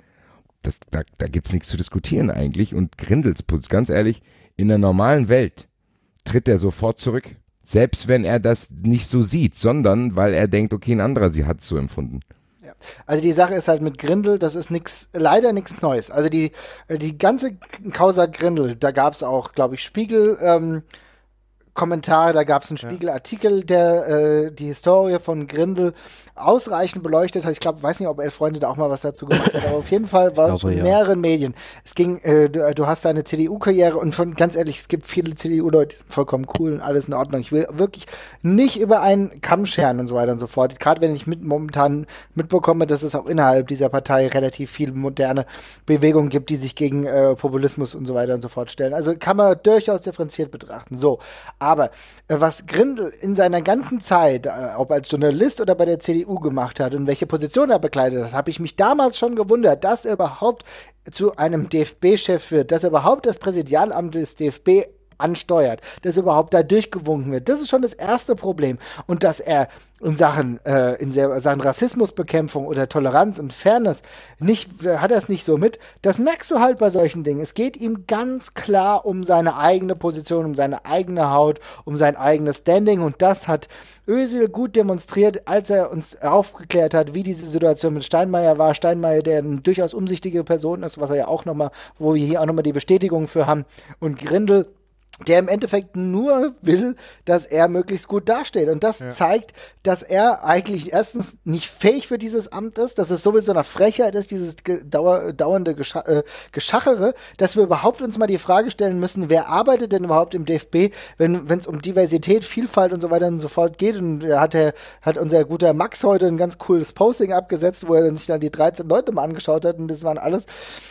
Speaker 3: Da gibt's nichts zu diskutieren eigentlich. Und Grindels, ganz ehrlich, in der normalen Welt tritt er sofort zurück. Selbst wenn er das nicht so sieht, sondern weil er denkt, okay, ein anderer sie hat es so empfunden.
Speaker 2: Ja. Also die Sache ist halt mit Grindel, das ist leider nichts Neues. Also die ganze Causa Grindel, da gab's auch, glaube ich, Spiegel Kommentare, da gab es einen Spiegel-Artikel, der die Historie von Grindel ausreichend beleuchtet hat. Ich glaube, weiß nicht, ob Elf Freunde da auch mal was dazu gemacht hat, aber auf jeden Fall war es in mehreren Medien. Es ging, du hast deine CDU-Karriere und ganz ehrlich, es gibt viele CDU-Leute, die sind vollkommen cool und alles in Ordnung. Ich will wirklich nicht über einen Kamm scheren und so weiter und so fort. Gerade wenn ich momentan mitbekomme, dass es auch innerhalb dieser Partei relativ viele moderne Bewegungen gibt, die sich gegen Populismus und so weiter und so fort stellen. Also kann man durchaus differenziert betrachten. So, aber was Grindel in seiner ganzen Zeit, ob als Journalist oder bei der CDU gemacht hat und welche Position er bekleidet hat, habe ich mich damals schon gewundert, dass er überhaupt zu einem DFB-Chef wird, dass er überhaupt das Präsidialamt des DFB ansteuert, dass überhaupt da durchgewunken wird. Das ist schon das erste Problem. Und dass er in Sachen Rassismusbekämpfung oder Toleranz und Fairness hat er es nicht so mit. Das merkst du halt bei solchen Dingen. Es geht ihm ganz klar um seine eigene Position, um seine eigene Haut, um sein eigenes Standing. Und das hat Özil gut demonstriert, als er uns aufgeklärt hat, wie diese Situation mit Steinmeier war. Steinmeier, der eine durchaus umsichtige Person ist, was er ja auch nochmal, wo wir hier auch nochmal die Bestätigung für haben. Und Grindel, der im Endeffekt nur will, dass er möglichst gut dasteht. Und das zeigt, dass er eigentlich erstens nicht fähig für dieses Amt ist, dass es sowieso eine Frechheit ist, dieses dauernde Geschachere, dass wir überhaupt uns mal die Frage stellen müssen, wer arbeitet denn überhaupt im DFB, wenn es um Diversität, Vielfalt und so weiter und so fort geht. Und hat unser guter Max heute ein ganz cooles Posting abgesetzt, wo er sich dann die 13 Leute mal angeschaut hat. Und das waren alles,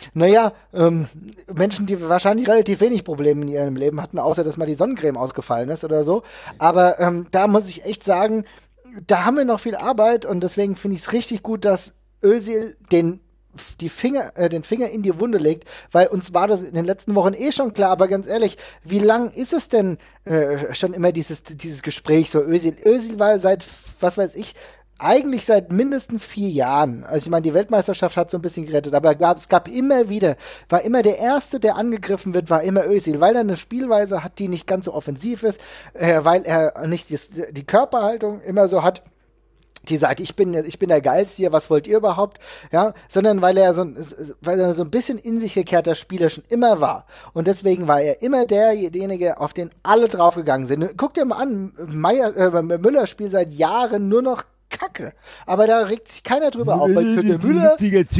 Speaker 2: Menschen, die wahrscheinlich relativ wenig Probleme in ihrem Leben hatten, außer dass mal die Sonnencreme ausgefallen ist oder so. Aber da muss ich echt sagen, da haben wir noch viel Arbeit und deswegen finde ich es richtig gut, dass Özil den Finger in die Wunde legt, weil uns war das in den letzten Wochen schon klar, aber ganz ehrlich, wie lang ist es denn schon immer dieses Gespräch so Özil? Özil war seit, was weiß ich, eigentlich seit mindestens 4 Jahren. Also ich meine, die Weltmeisterschaft hat so ein bisschen gerettet, aber es gab immer wieder, war immer der Erste, der angegriffen wird, war immer Özil, weil er eine Spielweise hat, die nicht ganz so offensiv ist, weil er nicht die Körperhaltung immer so hat, die sagt, ich bin der Geilste hier, was wollt ihr überhaupt? Ja, sondern weil er so ein bisschen in sich gekehrter Spieler schon immer war. Und deswegen war er immer derjenige, auf den alle draufgegangen sind. Guck dir mal an, Müller spielt seit Jahren nur noch Kacke. Aber da regt sich keiner drüber auf, weil für den Müller...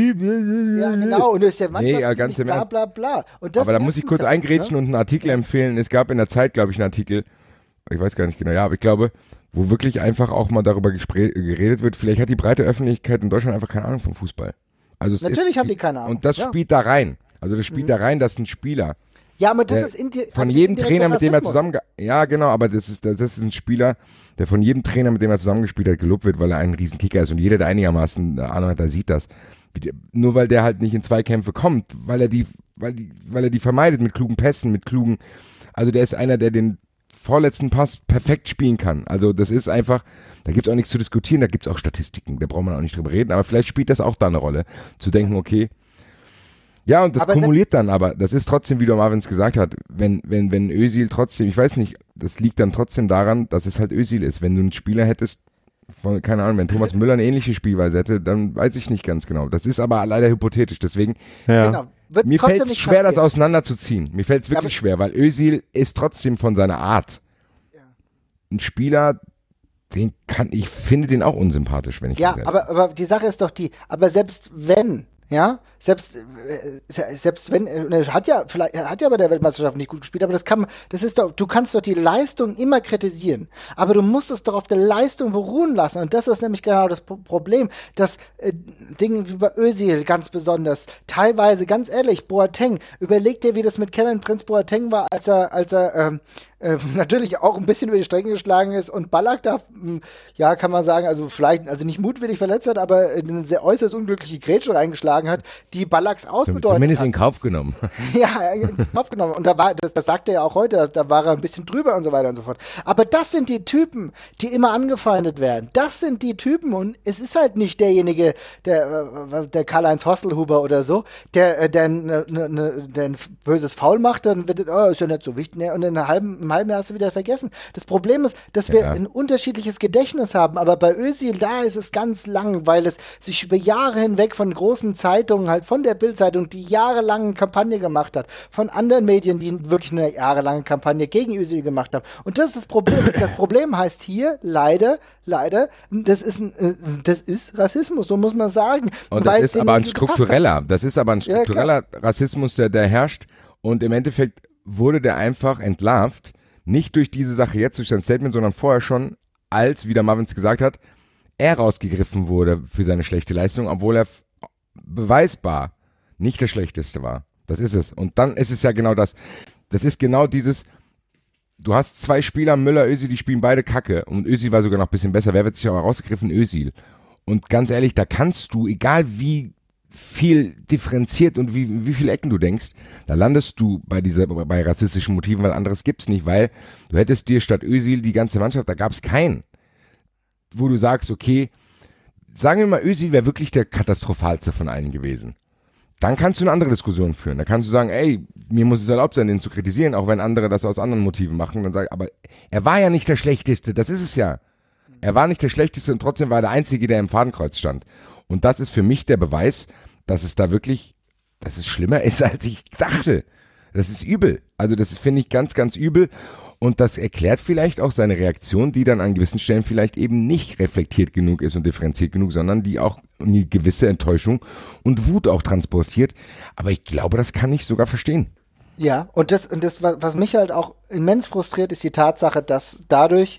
Speaker 2: Ja, genau. Und das ist ja manchmal bla bla bla. Und das
Speaker 3: aber da muss ich kurz eingrätschen und einen Artikel empfehlen. Es gab in der Zeit, glaube ich, einen Artikel, ich weiß gar nicht genau, ja, aber ich glaube, wo wirklich einfach auch mal darüber geredet wird, vielleicht hat die breite Öffentlichkeit in Deutschland einfach keine Ahnung vom Fußball. Also
Speaker 2: natürlich haben die keine Ahnung.
Speaker 3: Und das spielt da rein. Also das spielt da rein, dass ein Spieler...
Speaker 2: Ja, aber das ist
Speaker 3: von jedem Trainer, mit dem er ja, genau, aber das ist ein Spieler, der von jedem Trainer, mit dem er zusammengespielt hat, gelobt wird, weil er ein Riesenkicker ist und jeder, der einigermaßen Ahnung hat, der sieht das. Nur weil der halt nicht in Zweikämpfe kommt, weil er die vermeidet mit klugen Pässen, also der ist einer, der den vorletzten Pass perfekt spielen kann. Also das ist einfach, da gibt es auch nichts zu diskutieren, da gibt es auch Statistiken, da braucht man auch nicht drüber reden, aber vielleicht spielt das auch da eine Rolle, zu denken, okay, ja, und das kumuliert dann, aber das ist trotzdem, wie der Marvins gesagt hat, wenn Özil trotzdem, ich weiß nicht, das liegt dann trotzdem daran, dass es halt Özil ist. Wenn du einen Spieler hättest, keine Ahnung, wenn Thomas Müller eine ähnliche Spielweise hätte, dann weiß ich nicht ganz genau. Das ist aber leider hypothetisch, deswegen
Speaker 2: genau.
Speaker 3: Mir fällt es schwer, das auseinanderzuziehen. Mir fällt es wirklich schwer, weil Özil ist trotzdem von seiner Art ein Spieler, ich finde den auch unsympathisch, wenn ich
Speaker 2: ja, aber die Sache ist doch aber selbst wenn, ja, selbst wenn, er hat ja bei der Weltmeisterschaft nicht gut gespielt, aber du kannst doch die Leistung immer kritisieren, aber du musst es doch auf der Leistung beruhen lassen und das ist nämlich genau das Problem, dass Dinge wie bei Özil ganz besonders, teilweise, ganz ehrlich, Boateng, überleg dir, wie das mit Kevin Prince Boateng war, als er natürlich auch ein bisschen über die Stränge geschlagen ist und Ballack da, ja, kann man sagen, also vielleicht, also nicht mutwillig verletzt hat, aber eine sehr äußerst unglückliche Grätsche reingeschlagen hat, die Ballacks ausbedeutet hat.
Speaker 3: Zumindest in Kauf genommen.
Speaker 2: Ja, in Kauf genommen. Und das sagt er ja auch heute, da war er ein bisschen drüber und so weiter und so fort. Aber das sind die Typen, die immer angefeindet werden. Das sind die Typen und es ist halt nicht derjenige, der Karl-Heinz Hostelhuber oder so, der ein böses Foul macht, dann wird ist ja nicht so wichtig, ne? Und in einem halben Jahr hast du wieder vergessen. Das Problem ist, dass wir ein unterschiedliches Gedächtnis haben, aber bei Özil, da ist es ganz lang, weil es sich über Jahre hinweg von großen Zeitungen halt halt von der Bild-Zeitung, die jahrelang eine Kampagne gemacht hat, von anderen Medien, die wirklich eine jahrelange Kampagne gegen Özil gemacht haben. Und das ist das Problem. Das Problem heißt hier, leider, das ist Rassismus, so muss man sagen.
Speaker 3: Und das ist aber ein struktureller, Rassismus, der herrscht. Und im Endeffekt wurde der einfach entlarvt, nicht durch diese Sache jetzt, durch sein Statement, sondern vorher schon, als, wie der Marvins gesagt hat, er rausgegriffen wurde für seine schlechte Leistung, obwohl er beweisbar nicht der Schlechteste war. Das ist es. Und dann ist es ja genau das. Das ist genau dieses, du hast zwei Spieler, Müller, Özil, die spielen beide Kacke. Und Özil war sogar noch ein bisschen besser. Wer wird sich aber rausgegriffen? Özil. Und ganz ehrlich, da kannst du, egal wie viel differenziert und wie viele Ecken du denkst, da landest du bei rassistischen Motiven, weil anderes gibt's nicht, weil du hättest dir statt Özil die ganze Mannschaft, da gab's keinen, wo du sagst, okay, sagen wir mal, Özil wäre wirklich der katastrophalste von allen gewesen. Dann kannst du eine andere Diskussion führen. Da kannst du sagen, ey, mir muss es erlaubt sein, den zu kritisieren, auch wenn andere das aus anderen Motiven machen. Dann sag, aber er war ja nicht der Schlechteste, das ist es ja. Er war nicht der Schlechteste und trotzdem war er der Einzige, der im Fadenkreuz stand. Und das ist für mich der Beweis, dass es da wirklich, dass es schlimmer ist, als ich dachte. Das ist übel. Also das finde ich ganz, ganz übel. Und das erklärt vielleicht auch seine Reaktion, die dann an gewissen Stellen vielleicht eben nicht reflektiert genug ist und differenziert genug, sondern die auch eine gewisse Enttäuschung und Wut auch transportiert. Aber ich glaube, das kann ich sogar verstehen.
Speaker 2: Ja, und das, was mich halt auch immens frustriert, ist die Tatsache, dass dadurch,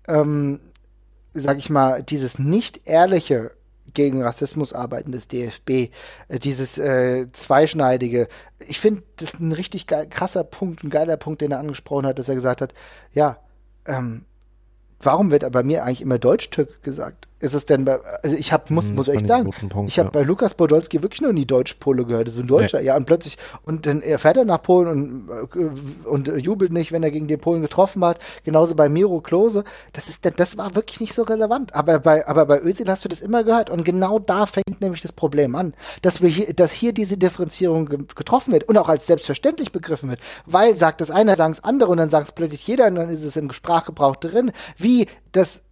Speaker 2: sag ich mal, dieses nicht ehrliche gegen Rassismus arbeiten des DFB, dieses zweischneidige, ich finde, das ist ein richtig krasser Punkt, ein geiler Punkt, den er angesprochen hat, dass er gesagt hat, ja, warum wird bei mir eigentlich immer Deutsch-Türk gesagt? Ist es denn also ich habe, muss echt sagen, ich habe bei Lukas Podolski wirklich noch nie Deutsch-Pole gehört, das ist ein Deutscher, ja, und plötzlich, und dann fährt er nach Polen und jubelt nicht, wenn er gegen den Polen getroffen hat, genauso bei Miro Klose, das war wirklich nicht so relevant, aber bei Özil hast du das immer gehört und genau da fängt nämlich das Problem an, dass hier diese Differenzierung getroffen wird und auch als selbstverständlich begriffen wird, weil sagt das einer, sagen es andere und dann sagt es plötzlich jeder und dann ist es im Sprachgebrauch drin, wie das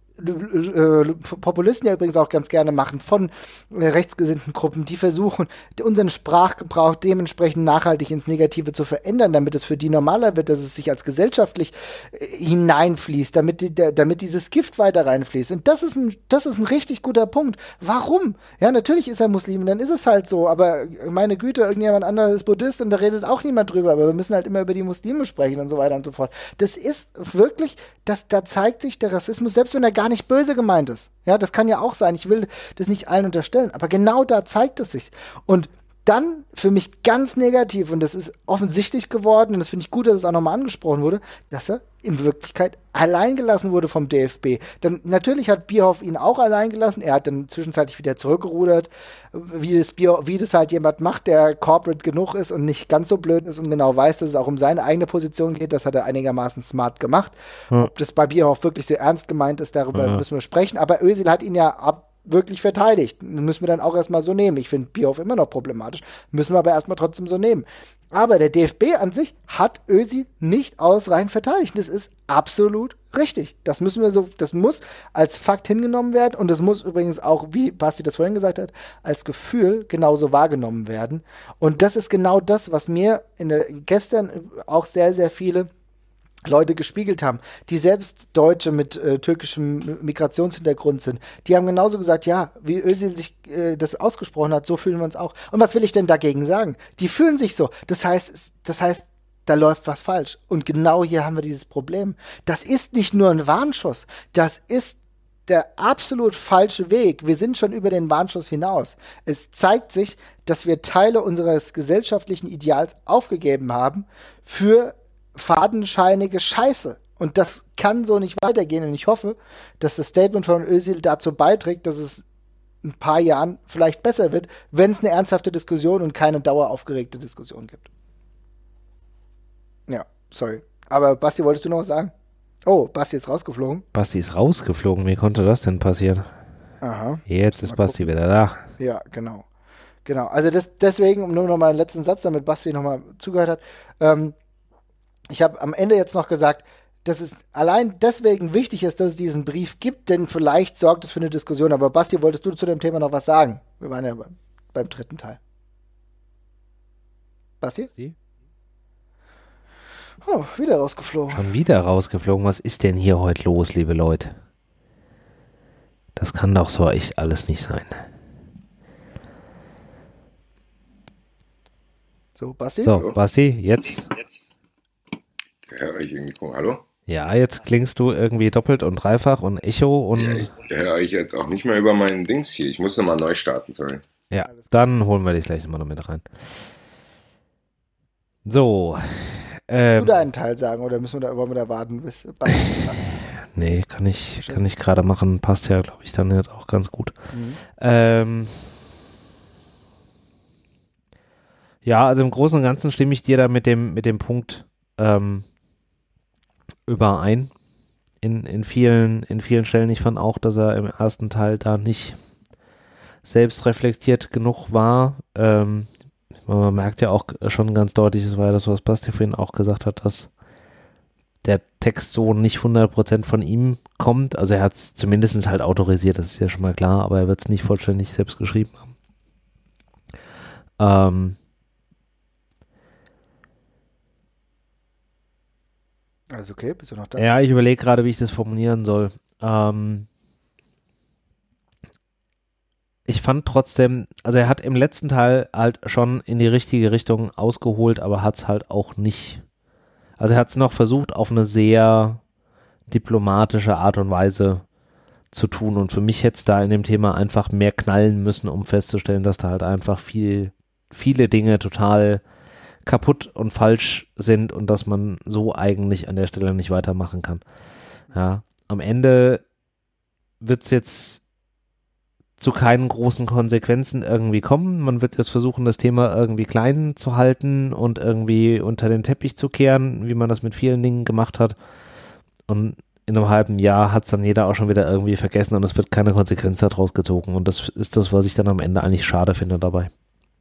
Speaker 2: Populisten ja übrigens auch ganz gerne machen von rechtsgesinnten Gruppen, die versuchen, unseren Sprachgebrauch dementsprechend nachhaltig ins Negative zu verändern, damit es für die normaler wird, dass es sich als gesellschaftlich hineinfließt, damit dieses Gift weiter reinfließt. Und das ist ein richtig guter Punkt. Warum? Ja, natürlich ist er Muslim, dann ist es halt so, aber meine Güte, irgendjemand anderes ist Buddhist und da redet auch niemand drüber, aber wir müssen halt immer über die Muslime sprechen und so weiter und so fort. Das ist wirklich, da zeigt sich der Rassismus, selbst wenn er gar nicht böse gemeint ist. Ja, das kann ja auch sein. Ich will das nicht allen unterstellen, aber genau da zeigt es sich. Und dann für mich ganz negativ, und das ist offensichtlich geworden, und das finde ich gut, dass es auch nochmal angesprochen wurde, dass er in Wirklichkeit allein gelassen wurde vom DFB. Dann natürlich hat Bierhoff ihn auch allein gelassen, er hat dann zwischenzeitlich wieder zurückgerudert, wie das halt jemand macht, der corporate genug ist und nicht ganz so blöd ist und genau weiß, dass es auch um seine eigene Position geht, das hat er einigermaßen smart gemacht. Ob das bei Bierhoff wirklich so ernst gemeint ist, darüber müssen wir sprechen, aber Özil hat ihn ja wirklich verteidigt. Müssen wir dann auch erstmal so nehmen. Ich finde Bierhoff immer noch problematisch. Müssen wir aber erstmal trotzdem so nehmen. Aber der DFB an sich hat Özil nicht ausreichend verteidigt. Das ist absolut richtig. Das muss als Fakt hingenommen werden und das muss übrigens auch, wie Basti das vorhin gesagt hat, als Gefühl genauso wahrgenommen werden. Und das ist genau das, was mir gestern auch sehr, sehr viele Leute gespiegelt haben, die selbst Deutsche mit türkischem Migrationshintergrund sind. Die haben genauso gesagt, ja, wie Özil sich das ausgesprochen hat, so fühlen wir uns auch. Und was will ich denn dagegen sagen? Die fühlen sich so. Das heißt, da läuft was falsch. Und genau hier haben wir dieses Problem. Das ist nicht nur ein Warnschuss. Das ist der absolut falsche Weg. Wir sind schon über den Warnschuss hinaus. Es zeigt sich, dass wir Teile unseres gesellschaftlichen Ideals aufgegeben haben für fadenscheinige Scheiße. Und das kann so nicht weitergehen. Und ich hoffe, dass das Statement von Özil dazu beiträgt, dass es in ein paar Jahren vielleicht besser wird, wenn es eine ernsthafte Diskussion und keine daueraufgeregte Diskussion gibt. Ja, sorry. Aber Basti, wolltest du noch was sagen? Oh, Basti ist rausgeflogen.
Speaker 1: Basti ist rausgeflogen. Wie konnte das denn passieren?
Speaker 2: Aha.
Speaker 1: Jetzt ist Basti wieder da.
Speaker 2: Ja, genau. Genau. Also deswegen, um nur noch mal einen letzten Satz, damit Basti noch mal zugehört hat, ich habe am Ende jetzt noch gesagt, dass es allein deswegen wichtig ist, dass es diesen Brief gibt, denn vielleicht sorgt es für eine Diskussion. Aber Basti, wolltest du zu dem Thema noch was sagen? Wir waren ja beim dritten Teil. Basti? Oh, wieder rausgeflogen.
Speaker 1: Schon wieder rausgeflogen. Was ist denn hier heute los, liebe Leute? Das kann doch so echt alles nicht sein.
Speaker 2: So, Basti?
Speaker 1: So, Basti, jetzt?
Speaker 3: Ich höre euch irgendwie komisch. Hallo?
Speaker 1: Ja, jetzt klingst du irgendwie doppelt und dreifach und Echo und...
Speaker 3: Ja, ich höre euch jetzt auch nicht mehr über meinen Dings hier. Ich muss nochmal neu starten, sorry.
Speaker 1: Ja, dann holen wir dich gleich nochmal noch mit rein. So.
Speaker 2: Du deinen Teil sagen oder wollen wir da warten, bis Basti
Speaker 1: Nee, kann ich gerade machen. Passt ja, glaube ich, dann jetzt auch ganz gut. Ja, also im Großen und Ganzen stimme ich dir da mit dem Punkt überein. In vielen Stellen. Ich fand auch, dass er im ersten Teil da nicht selbst reflektiert genug war. Man merkt ja auch schon ganz deutlich, das war ja das, was Basti vorhin auch gesagt hat, dass der Text so nicht 100% von ihm kommt. Also er hat es zumindest halt autorisiert, das ist ja schon mal klar, aber er wird es nicht vollständig selbst geschrieben haben.
Speaker 2: Alles okay, bist du noch da?
Speaker 1: Ja, ich überlege gerade, wie ich das formulieren soll. Ich fand trotzdem, also er hat im letzten Teil halt schon in die richtige Richtung ausgeholt, aber hat es halt auch nicht. Also er hat es noch versucht, auf eine sehr diplomatische Art und Weise zu tun. Und für mich hätte es da in dem Thema einfach mehr knallen müssen, um festzustellen, dass da halt einfach viele Dinge total kaputt und falsch sind und dass man so eigentlich an der Stelle nicht weitermachen kann. Ja, am Ende wird es jetzt zu keinen großen Konsequenzen irgendwie kommen. Man wird jetzt versuchen, das Thema irgendwie klein zu halten und irgendwie unter den Teppich zu kehren, wie man das mit vielen Dingen gemacht hat. Und in einem halben Jahr hat es dann jeder auch schon wieder irgendwie vergessen und es wird keine Konsequenz daraus gezogen. Und das ist das, was ich dann am Ende eigentlich schade finde dabei.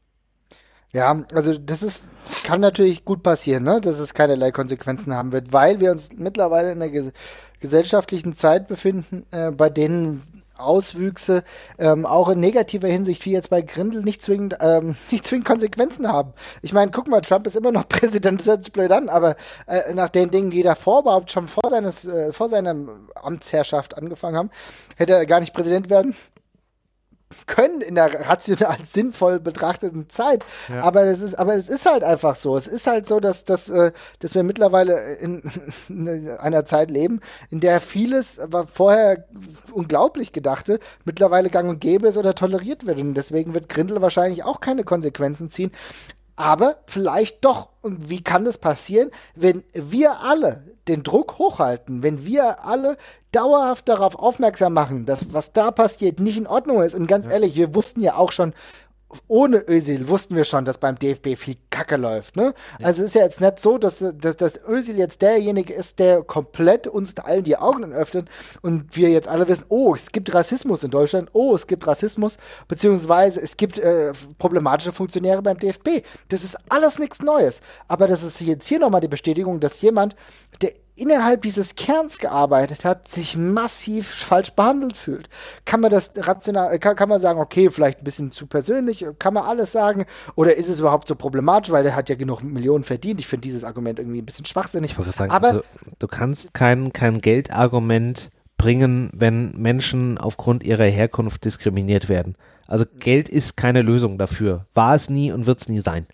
Speaker 2: Ja, also kann natürlich gut passieren, ne, dass es keinerlei Konsequenzen haben wird, weil wir uns mittlerweile in einer gesellschaftlichen Zeit befinden, bei denen Auswüchse auch in negativer Hinsicht, wie jetzt bei Grindel, nicht zwingend Konsequenzen haben. Ich meine, guck mal, Trump ist immer noch Präsident, das hört sich blöd an, aber nach den Dingen, die davor überhaupt schon vor seiner Amtsherrschaft angefangen haben, hätte er gar nicht Präsident werden können in der rational sinnvoll betrachteten Zeit. Ja. Aber es ist halt einfach so. Es ist halt so, dass wir mittlerweile in einer Zeit leben, in der vieles, aber vorher unglaublich gedachte, mittlerweile gang und gäbe ist oder toleriert wird. Und deswegen wird Grindel wahrscheinlich auch keine Konsequenzen ziehen. Aber vielleicht doch. Und wie kann das passieren, wenn wir alle den Druck hochhalten, wenn wir alle dauerhaft darauf aufmerksam machen, dass was da passiert nicht in Ordnung ist. Und ganz ehrlich, wir wussten ja auch schon, ohne Özil wussten wir schon, dass beim DFB viel Kacke läuft. Ne? Ja. Also es ist ja jetzt nicht so, dass Özil jetzt derjenige ist, der komplett uns allen die Augen öffnet und wir jetzt alle wissen, oh, es gibt Rassismus in Deutschland, oh, es gibt Rassismus, beziehungsweise es gibt problematische Funktionäre beim DFB. Das ist alles nichts Neues. Aber das ist jetzt hier nochmal die Bestätigung, dass jemand, der innerhalb dieses Kerns gearbeitet hat, sich massiv falsch behandelt fühlt. Kann man das rational, kann man sagen, okay, vielleicht ein bisschen zu persönlich, kann man alles sagen, oder ist es überhaupt so problematisch, weil der hat ja genug Millionen verdient. Ich finde dieses Argument irgendwie ein bisschen schwachsinnig.
Speaker 1: Ich wollte gerade sagen, aber du kannst kein Geldargument bringen, wenn Menschen aufgrund ihrer Herkunft diskriminiert werden. Also Geld ist keine Lösung dafür. War es nie und wird es nie sein.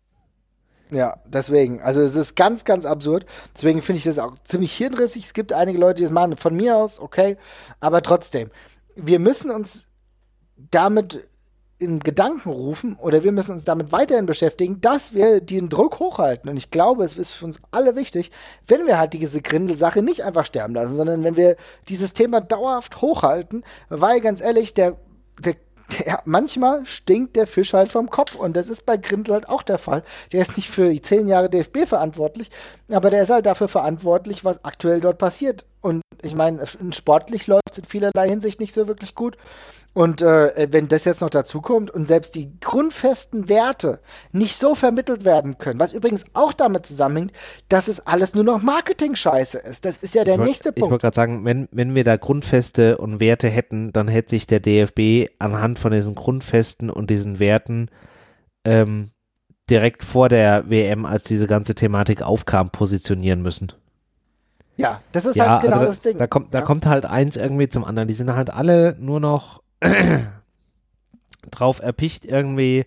Speaker 2: Ja, deswegen. Also es ist ganz, ganz absurd. Deswegen finde ich das auch ziemlich hirnrissig. Es gibt einige Leute, die das machen von mir aus, okay. Aber trotzdem, wir müssen uns damit in Gedanken rufen oder wir müssen uns damit weiterhin beschäftigen, dass wir den Druck hochhalten. Und ich glaube, es ist für uns alle wichtig, wenn wir halt diese Grindel-Sache nicht einfach sterben lassen, sondern wenn wir dieses Thema dauerhaft hochhalten, weil ganz ehrlich, ja, manchmal stinkt der Fisch halt vom Kopf und das ist bei Grindel halt auch der Fall. Der ist nicht für 10 Jahre DFB verantwortlich, aber der ist halt dafür verantwortlich, was aktuell dort passiert. Und ich meine, sportlich läuft es in vielerlei Hinsicht nicht so wirklich gut. Und wenn das jetzt noch dazu kommt und selbst die grundfesten Werte nicht so vermittelt werden können, was übrigens auch damit zusammenhängt, dass es alles nur noch Marketing-Scheiße ist. Das ist ja der nächste Punkt.
Speaker 1: Ich wollte gerade sagen, wenn wir da Grundfeste und Werte hätten, dann hätte sich der DFB anhand von diesen Grundfesten und diesen Werten direkt vor der WM, als diese ganze Thematik aufkam, positionieren müssen.
Speaker 2: Ja, das ist halt genau
Speaker 1: also
Speaker 2: das Ding.
Speaker 1: Da kommt halt eins irgendwie zum anderen. Die sind halt alle nur noch drauf erpicht, irgendwie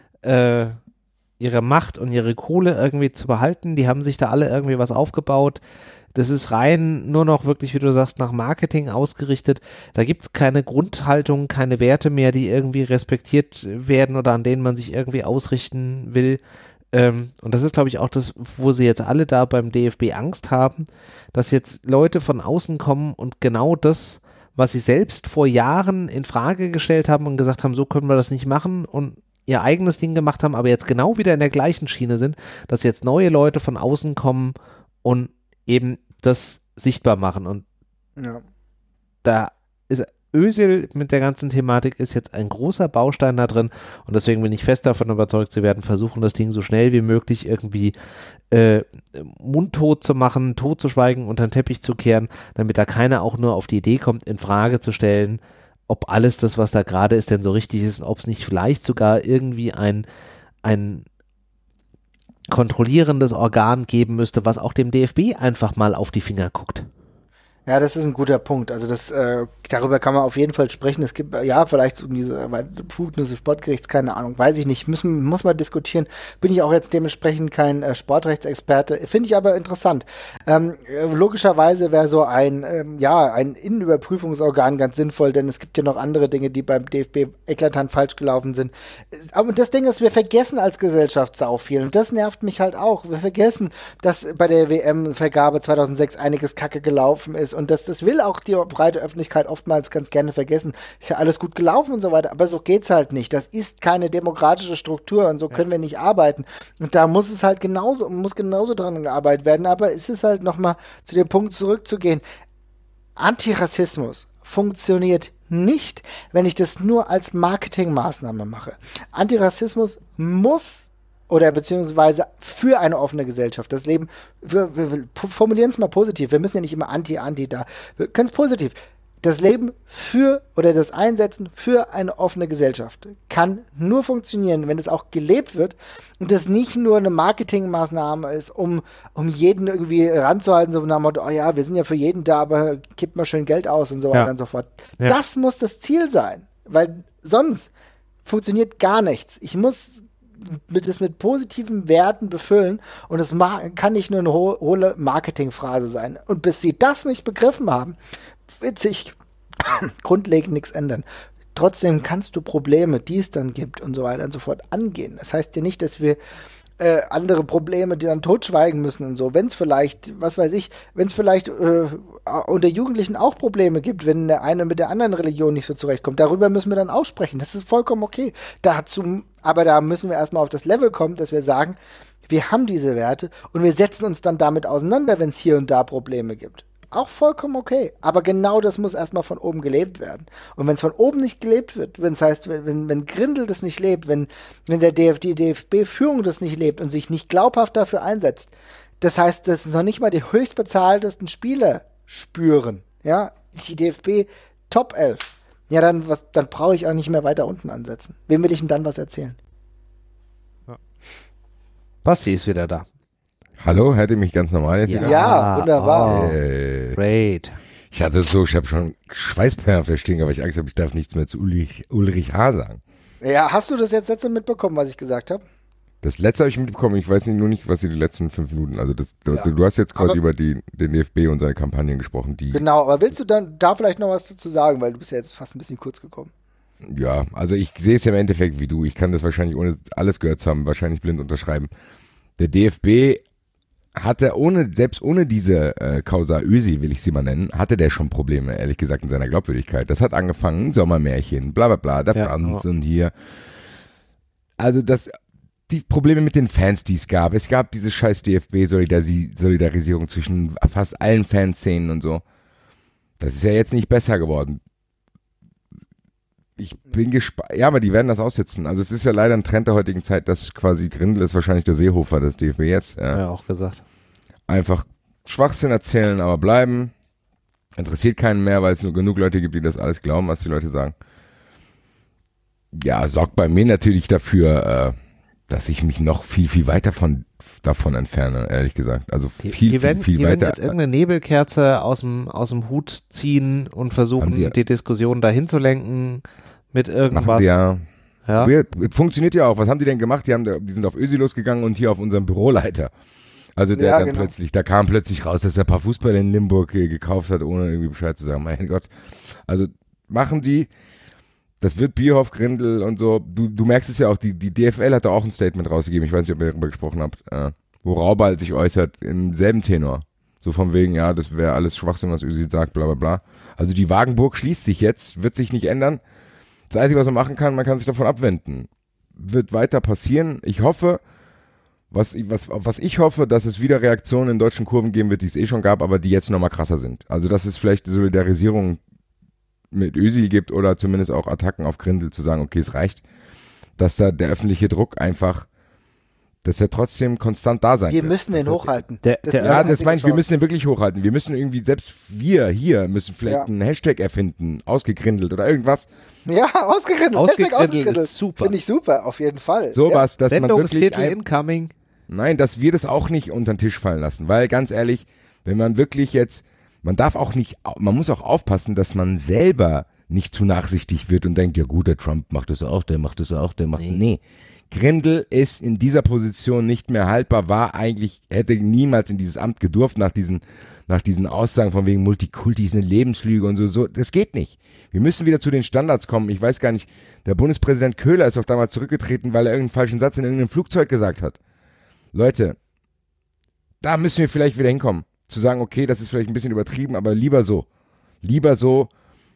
Speaker 1: ihre Macht und ihre Kohle irgendwie zu behalten. Die haben sich da alle irgendwie was aufgebaut. Das ist rein nur noch wirklich, wie du sagst, nach Marketing ausgerichtet. Da gibt es keine Grundhaltung, keine Werte mehr, die irgendwie respektiert werden oder an denen man sich irgendwie ausrichten will. Und das ist, glaube ich, auch das, wo sie jetzt alle da beim DFB Angst haben, dass jetzt Leute von außen kommen und genau das, was sie selbst vor Jahren in Frage gestellt haben und gesagt haben, so können wir das nicht machen und ihr eigenes Ding gemacht haben, aber jetzt genau wieder in der gleichen Schiene sind, dass jetzt neue Leute von außen kommen und eben das sichtbar machen. Und da ist Özil mit der ganzen Thematik ist jetzt ein großer Baustein da drin und deswegen bin ich fest davon überzeugt, sie werden versuchen, das Ding so schnell wie möglich irgendwie mundtot zu machen, totzuschweigen, unter den Teppich zu kehren, damit da keiner auch nur auf die Idee kommt, in Frage zu stellen, ob alles das, was da gerade ist, denn so richtig ist und ob es nicht vielleicht sogar irgendwie ein kontrollierendes Organ geben müsste, was auch dem DFB einfach mal auf die Finger guckt.
Speaker 2: Ja, das ist ein guter Punkt. Also darüber kann man auf jeden Fall sprechen. Es gibt vielleicht um diese Befugnisse des Sportgerichts, keine Ahnung, weiß ich nicht. Muss man diskutieren. Bin ich auch jetzt dementsprechend kein Sportrechtsexperte. Finde ich aber interessant. Logischerweise wäre so ein Innenüberprüfungsorgan ganz sinnvoll, denn es gibt ja noch andere Dinge, die beim DFB eklatant falsch gelaufen sind. Aber das Ding ist, wir vergessen als Gesellschaft sau viel. Und das nervt mich halt auch. Wir vergessen, dass bei der WM-Vergabe 2006 einiges Kacke gelaufen ist. Und das will auch die breite Öffentlichkeit oftmals ganz gerne vergessen. Ist ja alles gut gelaufen und so weiter, aber so geht's halt nicht. Das ist keine demokratische Struktur und so können wir nicht arbeiten. Und da muss es halt genauso dran gearbeitet werden. Aber es ist halt nochmal zu dem Punkt zurückzugehen. Antirassismus funktioniert nicht, wenn ich das nur als Marketingmaßnahme mache. Antirassismus muss oder beziehungsweise für eine offene Gesellschaft. Das Leben, wir formulieren es mal positiv, wir müssen ja nicht immer anti da, wir können es positiv. Das Leben für oder das Einsetzen für eine offene Gesellschaft kann nur funktionieren, wenn es auch gelebt wird und das nicht nur eine Marketingmaßnahme ist, um jeden irgendwie ranzuhalten, so nach dem Motto, oh ja, wir sind ja für jeden da, aber kippt mal schön Geld aus und so weiter und so fort. Ja. Das muss das Ziel sein, weil sonst funktioniert gar nichts. Ich muss das mit positiven Werten befüllen und das kann nicht nur eine hohle Marketingphrase sein. Und bis sie das nicht begriffen haben, wird sich grundlegend nichts ändern. Trotzdem kannst du Probleme, die es dann gibt und so weiter und so fort angehen. Das heißt ja nicht, dass wir andere Probleme, die dann totschweigen müssen und so. Wenn es vielleicht, unter Jugendlichen auch Probleme gibt, wenn der eine mit der anderen Religion nicht so zurechtkommt, darüber müssen wir dann aussprechen. Das ist vollkommen okay. Aber da müssen wir erstmal auf das Level kommen, dass wir sagen, wir haben diese Werte und wir setzen uns dann damit auseinander, wenn es hier und da Probleme gibt. Auch vollkommen okay. Aber genau das muss erstmal von oben gelebt werden. Und wenn es von oben nicht gelebt wird, wenn Grindel das nicht lebt, wenn die DFB-Führung das nicht lebt und sich nicht glaubhaft dafür einsetzt, das heißt, dass noch nicht mal die höchstbezahltesten Spieler spüren, ja, die DFB Top 11, ja, dann brauche ich auch nicht mehr weiter unten ansetzen. Wem will ich denn dann was erzählen?
Speaker 1: Ja. Basti ist wieder da.
Speaker 3: Hallo, hört ihr mich ganz normal jetzt wieder?
Speaker 2: Ja, wunderbar.
Speaker 1: Great.
Speaker 3: Ich habe schon Schweißperlen verstehen, aber ich Angst habe, ich darf nichts mehr zu Ulrich H. sagen.
Speaker 2: Ja, hast du das jetzt letzte mitbekommen, was ich gesagt habe?
Speaker 3: Das letzte habe ich mitbekommen, ich weiß nur nicht, was die letzten 5 Minuten, also du hast jetzt quasi über den DFB und seine Kampagnen gesprochen. Genau,
Speaker 2: aber willst du dann da vielleicht noch was dazu sagen, weil du bist ja jetzt fast ein bisschen kurz gekommen.
Speaker 3: Ja, also ich sehe es ja im Endeffekt wie du, ich kann das wahrscheinlich ohne alles gehört zu haben, wahrscheinlich blind unterschreiben. Der DFB hatte selbst ohne diese Causa Özil, will ich sie mal nennen, hatte der schon Probleme, ehrlich gesagt, in seiner Glaubwürdigkeit. Das hat angefangen, Sommermärchen, bla bla bla, der Franz und hier. Also die Probleme mit den Fans, die es gab diese scheiß DFB-Solidarisierung zwischen fast allen Fanszenen und so. Das ist ja jetzt nicht besser geworden. Ich bin gespannt. Ja, aber die werden das aussitzen. Also es ist ja leider ein Trend der heutigen Zeit, dass quasi Grindel ist wahrscheinlich der Seehofer des DFB jetzt.
Speaker 1: Ja, auch gesagt.
Speaker 3: Einfach Schwachsinn erzählen, aber bleiben. Interessiert keinen mehr, weil es nur genug Leute gibt, die das alles glauben, was die Leute sagen. Ja, sorgt bei mir natürlich dafür, dass ich mich noch viel, viel weiter davon entferne, ehrlich gesagt. Also viel,
Speaker 1: die werden
Speaker 3: weiter.
Speaker 1: jetzt irgendeine Nebelkerze aus dem Hut ziehen und versuchen, die Diskussion dahin zu lenken mit irgendwas.
Speaker 3: Machen sie ja.
Speaker 1: Ja.
Speaker 3: Funktioniert ja auch. Was haben die denn gemacht? Die sind auf Ösi losgegangen und hier auf unseren Büroleiter. Also da kam plötzlich raus, dass er ein paar Fußballer in Limburg gekauft hat, ohne irgendwie Bescheid zu sagen. Mein Gott. Also machen die, das wird Bierhoff, Grindel und so. Du merkst es ja auch, die DFL hat da auch ein Statement rausgegeben. Ich weiß nicht, ob ihr darüber gesprochen habt, wo Raubal sich äußert im selben Tenor. So von wegen, ja, das wäre alles Schwachsinn, was Ösi sagt, bla bla bla. Also die Wagenburg schließt sich jetzt, wird sich nicht ändern. Das Einzige, was man machen kann, man kann sich davon abwenden. Wird weiter passieren. Ich hoffe, was ich hoffe, dass es wieder Reaktionen in deutschen Kurven geben wird, die es eh schon gab, aber die jetzt nochmal krasser sind. Also dass es vielleicht die Solidarisierung mit Özil gibt oder zumindest auch Attacken auf Grindel zu sagen, okay, es reicht, dass da der öffentliche Druck einfach, dass er trotzdem konstant da sein
Speaker 2: Wir
Speaker 3: wird.
Speaker 2: müssen den hochhalten.
Speaker 3: Das meine ich, wir müssen den wirklich hochhalten. Wir müssen irgendwie, selbst wir hier, müssen vielleicht einen Hashtag erfinden, ausgegrindelt oder irgendwas.
Speaker 2: Ja, ausgegrindelt.
Speaker 1: Ausgegrindelt ist super.
Speaker 2: Finde ich super, auf jeden Fall.
Speaker 3: Sowas, dass man wirklich...
Speaker 1: Sendungstitel incoming.
Speaker 3: Nein, dass wir das auch nicht unter den Tisch fallen lassen, weil ganz ehrlich, wenn man wirklich jetzt, man muss auch aufpassen, dass man selber nicht zu nachsichtig wird und denkt, ja gut, der Trump macht das auch, der macht das auch, der macht das. Nee. Grindel ist in dieser Position nicht mehr haltbar, hätte niemals in dieses Amt gedurft nach diesen Aussagen von wegen Multikulti ist eine Lebenslüge und so, das geht nicht. Wir müssen wieder zu den Standards kommen. Ich weiß gar nicht, der Bundespräsident Köhler ist auch damals zurückgetreten, weil er irgendeinen falschen Satz in irgendeinem Flugzeug gesagt hat. Leute, da müssen wir vielleicht wieder hinkommen. Zu sagen, okay, das ist vielleicht ein bisschen übertrieben, aber lieber so. Lieber so,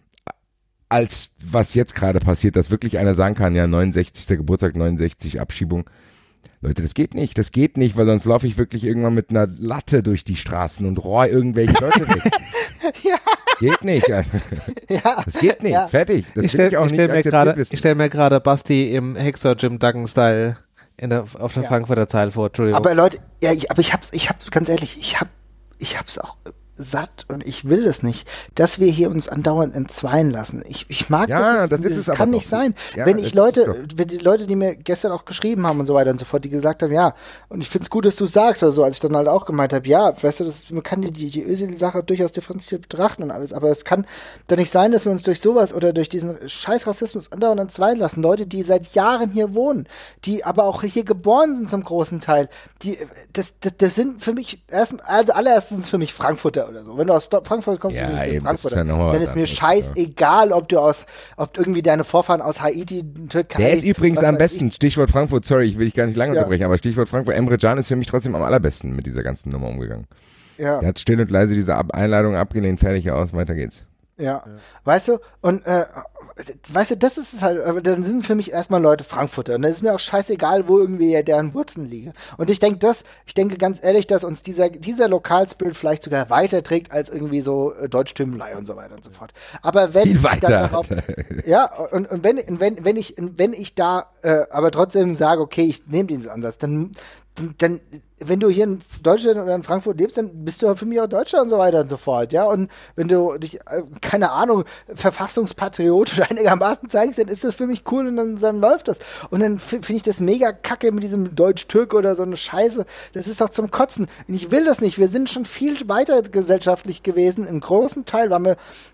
Speaker 3: als was jetzt gerade passiert, dass wirklich einer sagen kann, ja, 69. Geburtstag, 69 Abschiebung. Leute, das geht nicht, weil sonst laufe ich wirklich irgendwann mit einer Latte durch die Straßen und rohr irgendwelche Leute weg.
Speaker 2: Ja.
Speaker 3: Geht nicht.
Speaker 2: Ja.
Speaker 3: Das geht nicht, fertig. Das
Speaker 1: Ich stell mir gerade Basti im Hexer Jim Duggan-Style auf der Frankfurter Zeile vor, Entschuldigung.
Speaker 2: Aber Leute, ich hab's ganz ehrlich, ich hab's auch satt und ich will das nicht, dass wir hier uns andauernd entzweien lassen. Ich mag das nicht. Das kann nicht sein. Ja, wenn die Leute, die mir gestern auch geschrieben haben und so weiter und so fort, die gesagt haben, ja, und ich find's gut, dass du sagst oder so, als ich dann halt auch gemeint habe, ja, weißt du, man kann die Özil-Sache durchaus differenziert betrachten und alles, aber es kann doch nicht sein, dass wir uns durch sowas oder durch diesen scheiß Rassismus andauernd entzweien lassen. Leute, die seit Jahren hier wohnen, die aber auch hier geboren sind zum großen Teil, das sind für mich allererstens für mich Frankfurter oder so. Wenn du aus Frankfurt kommst, Frankfurter, dann ist mir scheißegal, ob irgendwie deine Vorfahren aus Haiti, Türkei.
Speaker 3: Der ist übrigens am besten. Stichwort Frankfurt, sorry, ich will dich gar nicht lange unterbrechen, aber Stichwort Frankfurt, Emre Can ist für mich trotzdem am allerbesten mit dieser ganzen Nummer umgegangen. Ja. Der hat still und leise diese Einladung abgelehnt, fertig aus, weiter geht's.
Speaker 2: Ja. Weißt du, und das ist es halt, aber dann sind für mich erstmal Leute Frankfurter und dann ist mir auch scheißegal, wo irgendwie deren Wurzeln liegen. Und ich denke ganz ehrlich, dass uns dieser Lokalspirit vielleicht sogar weiterträgt als irgendwie so Deutschtümelei und so weiter und so fort. Aber wenn
Speaker 3: viel weiter.
Speaker 2: Darauf, ja, und wenn ich da aber trotzdem sage, okay, ich nehme diesen Ansatz, dann wenn du hier in Deutschland oder in Frankfurt lebst, dann bist du für mich auch Deutscher und so weiter und so fort, ja, und wenn du dich, keine Ahnung, verfassungspatriotisch einigermaßen zeigst, dann ist das für mich cool und dann läuft das. Und dann finde ich das mega kacke mit diesem Deutsch-Türk oder so eine Scheiße, das ist doch zum Kotzen. Und ich will das nicht, wir sind schon viel weiter gesellschaftlich gewesen, im großen Teil waren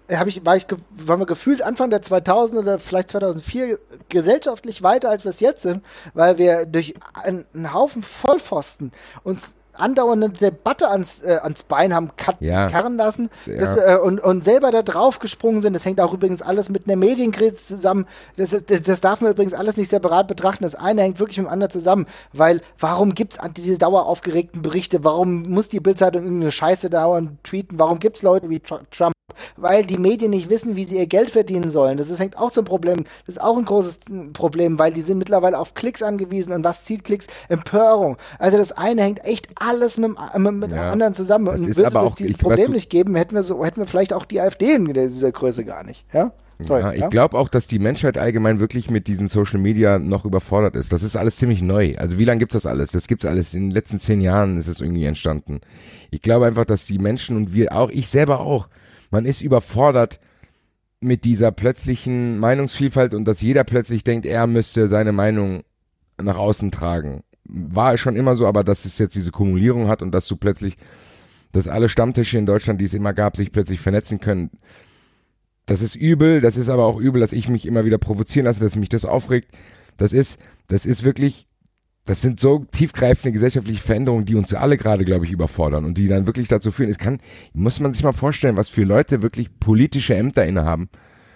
Speaker 2: wir gefühlt Anfang der 2000 oder vielleicht 2004 gesellschaftlich weiter, als wir es jetzt sind, weil wir durch einen Haufen Vollpfosten uns andauernde Debatte ans Bein haben karren lassen und selber da drauf gesprungen sind. Das hängt auch übrigens alles mit einer Medienkrise zusammen. Das darf man übrigens alles nicht separat betrachten. Das eine hängt wirklich mit dem anderen zusammen. Weil, warum gibt es diese daueraufgeregten Berichte? Warum muss die Bildzeitung irgendeine Scheiße dauernd tweeten? Warum gibt es Leute wie Trump? Weil die Medien nicht wissen, wie sie ihr Geld verdienen sollen. Das hängt auch zum Problem. Das ist auch ein großes Problem, weil die sind mittlerweile auf Klicks angewiesen. Und was zieht Klicks? Empörung. Also das eine hängt echt alles mit dem anderen zusammen. Und würde es dieses Problem nicht geben, hätten wir vielleicht auch die AfD in dieser Größe gar nicht. Ja? Sorry,
Speaker 3: ich glaube auch, dass die Menschheit allgemein wirklich mit diesen Social Media noch überfordert ist. Das ist alles ziemlich neu. Also wie lange gibt es das alles? Das gibt es alles. In den letzten 10 Jahren ist es irgendwie entstanden. Ich glaube einfach, dass die Menschen und wir auch, ich selber auch, man ist überfordert mit dieser plötzlichen Meinungsvielfalt und dass jeder plötzlich denkt, er müsste seine Meinung nach außen tragen. War schon immer so, aber dass es jetzt diese Kumulierung hat und dass du plötzlich, dass alle Stammtische in Deutschland, die es immer gab, sich plötzlich vernetzen können, das ist übel, das ist aber auch übel, dass ich mich immer wieder provozieren lasse, dass mich das aufregt. Das ist wirklich, das sind so tiefgreifende gesellschaftliche Veränderungen, die uns alle gerade, glaube ich, überfordern und die dann wirklich dazu führen, muss man sich mal vorstellen, was für Leute wirklich politische Ämter innehaben,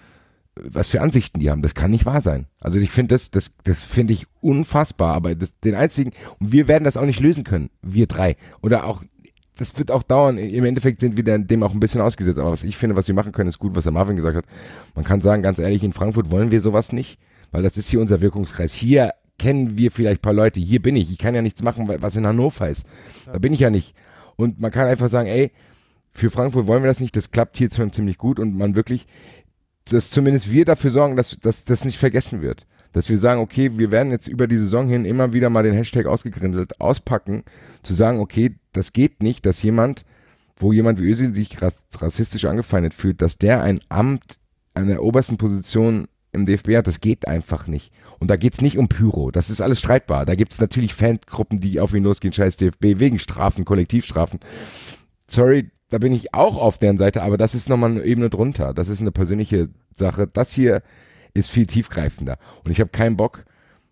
Speaker 3: was für Ansichten die haben. Das kann nicht wahr sein. Also ich finde das finde ich unfassbar, aber den einzigen, und wir werden das auch nicht lösen können, wir drei. Oder auch, das wird auch dauern, im Endeffekt sind wir dem auch ein bisschen ausgesetzt, aber was ich finde, was wir machen können, ist gut, was der Marvin gesagt hat. Man kann sagen, ganz ehrlich, in Frankfurt wollen wir sowas nicht, weil das ist hier unser Wirkungskreis. Hier kennen wir vielleicht ein paar Leute, hier bin ich kann ja nichts machen, was in Hannover ist. Da bin ich ja nicht. Und man kann einfach sagen, ey, für Frankfurt wollen wir das nicht, das klappt hier schon ziemlich gut und man wirklich, dass zumindest wir dafür sorgen, dass das nicht vergessen wird. Dass wir sagen, okay, wir werden jetzt über die Saison hin immer wieder mal den Hashtag ausgegrindelt auspacken, zu sagen, okay, das geht nicht, dass jemand, wo jemand wie Özil sich rassistisch angefeindet fühlt, dass der ein Amt an der obersten Position im DFB hat, das geht einfach nicht. Und da geht's nicht um Pyro, das ist alles streitbar. Da gibt's natürlich Fangruppen, die auf ihn losgehen, scheiß DFB, wegen Strafen, Kollektivstrafen. Sorry, da bin ich auch auf deren Seite, aber das ist nochmal eine Ebene drunter. Das ist eine persönliche Sache. Das hier ist viel tiefgreifender. Und ich habe keinen Bock,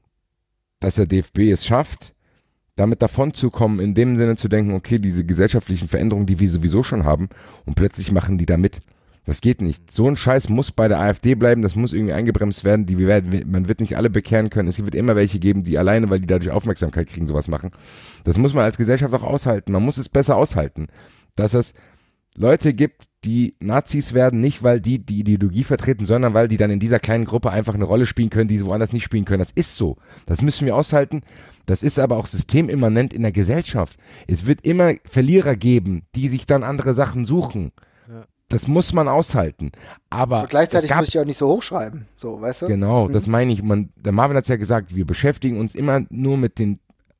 Speaker 3: dass der DFB es schafft, damit davonzukommen, in dem Sinne zu denken, okay, diese gesellschaftlichen Veränderungen, die wir sowieso schon haben, und plötzlich machen die da mit. Das geht nicht. So ein Scheiß muss bei der AfD bleiben, das muss irgendwie eingebremst werden. Man wird nicht alle bekehren können. Es wird immer welche geben, die alleine, weil die dadurch Aufmerksamkeit kriegen, sowas machen. Das muss man als Gesellschaft auch aushalten. Man muss es besser aushalten. Dass es Leute gibt, die Nazis werden, nicht weil die Ideologie vertreten, sondern weil die dann in dieser kleinen Gruppe einfach eine Rolle spielen können, die sie woanders nicht spielen können. Das ist so. Das müssen wir aushalten. Das ist aber auch systemimmanent in der Gesellschaft. Es wird immer Verlierer geben, die sich dann andere Sachen suchen. Ja. Das muss man aushalten. Aber
Speaker 2: gleichzeitig muss ich auch nicht so hochschreiben. So, weißt du?
Speaker 3: Genau, das meine ich. Der Marvin hat es ja gesagt, wir beschäftigen uns immer nur mit den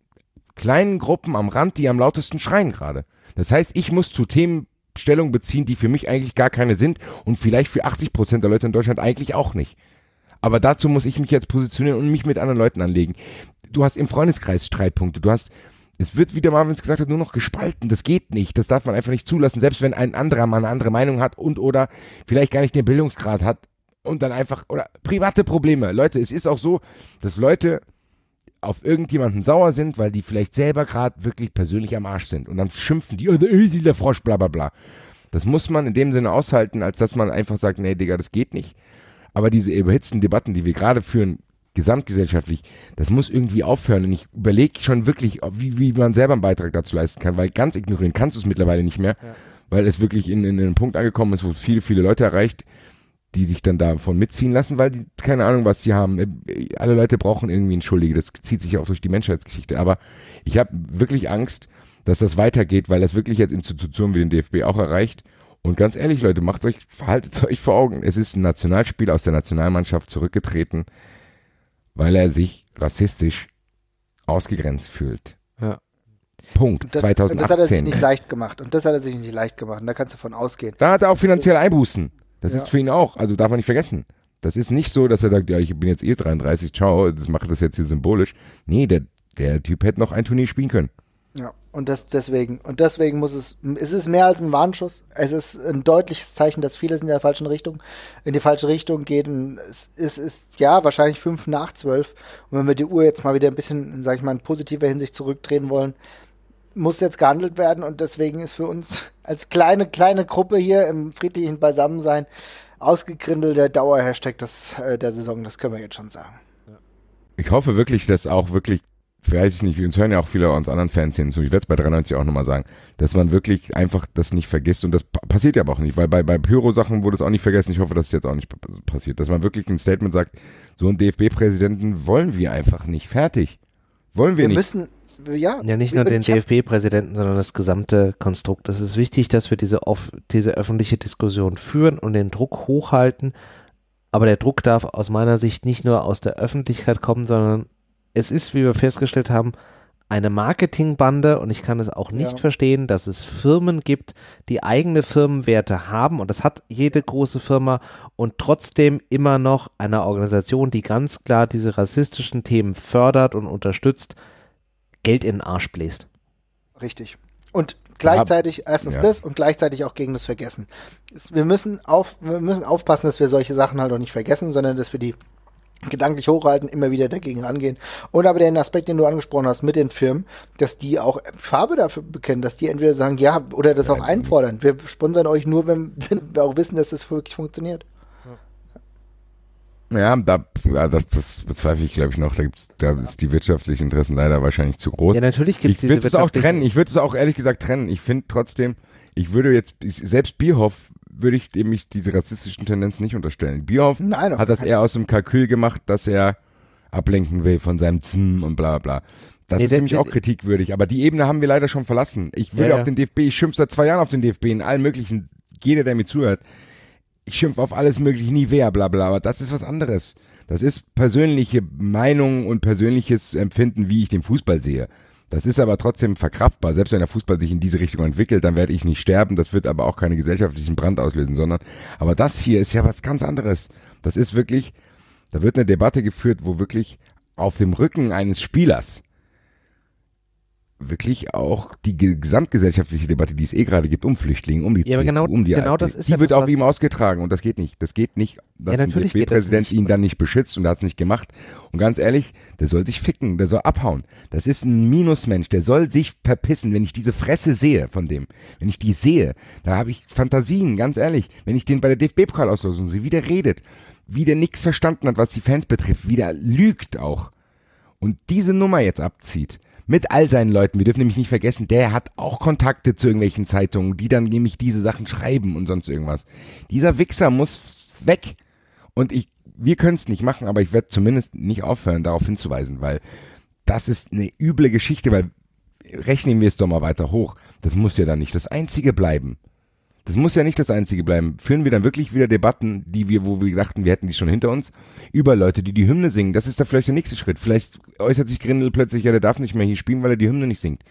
Speaker 3: kleinen Gruppen am Rand, die am lautesten schreien gerade. Das heißt, ich muss zu Themen Stellung beziehen, die für mich eigentlich gar keine sind und vielleicht für 80% der Leute in Deutschland eigentlich auch nicht. Aber dazu muss ich mich jetzt positionieren und mich mit anderen Leuten anlegen. Du hast im Freundeskreis Streitpunkte, es wird, wie der Marvin gesagt hat, nur noch gespalten. Das geht nicht, das darf man einfach nicht zulassen, selbst wenn ein anderer mal eine andere Meinung hat oder vielleicht gar nicht den Bildungsgrad hat und dann einfach, oder private Probleme. Leute, es ist auch so, dass Leute auf irgendjemanden sauer sind, weil die vielleicht selber gerade wirklich persönlich am Arsch sind. Und dann schimpfen die, der Frosch, bla bla bla. Das muss man in dem Sinne aushalten, als dass man einfach sagt, nee, Digga, das geht nicht. Aber diese überhitzten Debatten, die wir gerade führen, gesamtgesellschaftlich, das muss irgendwie aufhören. Und ich überlege schon wirklich, wie man selber einen Beitrag dazu leisten kann, weil ganz ignorieren kannst du es mittlerweile nicht mehr, weil es wirklich in einen Punkt angekommen ist, wo es viele Leute erreicht, die sich dann davon mitziehen lassen, weil die keine Ahnung, was sie haben. Alle Leute brauchen irgendwie einen Schuldigen. Das zieht sich ja auch durch die Menschheitsgeschichte. Aber ich habe wirklich Angst, dass das weitergeht, weil das wirklich jetzt Institutionen wie den DFB auch erreicht. Und ganz ehrlich, Leute, haltet euch vor Augen. Es ist ein Nationalspieler aus der Nationalmannschaft zurückgetreten, weil er sich rassistisch ausgegrenzt fühlt.
Speaker 1: Ja.
Speaker 3: Punkt. 2018.
Speaker 2: Und das hat er sich nicht leicht gemacht. Und da kannst du von ausgehen.
Speaker 3: Da hat er auch finanzielle Einbußen. Das ist für ihn auch, also darf man nicht vergessen. Das ist nicht so, dass er sagt, ja, ich bin jetzt 33, ciao, das mache das jetzt hier symbolisch. Nee, der Typ hätte noch ein Turnier spielen können.
Speaker 2: Ja, und deswegen muss es ist mehr als ein Warnschuss. Es ist ein deutliches Zeichen, dass vieles in die falsche Richtung geht. Und es ist ja wahrscheinlich 11:55. Und wenn wir die Uhr jetzt mal wieder ein bisschen, sag ich mal, in positiver Hinsicht zurückdrehen wollen, muss jetzt gehandelt werden. Und deswegen ist für uns als kleine Gruppe hier im friedlichen Beisammensein ausgegrindelt der Dauerhashtag der Saison. Das können wir jetzt schon sagen.
Speaker 3: Ich hoffe wirklich, dass auch wirklich, weiß ich nicht, uns hören ja auch viele aus anderen Fanszenen zu, ich werde es bei 93 auch nochmal sagen, dass man wirklich einfach das nicht vergisst und das passiert ja aber auch nicht, weil bei Pyro-Sachen wurde es auch nicht vergessen, ich hoffe, dass es jetzt auch nicht passiert, dass man wirklich ein Statement sagt, so einen DFB-Präsidenten wollen wir einfach nicht, fertig, wollen wir nicht.
Speaker 1: Ja, nicht nur den DFB-Präsidenten, sondern das gesamte Konstrukt. Es ist wichtig, dass wir diese öffentliche Diskussion führen und den Druck hochhalten, aber der Druck darf aus meiner Sicht nicht nur aus der Öffentlichkeit kommen, sondern es ist, wie wir festgestellt haben, eine Marketingbande und ich kann es auch nicht verstehen, dass es Firmen gibt, die eigene Firmenwerte haben und das hat jede große Firma und trotzdem immer noch eine Organisation, die ganz klar diese rassistischen Themen fördert und unterstützt, Geld in den Arsch bläst.
Speaker 2: Richtig. Und gleichzeitig erstens das und gleichzeitig auch gegen das Vergessen. Wir müssen aufpassen, dass wir solche Sachen halt auch nicht vergessen, sondern dass wir die gedanklich hochhalten, immer wieder dagegen angehen. Und aber den Aspekt, den du angesprochen hast mit den Firmen, dass die auch Farbe dafür bekennen, dass die entweder sagen, ja, oder das auch einfordern. Wir sponsern euch nur, wenn wir auch wissen, dass das wirklich funktioniert.
Speaker 3: Ja, das bezweifle ich, glaube ich, noch. Da ist die wirtschaftlichen Interessen leider wahrscheinlich zu groß.
Speaker 1: Ja, natürlich gibt es
Speaker 3: diese wirtschaftlichen... Ich würde es auch trennen. Ich würde es auch ehrlich gesagt trennen. Ich finde trotzdem, selbst Bierhoff würde ich dem diese rassistischen Tendenzen nicht unterstellen. Bierhoff hat das eher aus dem Kalkül gemacht, dass er ablenken will von seinem Zm und bla bla. Das ist für mich auch kritikwürdig. Aber die Ebene haben wir leider schon verlassen. Ich würde auf den DFB, ich schimpfe seit 2 Jahren auf den DFB in allen möglichen, jeder, der mir zuhört. Ich schimpfe auf alles mögliche, Nivea, bla bla, aber das ist was anderes. Das ist persönliche Meinung und persönliches Empfinden, wie ich den Fußball sehe. Das ist aber trotzdem verkraftbar. Selbst wenn der Fußball sich in diese Richtung entwickelt, dann werde ich nicht sterben. Das wird aber auch keine gesellschaftlichen Brand auslösen, aber das hier ist ja was ganz anderes. Das ist wirklich, da wird eine Debatte geführt, wo wirklich auf dem Rücken eines Spielers wirklich auch die gesamtgesellschaftliche Debatte, die es gerade gibt, um Flüchtlinge, um die
Speaker 1: das ist
Speaker 3: die wird auf ihm ausgetragen und das geht nicht. Das geht nicht, dass ein DFB-Präsident ihn dann nicht beschützt und er hat es nicht gemacht. Und ganz ehrlich, der soll sich ficken, der soll abhauen. Das ist ein Minusmensch, der soll sich verpissen, wenn ich diese Fresse sehe von dem. Wenn ich die sehe, da habe ich Fantasien, ganz ehrlich. Wenn ich den bei der DFB-Pokalauslosung sehe, wie der redet, wie der nichts verstanden hat, was die Fans betrifft, wie der lügt auch. Und diese Nummer jetzt abzieht, mit all seinen Leuten, wir dürfen nämlich nicht vergessen, der hat auch Kontakte zu irgendwelchen Zeitungen, die dann nämlich diese Sachen schreiben und sonst irgendwas. Dieser Wichser muss weg. Und wir können es nicht machen, aber ich werde zumindest nicht aufhören, darauf hinzuweisen, weil das ist eine üble Geschichte, weil rechnen wir es doch mal weiter hoch. Das muss ja dann nicht das Einzige bleiben. Führen wir dann wirklich wieder Debatten, wo wir dachten, wir hätten die schon hinter uns, über Leute, die Hymne singen. Das ist da vielleicht der nächste Schritt. Vielleicht äußert sich Grindel plötzlich, ja, der darf nicht mehr hier spielen, weil er die Hymne nicht singt.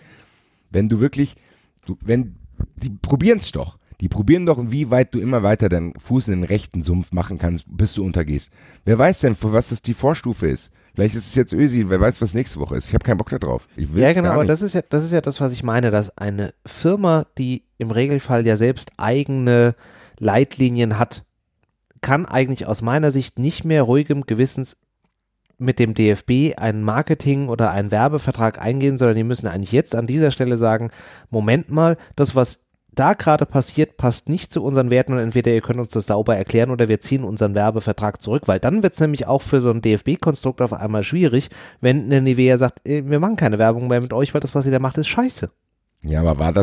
Speaker 3: Die probieren es doch. Die probieren doch, wie weit du immer weiter deinen Fuß in den rechten Sumpf machen kannst, bis du untergehst. Wer weiß denn, für was das die Vorstufe ist? Vielleicht ist es jetzt Özil, wer weiß, was nächste Woche ist. Ich habe keinen Bock da drauf.
Speaker 1: Ja, genau, aber das ist ja das, was ich meine, dass eine Firma, die im Regelfall ja selbst eigene Leitlinien hat, kann eigentlich aus meiner Sicht nicht mehr ruhigem Gewissens mit dem DFB einen Marketing- oder einen Werbevertrag eingehen, sondern die müssen eigentlich jetzt an dieser Stelle sagen, Moment mal, das, was da gerade passiert, passt nicht zu unseren Werten und entweder ihr könnt uns das sauber erklären oder wir ziehen unseren Werbevertrag zurück, weil dann wird es nämlich auch für so ein DFB-Konstrukt auf einmal schwierig, wenn eine Nivea sagt, wir machen keine Werbung mehr mit euch, weil das, was ihr da macht, ist scheiße.
Speaker 3: Ja, aber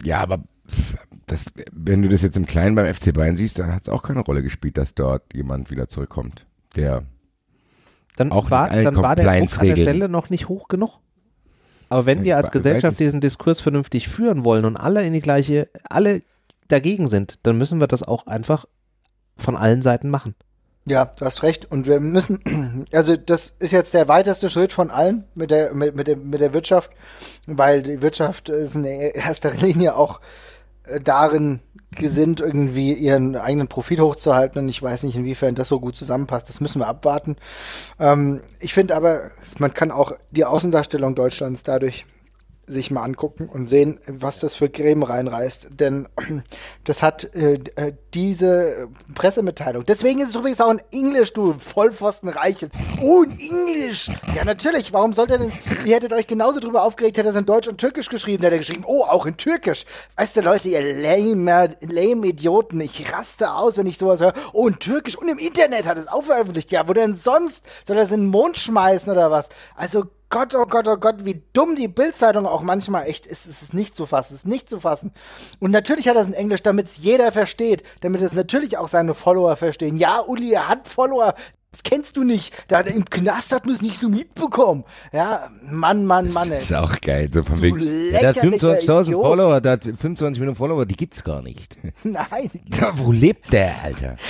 Speaker 3: wenn du das jetzt im Kleinen beim FC Bayern siehst, dann hat es auch keine Rolle gespielt, dass dort jemand wieder zurückkommt, der
Speaker 1: dann
Speaker 3: auch
Speaker 1: war der Druck an der Stelle noch nicht hoch genug. Aber wenn wir als Gesellschaft diesen Diskurs vernünftig führen wollen und alle dagegen sind, dann müssen wir das auch einfach von allen Seiten machen.
Speaker 2: Ja, du hast recht. Und wir müssen, also das ist jetzt der weiteste Schritt von allen mit der Wirtschaft, weil die Wirtschaft ist in erster Linie auch darin gesinnt, irgendwie ihren eigenen Profit hochzuhalten und ich weiß nicht, inwiefern das so gut zusammenpasst. Das müssen wir abwarten. Ich finde aber, man kann auch die Außendarstellung Deutschlands dadurch sich mal angucken und sehen, was das für Gräben reinreißt. Denn das hat diese Pressemitteilung. Deswegen ist es übrigens auch in Englisch, du Vollpfostenreiche. Oh, in Englisch! Ja, natürlich. Warum sollte denn, ihr hättet euch genauso drüber aufgeregt, hätte er es in Deutsch und Türkisch geschrieben. Hätte er geschrieben, oh, auch in Türkisch. Weißt du, Leute, ihr lame Idioten. Ich raste aus, wenn ich sowas höre. Oh, in Türkisch und im Internet hat es auch veröffentlicht. Ja, wo denn sonst? Soll er es in den Mond schmeißen oder was? Also, Gott, oh Gott, oh Gott, wie dumm die Bild-Zeitung auch manchmal echt ist. Es ist nicht zu fassen, es ist nicht zu fassen. Und natürlich hat er es in Englisch, damit es jeder versteht. Damit es natürlich auch seine Follower verstehen. Ja, Uli, er hat Follower. Das kennst du nicht. Im Knast hat man es nicht so mitbekommen. Ja, Mann.
Speaker 3: Das ist auch geil. So von wegen,
Speaker 1: der hat 25.000 Follower, der hat 25 Millionen Follower, die gibt's gar nicht.
Speaker 2: Nein.
Speaker 3: Wo lebt der, Alter?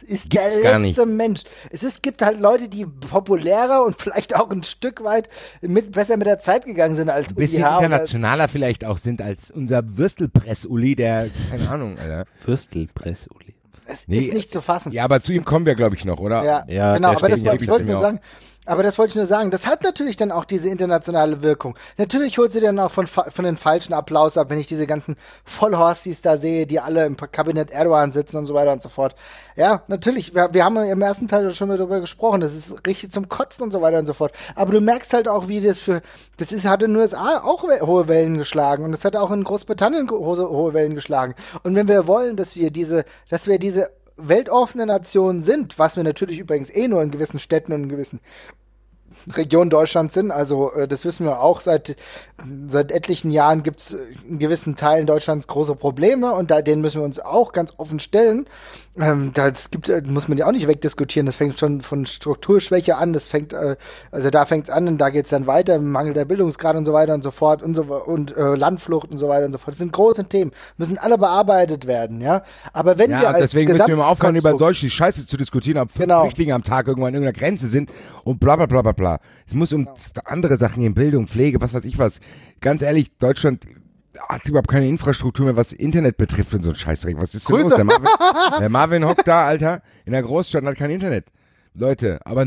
Speaker 2: ist
Speaker 3: Gibt's
Speaker 2: der
Speaker 3: gar
Speaker 2: letzte Mensch. Gibt halt Leute, die populärer und vielleicht auch ein Stück weit besser mit der Zeit gegangen sind als
Speaker 3: Ein bisschen
Speaker 2: Uli H.
Speaker 3: internationaler vielleicht auch sind als unser Würstelpress-Uli, der, keine Ahnung, Alter.
Speaker 1: Würstelpress-Uli.
Speaker 2: Es ist nicht zu fassen.
Speaker 3: Ja, aber zu ihm kommen wir, glaube ich, noch, oder?
Speaker 2: Ja, genau,
Speaker 1: der
Speaker 2: aber das
Speaker 1: steht
Speaker 2: wollte ich nur sagen. Aber das wollte ich nur sagen. Das hat natürlich dann auch diese internationale Wirkung. Natürlich holt sie dann auch von den falschen Applaus ab, wenn ich diese ganzen Vollhorstis da sehe, die alle im Kabinett Erdogan sitzen und so weiter und so fort. Ja, natürlich. Wir haben im ersten Teil schon mal darüber gesprochen. Das ist richtig zum Kotzen und so weiter und so fort. Aber du merkst halt auch, wie hat in den USA auch hohe Wellen geschlagen und das hat auch in Großbritannien hohe Wellen geschlagen. Und wenn wir wollen, dass wir diese weltoffene Nation sind, was wir natürlich übrigens nur in gewissen Städten und in gewissen Regionen Deutschlands sind, also das wissen wir auch, seit etlichen Jahren gibt es in gewissen Teilen Deutschlands große Probleme und denen müssen wir uns auch ganz offen stellen. Muss man ja auch nicht wegdiskutieren, das fängt schon von Strukturschwäche an, da fängt es an und da geht es dann weiter, Mangel der Bildungsgrad und so weiter und so fort und Landflucht und so weiter und so fort. Das sind große Themen, müssen alle bearbeitet werden, ja. Aber wenn wir als
Speaker 3: deswegen müssen wir mal aufhören, über solche Scheiße zu diskutieren, ob 5 Flüchtlinge am Tag irgendwo an irgendeiner Grenze sind und bla bla bla bla bla. Es muss um andere Sachen gehen, Bildung, Pflege, was weiß ich was. Ganz ehrlich, Deutschland hat überhaupt keine Infrastruktur mehr, was Internet betrifft und so ein Scheißdreck. Was ist denn los? Der Marvin hockt da, Alter, in der Großstadt und hat kein Internet. Leute, aber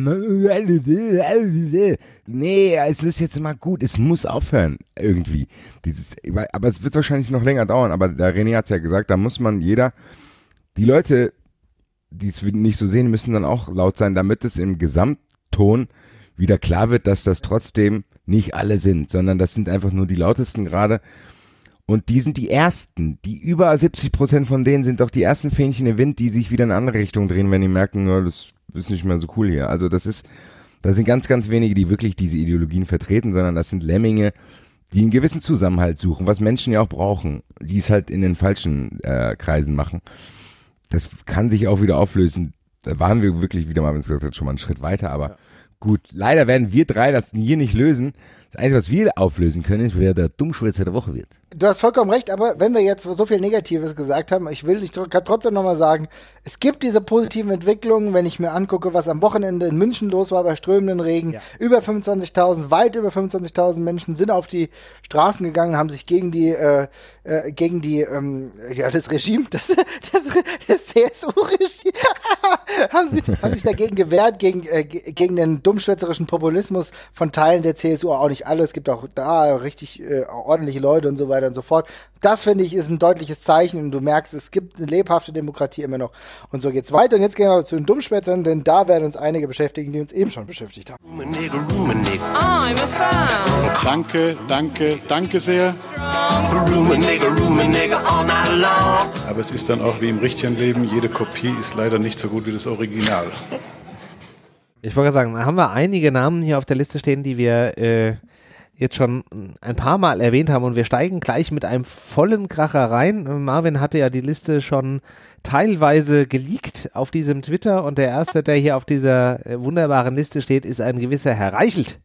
Speaker 3: nee, es ist jetzt mal gut, es muss aufhören, irgendwie. Aber es wird wahrscheinlich noch länger dauern, aber der René hat es ja gesagt, da muss man die Leute, die es nicht so sehen, müssen dann auch laut sein, damit es im Gesamtton wieder klar wird, dass das trotzdem nicht alle sind, sondern das sind einfach nur die lautesten gerade. Und die sind die Ersten. Die über 70% von denen sind doch die ersten Fähnchen im Wind, die sich wieder in eine andere Richtung drehen, wenn die merken, ja, das ist nicht mehr so cool hier. Also das sind ganz, ganz wenige, die wirklich diese Ideologien vertreten, sondern das sind Lemminge, die einen gewissen Zusammenhalt suchen, was Menschen ja auch brauchen, die es halt in den falschen Kreisen machen. Das kann sich auch wieder auflösen. Da waren wir wirklich wieder mal, wenn es gesagt hat, schon mal einen Schritt weiter, aber gut, leider werden wir drei das hier nicht lösen. Das Einzige, was wir auflösen können, ist, wer der Dummschwätzer der Woche wird.
Speaker 2: Du hast vollkommen recht, aber wenn wir jetzt so viel Negatives gesagt haben, kann trotzdem nochmal sagen, es gibt diese positiven Entwicklungen, wenn ich mir angucke, was am Wochenende in München los war bei strömenden Regen. Ja. Weit über 25.000 Menschen sind auf die Straßen gegangen, haben sich gegen das Regime, das CSU-Regime, haben sich dagegen gewehrt, gegen den dummschwätzerischen Populismus von Teilen der CSU, auch nicht alle, es gibt auch da richtig ordentliche Leute und so weiter und so fort. Das, finde ich, ist ein deutliches Zeichen und du merkst, es gibt eine lebhafte Demokratie immer noch. Und so geht's weiter. Und jetzt gehen wir zu den Dummschwätzern, denn da werden uns einige beschäftigen, die uns eben schon beschäftigt haben.
Speaker 5: I'm a fan.
Speaker 6: Danke sehr. Aber es ist dann auch wie im richtigen Leben, jede Kopie ist leider nicht so gut wie das Original.
Speaker 1: Ich wollte sagen, da haben wir einige Namen hier auf der Liste stehen, die wir jetzt schon ein paar Mal erwähnt haben und wir steigen gleich mit einem vollen Kracher rein. Marvin hatte ja die Liste schon teilweise geleakt auf diesem Twitter und der erste, der hier auf dieser wunderbaren Liste steht, ist ein gewisser Herr Reichelt.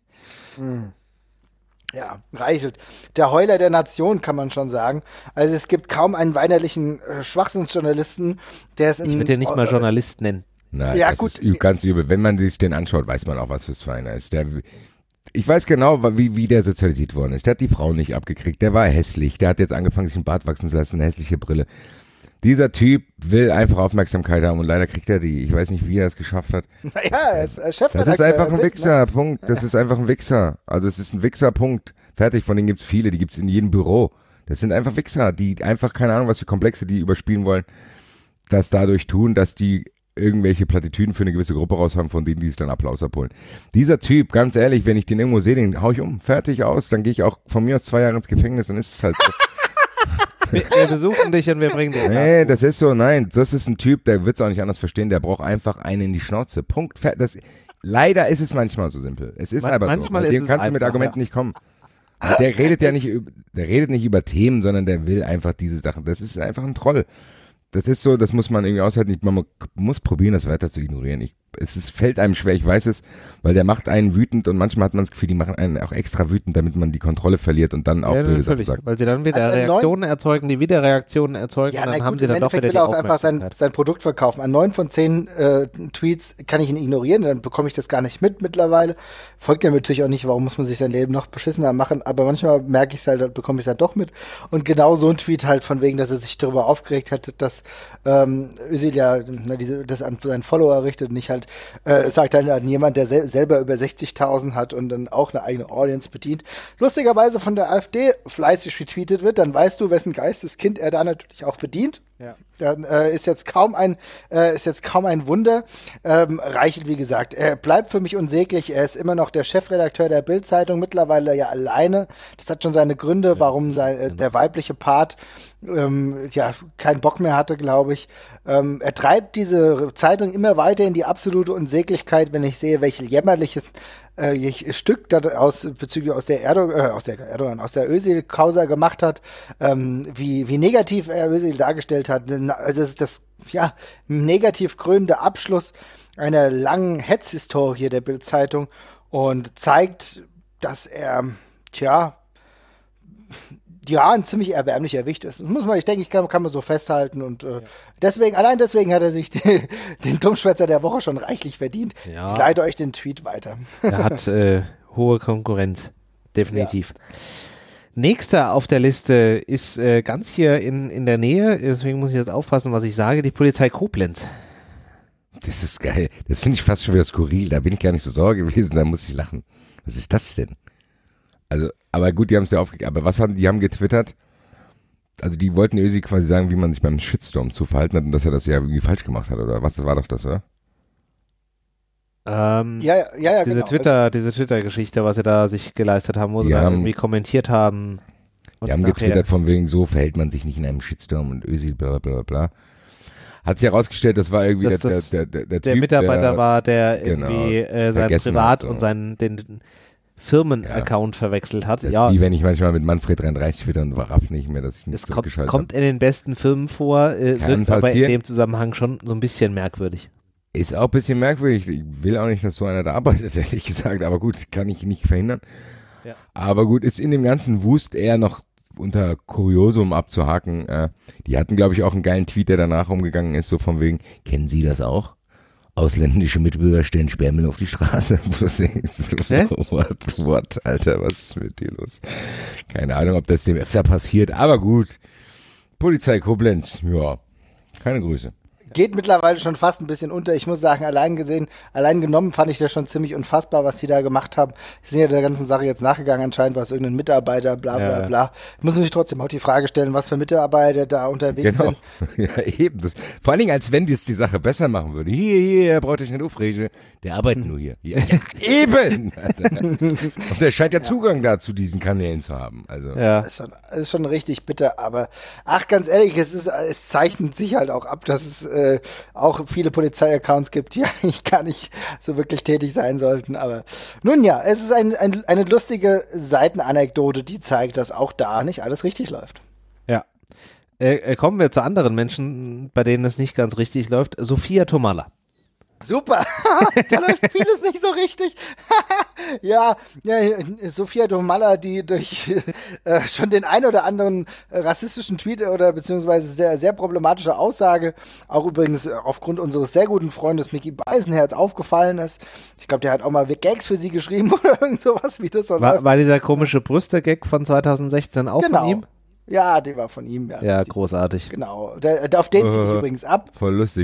Speaker 2: Ja, Reichelt. Der Heuler der Nation, kann man schon sagen. Also es gibt kaum einen weinerlichen Schwachsinnsjournalisten, der es in...
Speaker 1: Ich würde ja nicht mal Journalist nennen.
Speaker 3: Nein, ja, das gut. Ist ganz übel. Wenn man sich den anschaut, weiß man auch, was fürs Feiner ist. Ich weiß genau, wie der sozialisiert worden ist. Der hat die Frau nicht abgekriegt, der war hässlich, der hat jetzt angefangen, sich einen Bart wachsen zu lassen, eine hässliche Brille. Dieser Typ will einfach Aufmerksamkeit haben und leider kriegt er die. Ich weiß nicht, wie er es geschafft hat.
Speaker 2: Naja, er ist Chefredakteur.
Speaker 3: Das ist einfach ein Wichser, Punkt. Das ist einfach ein Wichser. Also es ist ein Wichser, Punkt. Fertig, von denen gibt's viele, die gibt's in jedem Büro. Das sind einfach Wichser, die einfach, keine Ahnung, was für Komplexe die überspielen wollen, das dadurch tun, dass die irgendwelche Plattitüden für eine gewisse Gruppe raus haben, von denen die sich dann Applaus abholen. Dieser Typ, ganz ehrlich, wenn ich den irgendwo sehe, den hau ich um, fertig aus, dann gehe ich auch von mir aus 2 Jahre ins Gefängnis, dann ist es halt so.
Speaker 1: Wir besuchen dich und wir bringen dir
Speaker 3: Nee, das ist so, nein, das ist ein Typ, der wird es auch nicht anders verstehen, der braucht einfach einen in die Schnauze. Punkt. Leider ist es manchmal so simpel. Es ist aber
Speaker 1: manchmal
Speaker 3: so.
Speaker 1: Dem
Speaker 3: kannst du mit Argumenten nicht kommen. Der redet ja nicht, der redet nicht über Themen, sondern der will einfach diese Sachen. Das ist einfach ein Troll. Das ist so, das muss man irgendwie aushalten. Man muss probieren, das weiter zu ignorieren. fällt einem schwer, ich weiß es, weil der macht einen wütend und manchmal hat man das Gefühl, die machen einen auch extra wütend, damit man die Kontrolle verliert und dann auch blöde Sachen sagt.
Speaker 1: Weil sie dann wieder Reaktionen erzeugen, die wieder Reaktionen erzeugen und dann haben sie dann doch wieder die Aufmerksamkeit.
Speaker 2: Einfach sein Produkt verkaufen. An 9 von 10 Tweets kann ich ihn ignorieren, dann bekomme ich das gar nicht mit mittlerweile. Folgt ja natürlich auch nicht, warum muss man sich sein Leben noch beschissener machen, aber manchmal merke ich es halt, bekomme ich es halt doch mit. Und genau so ein Tweet halt von wegen, dass er sich darüber aufgeregt hat, dass Özil ja das an seinen Follower richtet und nicht halt sagt halt an jemand, der selber über 60.000 hat und dann auch eine eigene Audience bedient. Lustigerweise von der AfD fleißig retweetet wird, dann weißt du, wessen Geisteskind er da natürlich auch bedient. Ja. Dann ist jetzt kaum ein Wunder. Reichelt, wie gesagt, er bleibt für mich unsäglich. Er ist immer noch der Chefredakteur der Bild-Zeitung, mittlerweile ja alleine. Das hat schon seine Gründe, warum der weibliche Part keinen Bock mehr hatte, glaube ich. Er treibt diese Zeitung immer weiter in die absolute Unsäglichkeit, wenn ich sehe, welches jämmerliches Stück aus der Özil-Causa gemacht hat, wie negativ er Özil dargestellt hat. Also das negativ krönende Abschluss einer langen Hetzhistorie der Bild-Zeitung und zeigt, dass er ein ziemlich erbärmlicher Wicht ist. Das muss man, kann man so festhalten und deswegen hat er sich den Dummschwätzer der Woche schon reichlich verdient. Ja. Ich leite euch den Tweet weiter.
Speaker 1: Er hat hohe Konkurrenz, definitiv. Ja. Nächster auf der Liste ist ganz hier in der Nähe, deswegen muss ich jetzt aufpassen, was ich sage, die Polizei Koblenz.
Speaker 3: Das ist geil. Das finde ich fast schon wieder skurril. Da bin ich gar nicht so sauer gewesen, da muss ich lachen. Was ist das denn? Also, aber gut, die haben es ja aufgegeben. Aber die haben getwittert, also die wollten Özil quasi sagen, wie man sich beim Shitstorm zu verhalten hat und dass er das ja irgendwie falsch gemacht hat, oder was? Das war doch das, oder?
Speaker 1: Diese Twitter-Geschichte, was sie da sich geleistet haben, wo sie dann irgendwie kommentiert haben.
Speaker 3: Die haben getwittert von wegen, so verhält man sich nicht in einem Shitstorm und Özil, bla bla bla. Hat sich herausgestellt, das war irgendwie der
Speaker 1: Typ, Mitarbeiter war, der irgendwie sein Privat und den Firmen-Account verwechselt hat.
Speaker 3: Das ist wie wenn ich manchmal mit Manfred 33 twitter und raff nicht mehr, dass ich nicht zurückgeschaltet habe.
Speaker 1: Kommt in den besten Firmen vor, wird aber in dem Zusammenhang schon so ein bisschen merkwürdig.
Speaker 3: Ist auch ein bisschen merkwürdig. Ich will auch nicht, dass so einer da arbeitet, ehrlich gesagt. Aber gut, kann ich nicht verhindern. Ja. Aber gut, ist in dem ganzen Wust eher noch unter Kuriosum abzuhaken. Die hatten, glaube ich, auch einen geilen Tweet, der danach umgegangen ist, so von wegen, kennen Sie das auch? Ausländische Mitbürger stellen Sperrmüll auf die Straße. What, Alter, was ist mit dir los? Keine Ahnung, ob das dem öfter passiert, aber gut. Polizei Koblenz, ja, keine Grüße.
Speaker 2: Geht mittlerweile schon fast ein bisschen unter. Ich muss sagen, allein genommen fand ich das schon ziemlich unfassbar, was die da gemacht haben. Die sind ja der ganzen Sache jetzt nachgegangen. Anscheinend war es irgendein Mitarbeiter, bla bla bla. Ich muss mich trotzdem auch die Frage stellen, was für Mitarbeiter da unterwegs sind.
Speaker 3: Ja, eben. Vor allen Dingen, als wenn die es die Sache besser machen würde. Hier, braucht euch nicht aufregen. Der arbeitet nur hier. Ja, eben! Und der scheint ja Zugang da zu diesen Kanälen zu haben. Also.
Speaker 2: Ja. Das ist schon richtig bitter, aber ganz ehrlich, es zeichnet sich halt auch ab, dass es auch viele Polizeiaccounts gibt, die eigentlich gar nicht so wirklich tätig sein sollten. Aber nun ja, es ist eine lustige Seitenanekdote, die zeigt, dass auch da nicht alles richtig läuft.
Speaker 1: Ja. Kommen wir zu anderen Menschen, bei denen es nicht ganz richtig läuft. Sophia Tomalla.
Speaker 2: Super, da läuft vieles nicht so richtig. ja, Sophia Tomalla, die durch schon den ein oder anderen rassistischen Tweet oder beziehungsweise sehr, sehr problematische Aussage, auch übrigens aufgrund unseres sehr guten Freundes Micky Beisenherz aufgefallen ist. Ich glaube, der hat auch mal Gags für sie geschrieben oder irgend sowas, wie das so läuft.
Speaker 1: War dieser komische Brüste-Gag von 2016 auch von ihm?
Speaker 2: Ja, die war von ihm.
Speaker 1: Ja, großartig.
Speaker 2: Genau, auf den ziehe ich übrigens ab.
Speaker 3: Voll lustig.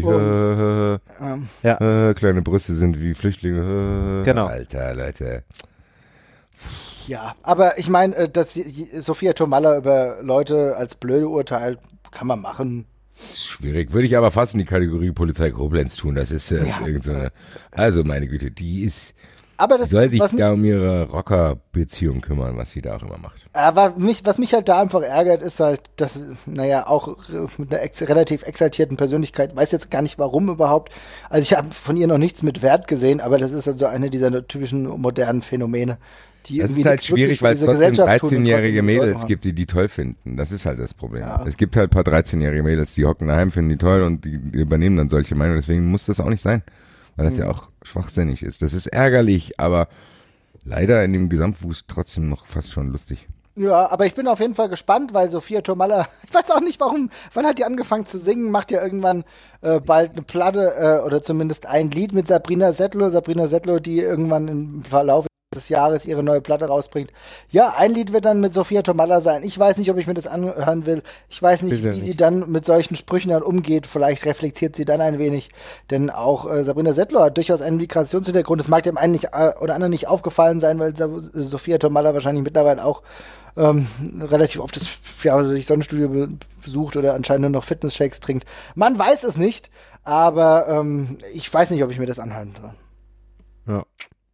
Speaker 3: Kleine Brüste sind wie Flüchtlinge.
Speaker 1: Genau.
Speaker 3: Alter, Leute.
Speaker 2: Ja, aber ich meine, dass Sophia Tomalla über Leute als blöde urteilt, kann man machen.
Speaker 3: Schwierig. Würde ich aber fast in die Kategorie Polizei Koblenz tun. Das ist irgend so eine. Also, meine Güte, die ist. Aber das soll sich da um ihre Rocker-Beziehung kümmern, was sie da auch immer macht.
Speaker 2: Aber was mich halt da einfach ärgert, ist halt, dass, auch mit einer relativ exaltierten Persönlichkeit, weiß jetzt gar nicht warum überhaupt. Also ich habe von ihr noch nichts mit Wert gesehen, aber das ist also eine dieser typischen modernen Phänomene.
Speaker 3: Das ist halt schwierig, weil es trotzdem 13-jährige Mädels gibt, die toll finden. Das ist halt das Problem. Ja. Es gibt halt ein paar 13-jährige Mädels, die hocken daheim, finden die toll und die übernehmen dann solche Meinungen. Deswegen muss das auch nicht sein. weil das ja auch schwachsinnig ist. Das ist ärgerlich, aber leider in dem Gesamtwust trotzdem noch fast schon lustig.
Speaker 2: Ja, aber ich bin auf jeden Fall gespannt, weil Sophia Tomalla, ich weiß auch nicht warum, wann hat die angefangen zu singen, macht ja irgendwann bald eine Platte oder zumindest ein Lied mit Sabrina Settler, die irgendwann im Verlauf des Jahres ihre neue Platte rausbringt. Ja, ein Lied wird dann mit Sophia Tomalla sein. Ich weiß nicht, ob ich mir das anhören will. Ich weiß nicht, wie sie dann mit solchen Sprüchen dann umgeht. Vielleicht reflektiert sie dann ein wenig. Denn auch Sabrina Settler hat durchaus einen Migrationshintergrund. Das mag dem einen nicht, oder anderen nicht aufgefallen sein, weil Sophia Tomalla wahrscheinlich mittlerweile auch relativ oft sich Sonnenstudio besucht oder anscheinend nur noch Fitness-Shakes trinkt. Man weiß es nicht, aber ich weiß nicht, ob ich mir das anhören soll.
Speaker 1: Ja.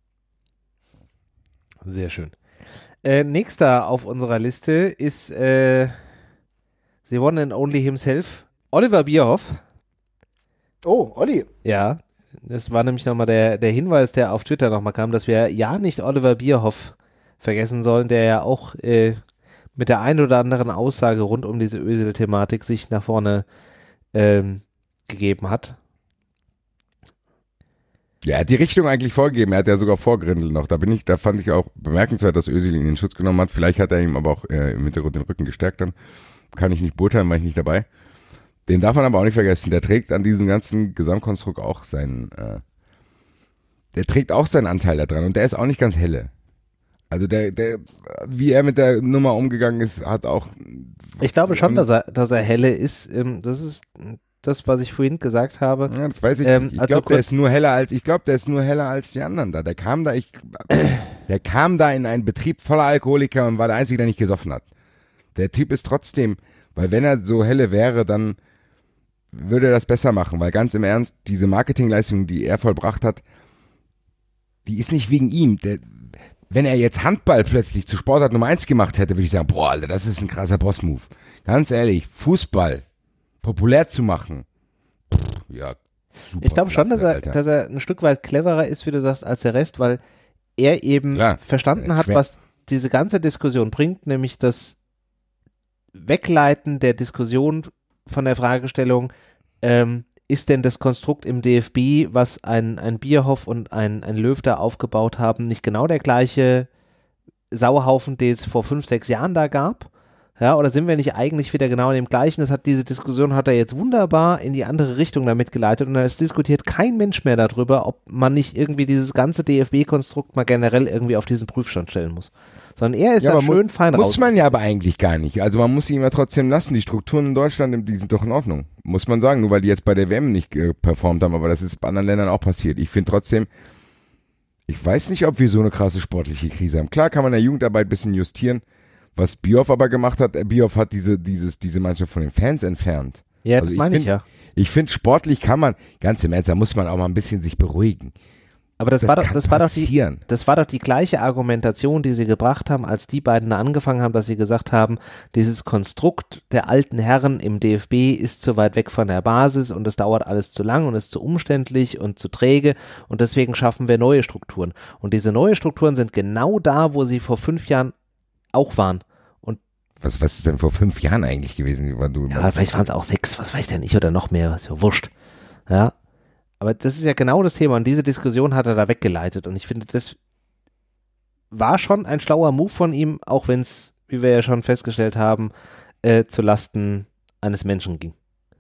Speaker 1: Sehr schön. Nächster auf unserer Liste ist The One and Only himself, Oliver Bierhoff.
Speaker 2: Oh, Olli.
Speaker 1: Ja, das war nämlich nochmal der Hinweis, der auf Twitter nochmal kam, dass wir ja nicht Oliver Bierhoff vergessen sollen, der ja auch mit der einen oder anderen Aussage rund um diese Özil-Thematik sich nach vorne gegeben hat.
Speaker 3: Ja, er hat die Richtung eigentlich vorgegeben. Er hat ja sogar vorgerindelt noch. Da fand ich auch bemerkenswert, dass Özil ihn in den Schutz genommen hat. Vielleicht hat er ihm aber auch im Hintergrund den Rücken gestärkt dann. Kann ich nicht beurteilen, war ich nicht dabei. Den darf man aber auch nicht vergessen. Der trägt an diesem ganzen Gesamtkonstrukt auch seinen Anteil da dran. Und der ist auch nicht ganz helle. Also wie er mit der Nummer umgegangen ist, hat auch...
Speaker 1: Ich glaube schon, dass er helle ist. Das ist das, was ich vorhin gesagt habe.
Speaker 3: Ja, das weiß ich nicht. Ich glaube, der ist nur heller als die anderen da. Der kam da in einen Betrieb voller Alkoholiker und war der Einzige, der nicht gesoffen hat. Der Typ ist trotzdem, weil wenn er so helle wäre, dann würde er das besser machen, weil ganz im Ernst, diese Marketingleistung, die er vollbracht hat, die ist nicht wegen ihm. Wenn er jetzt Handball plötzlich zu Sportart Nummer 1 gemacht hätte, würde ich sagen, boah, Alter, das ist ein krasser Boss-Move. Ganz ehrlich, Fußball populär zu machen. Ja, super.
Speaker 1: Ich glaube schon, dass er ein Stück weit cleverer ist, wie du sagst, als der Rest, weil er eben verstanden hat, was diese ganze Diskussion bringt, nämlich das Wegleiten der Diskussion von der Fragestellung, ist denn das Konstrukt im DFB, was ein Bierhoff und ein Löw da aufgebaut haben, nicht genau der gleiche Sauhaufen, den es vor 5, 6 Jahren da gab? Ja, oder sind wir nicht eigentlich wieder genau in dem gleichen? Diese Diskussion hat er jetzt wunderbar in die andere Richtung damit geleitet und es diskutiert kein Mensch mehr darüber, ob man nicht irgendwie dieses ganze DFB-Konstrukt mal generell irgendwie auf diesen Prüfstand stellen muss. Sondern er ist da schön fein raus.
Speaker 3: Muss man ja aber eigentlich gar nicht. Also man muss ihn ja trotzdem lassen. Die Strukturen in Deutschland, die sind doch in Ordnung. Muss man sagen, nur weil die jetzt bei der WM nicht performt haben, aber das ist bei anderen Ländern auch passiert. Ich finde trotzdem, ich weiß nicht, ob wir so eine krasse sportliche Krise haben. Klar kann man in der Jugendarbeit ein bisschen justieren. Was Bierhoff aber gemacht hat, Bierhoff hat diese Mannschaft von den Fans entfernt.
Speaker 1: Ja, das meine ich ja.
Speaker 3: Ich finde, sportlich kann man, ganz im Ernst, da muss man auch mal ein bisschen sich beruhigen.
Speaker 1: Aber das war doch die gleiche Argumentation, die sie gebracht haben, als die beiden da angefangen haben, dass sie gesagt haben, dieses Konstrukt der alten Herren im DFB ist zu weit weg von der Basis und es dauert alles zu lang und ist zu umständlich und zu träge und deswegen schaffen wir neue Strukturen. Und diese neuen Strukturen sind genau da, wo sie vor 5 Jahren auch waren. Und
Speaker 3: was ist denn vor 5 Jahren eigentlich gewesen?
Speaker 1: Vielleicht waren es auch 6, was weiß der nicht, oder noch mehr, ist ja wurscht. Ja, aber das ist ja genau das Thema und diese Diskussion hat er da weggeleitet und ich finde, das war schon ein schlauer Move von ihm, auch wenn es, wie wir ja schon festgestellt haben, zu Lasten eines Menschen ging.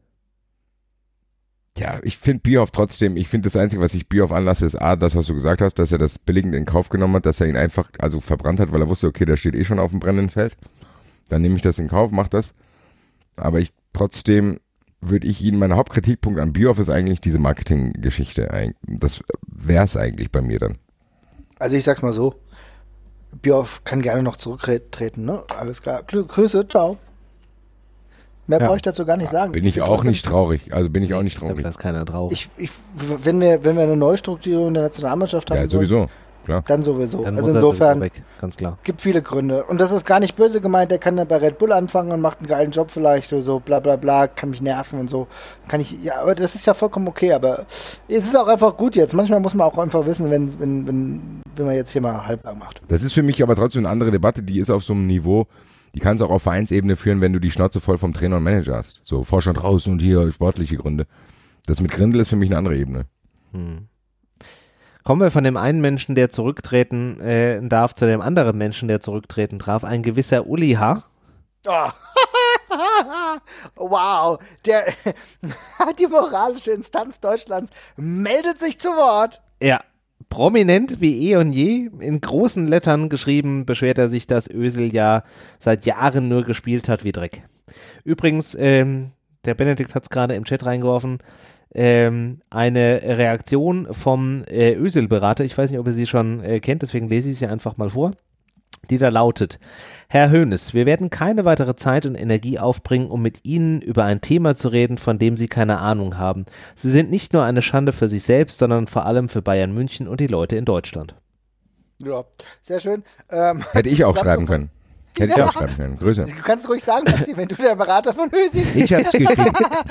Speaker 3: Ja, ich finde Bierhoff trotzdem, das Einzige, was ich Bierhoff anlasse, ist das, was du gesagt hast, dass er das billigend in Kauf genommen hat, dass er ihn einfach verbrannt hat, weil er wusste, okay, der steht schon auf dem brennenden Feld. Dann nehme ich das in Kauf, mach das. Aber trotzdem würde ich ihn, mein Hauptkritikpunkt an Bierhoff ist eigentlich diese Marketinggeschichte. Das wäre es eigentlich bei mir dann.
Speaker 2: Also ich sag's mal so, Bierhoff kann gerne noch zurücktreten, ne? Alles klar. Grüße, ciao. Mehr brauche ich dazu gar nicht sagen.
Speaker 3: Bin ich auch nicht traurig. Da
Speaker 1: ist keiner traurig.
Speaker 2: Wenn wir eine Neustrukturierung der Nationalmannschaft haben,
Speaker 3: sowieso. Klar.
Speaker 2: Dann sowieso.
Speaker 1: Dann
Speaker 2: also insofern
Speaker 1: weg, ganz klar.
Speaker 2: Gibt viele Gründe. Und das ist gar nicht böse gemeint, der kann dann bei Red Bull anfangen und macht einen geilen Job vielleicht oder so, bla bla bla, kann mich nerven und so. Aber das ist ja vollkommen okay, aber es ist auch einfach gut jetzt. Manchmal muss man auch einfach wissen, wenn man jetzt hier mal halblang macht.
Speaker 3: Das ist für mich aber trotzdem eine andere Debatte, die ist auf so einem Niveau, die kannst du auch auf Vereinsebene führen, wenn du die Schnauze voll vom Trainer und Manager hast. So, Vorstand raus und hier sportliche Gründe. Das mit Grindel ist für mich eine andere Ebene.
Speaker 1: Kommen wir von dem einen Menschen, der zurücktreten darf, zu dem anderen Menschen, der zurücktreten darf. Ein gewisser Uli H.
Speaker 2: Oh. Wow, die moralische Instanz Deutschlands meldet sich zu Wort.
Speaker 1: Ja, prominent wie eh und je, in großen Lettern geschrieben, beschwert er sich, dass Özil ja seit Jahren nur gespielt hat wie Dreck. Übrigens, der Benedikt hat es gerade im Chat reingeworfen, eine Reaktion vom Özil-Berater, ich weiß nicht, ob ihr sie schon kennt, deswegen lese ich sie einfach mal vor, die da lautet: Herr Hoeneß, wir werden keine weitere Zeit und Energie aufbringen, um mit Ihnen über ein Thema zu reden, von dem Sie keine Ahnung haben. Sie sind nicht nur eine Schande für sich selbst, sondern vor allem für Bayern München und die Leute in Deutschland.
Speaker 2: Ja, sehr schön.
Speaker 3: Hätte ich auch schreiben können. Hätte ich auch schreiben können. Grüße.
Speaker 2: Du kannst ruhig sagen, Basti, wenn du der Berater von Özil bist.
Speaker 3: Ich hab's geschrieben.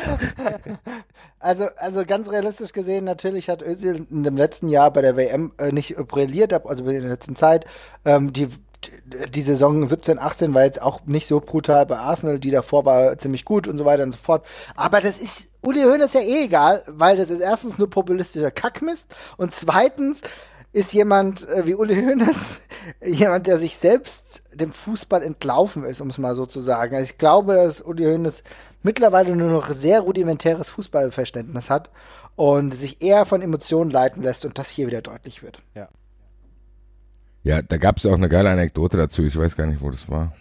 Speaker 2: Also ganz realistisch gesehen, natürlich hat Özil in dem letzten Jahr bei der WM nicht brilliert, also in der letzten Zeit. Die Saison 17, 18 war jetzt auch nicht so brutal bei Arsenal, die davor war ziemlich gut und so weiter und so fort. Aber das ist Uli Hoeneß ja eh egal, weil das ist erstens nur populistischer Kackmist und zweitens ist jemand wie Uli Hoeneß jemand, der sich selbst dem Fußball entlaufen ist, um es mal so zu sagen. Also ich glaube, dass Uli Hoeneß mittlerweile nur noch sehr rudimentäres Fußballverständnis hat und sich eher von Emotionen leiten lässt und das hier wieder deutlich wird.
Speaker 1: Ja.
Speaker 3: Ja, da gab es auch eine geile Anekdote dazu. Ich weiß gar nicht, wo das war.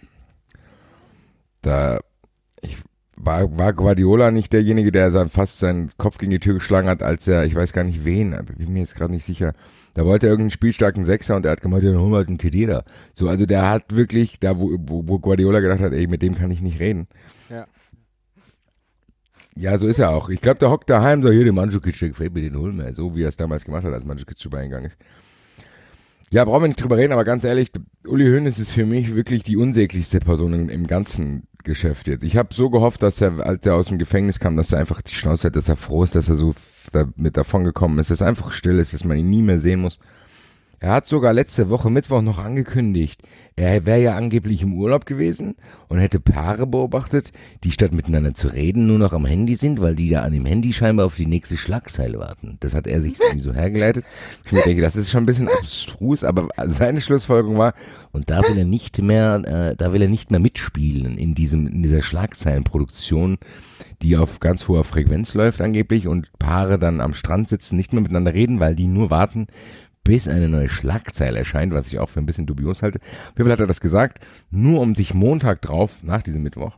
Speaker 3: War Guardiola nicht derjenige, der fast seinen Kopf gegen die Tür geschlagen hat, als er, ich weiß gar nicht wen, ich bin mir jetzt gerade nicht sicher, da wollte er irgendeinen spielstarken Sechser und er hat gemeint, ja, dann holen wir halt einen Kedira. So, also der hat wirklich, da wo Guardiola gedacht hat, ey, mit dem kann ich nicht reden.
Speaker 1: Ja.
Speaker 3: Ja, so ist er auch. Ich glaube, der hockt daheim, so, hier, den Mandzukic, der gefällt mir, den holen wir. So wie er es damals gemacht hat, als Mandzukic vorbeigegangen ist. Ja, brauchen wir nicht drüber reden, aber ganz ehrlich, Uli Hoeneß ist für mich wirklich die unsäglichste Person im ganzen Geschäft jetzt. Ich habe so gehofft, dass er, als er aus dem Gefängnis kam, dass er einfach die Schnauze hat, dass er froh ist, dass er so damit davon gekommen ist, dass er einfach still ist, dass man ihn nie mehr sehen muss. Er hat sogar letzte Woche Mittwoch noch angekündigt, er wäre ja angeblich im Urlaub gewesen und hätte Paare beobachtet, die statt miteinander zu reden nur noch am Handy sind, weil die da an dem Handy scheinbar auf die nächste Schlagzeile warten. Das hat er sich irgendwie so hergeleitet. Ich denke, das ist schon ein bisschen abstrus, aber seine Schlussfolgerung war, und da will er nicht mehr mitspielen in dieser Schlagzeilenproduktion, die auf ganz hoher Frequenz läuft angeblich und Paare dann am Strand sitzen, nicht mehr miteinander reden, weil die nur warten, bis eine neue Schlagzeile erscheint, was ich auch für ein bisschen dubios halte. Auf jeden Fall hat er das gesagt, nur um sich Montag drauf, nach diesem Mittwoch,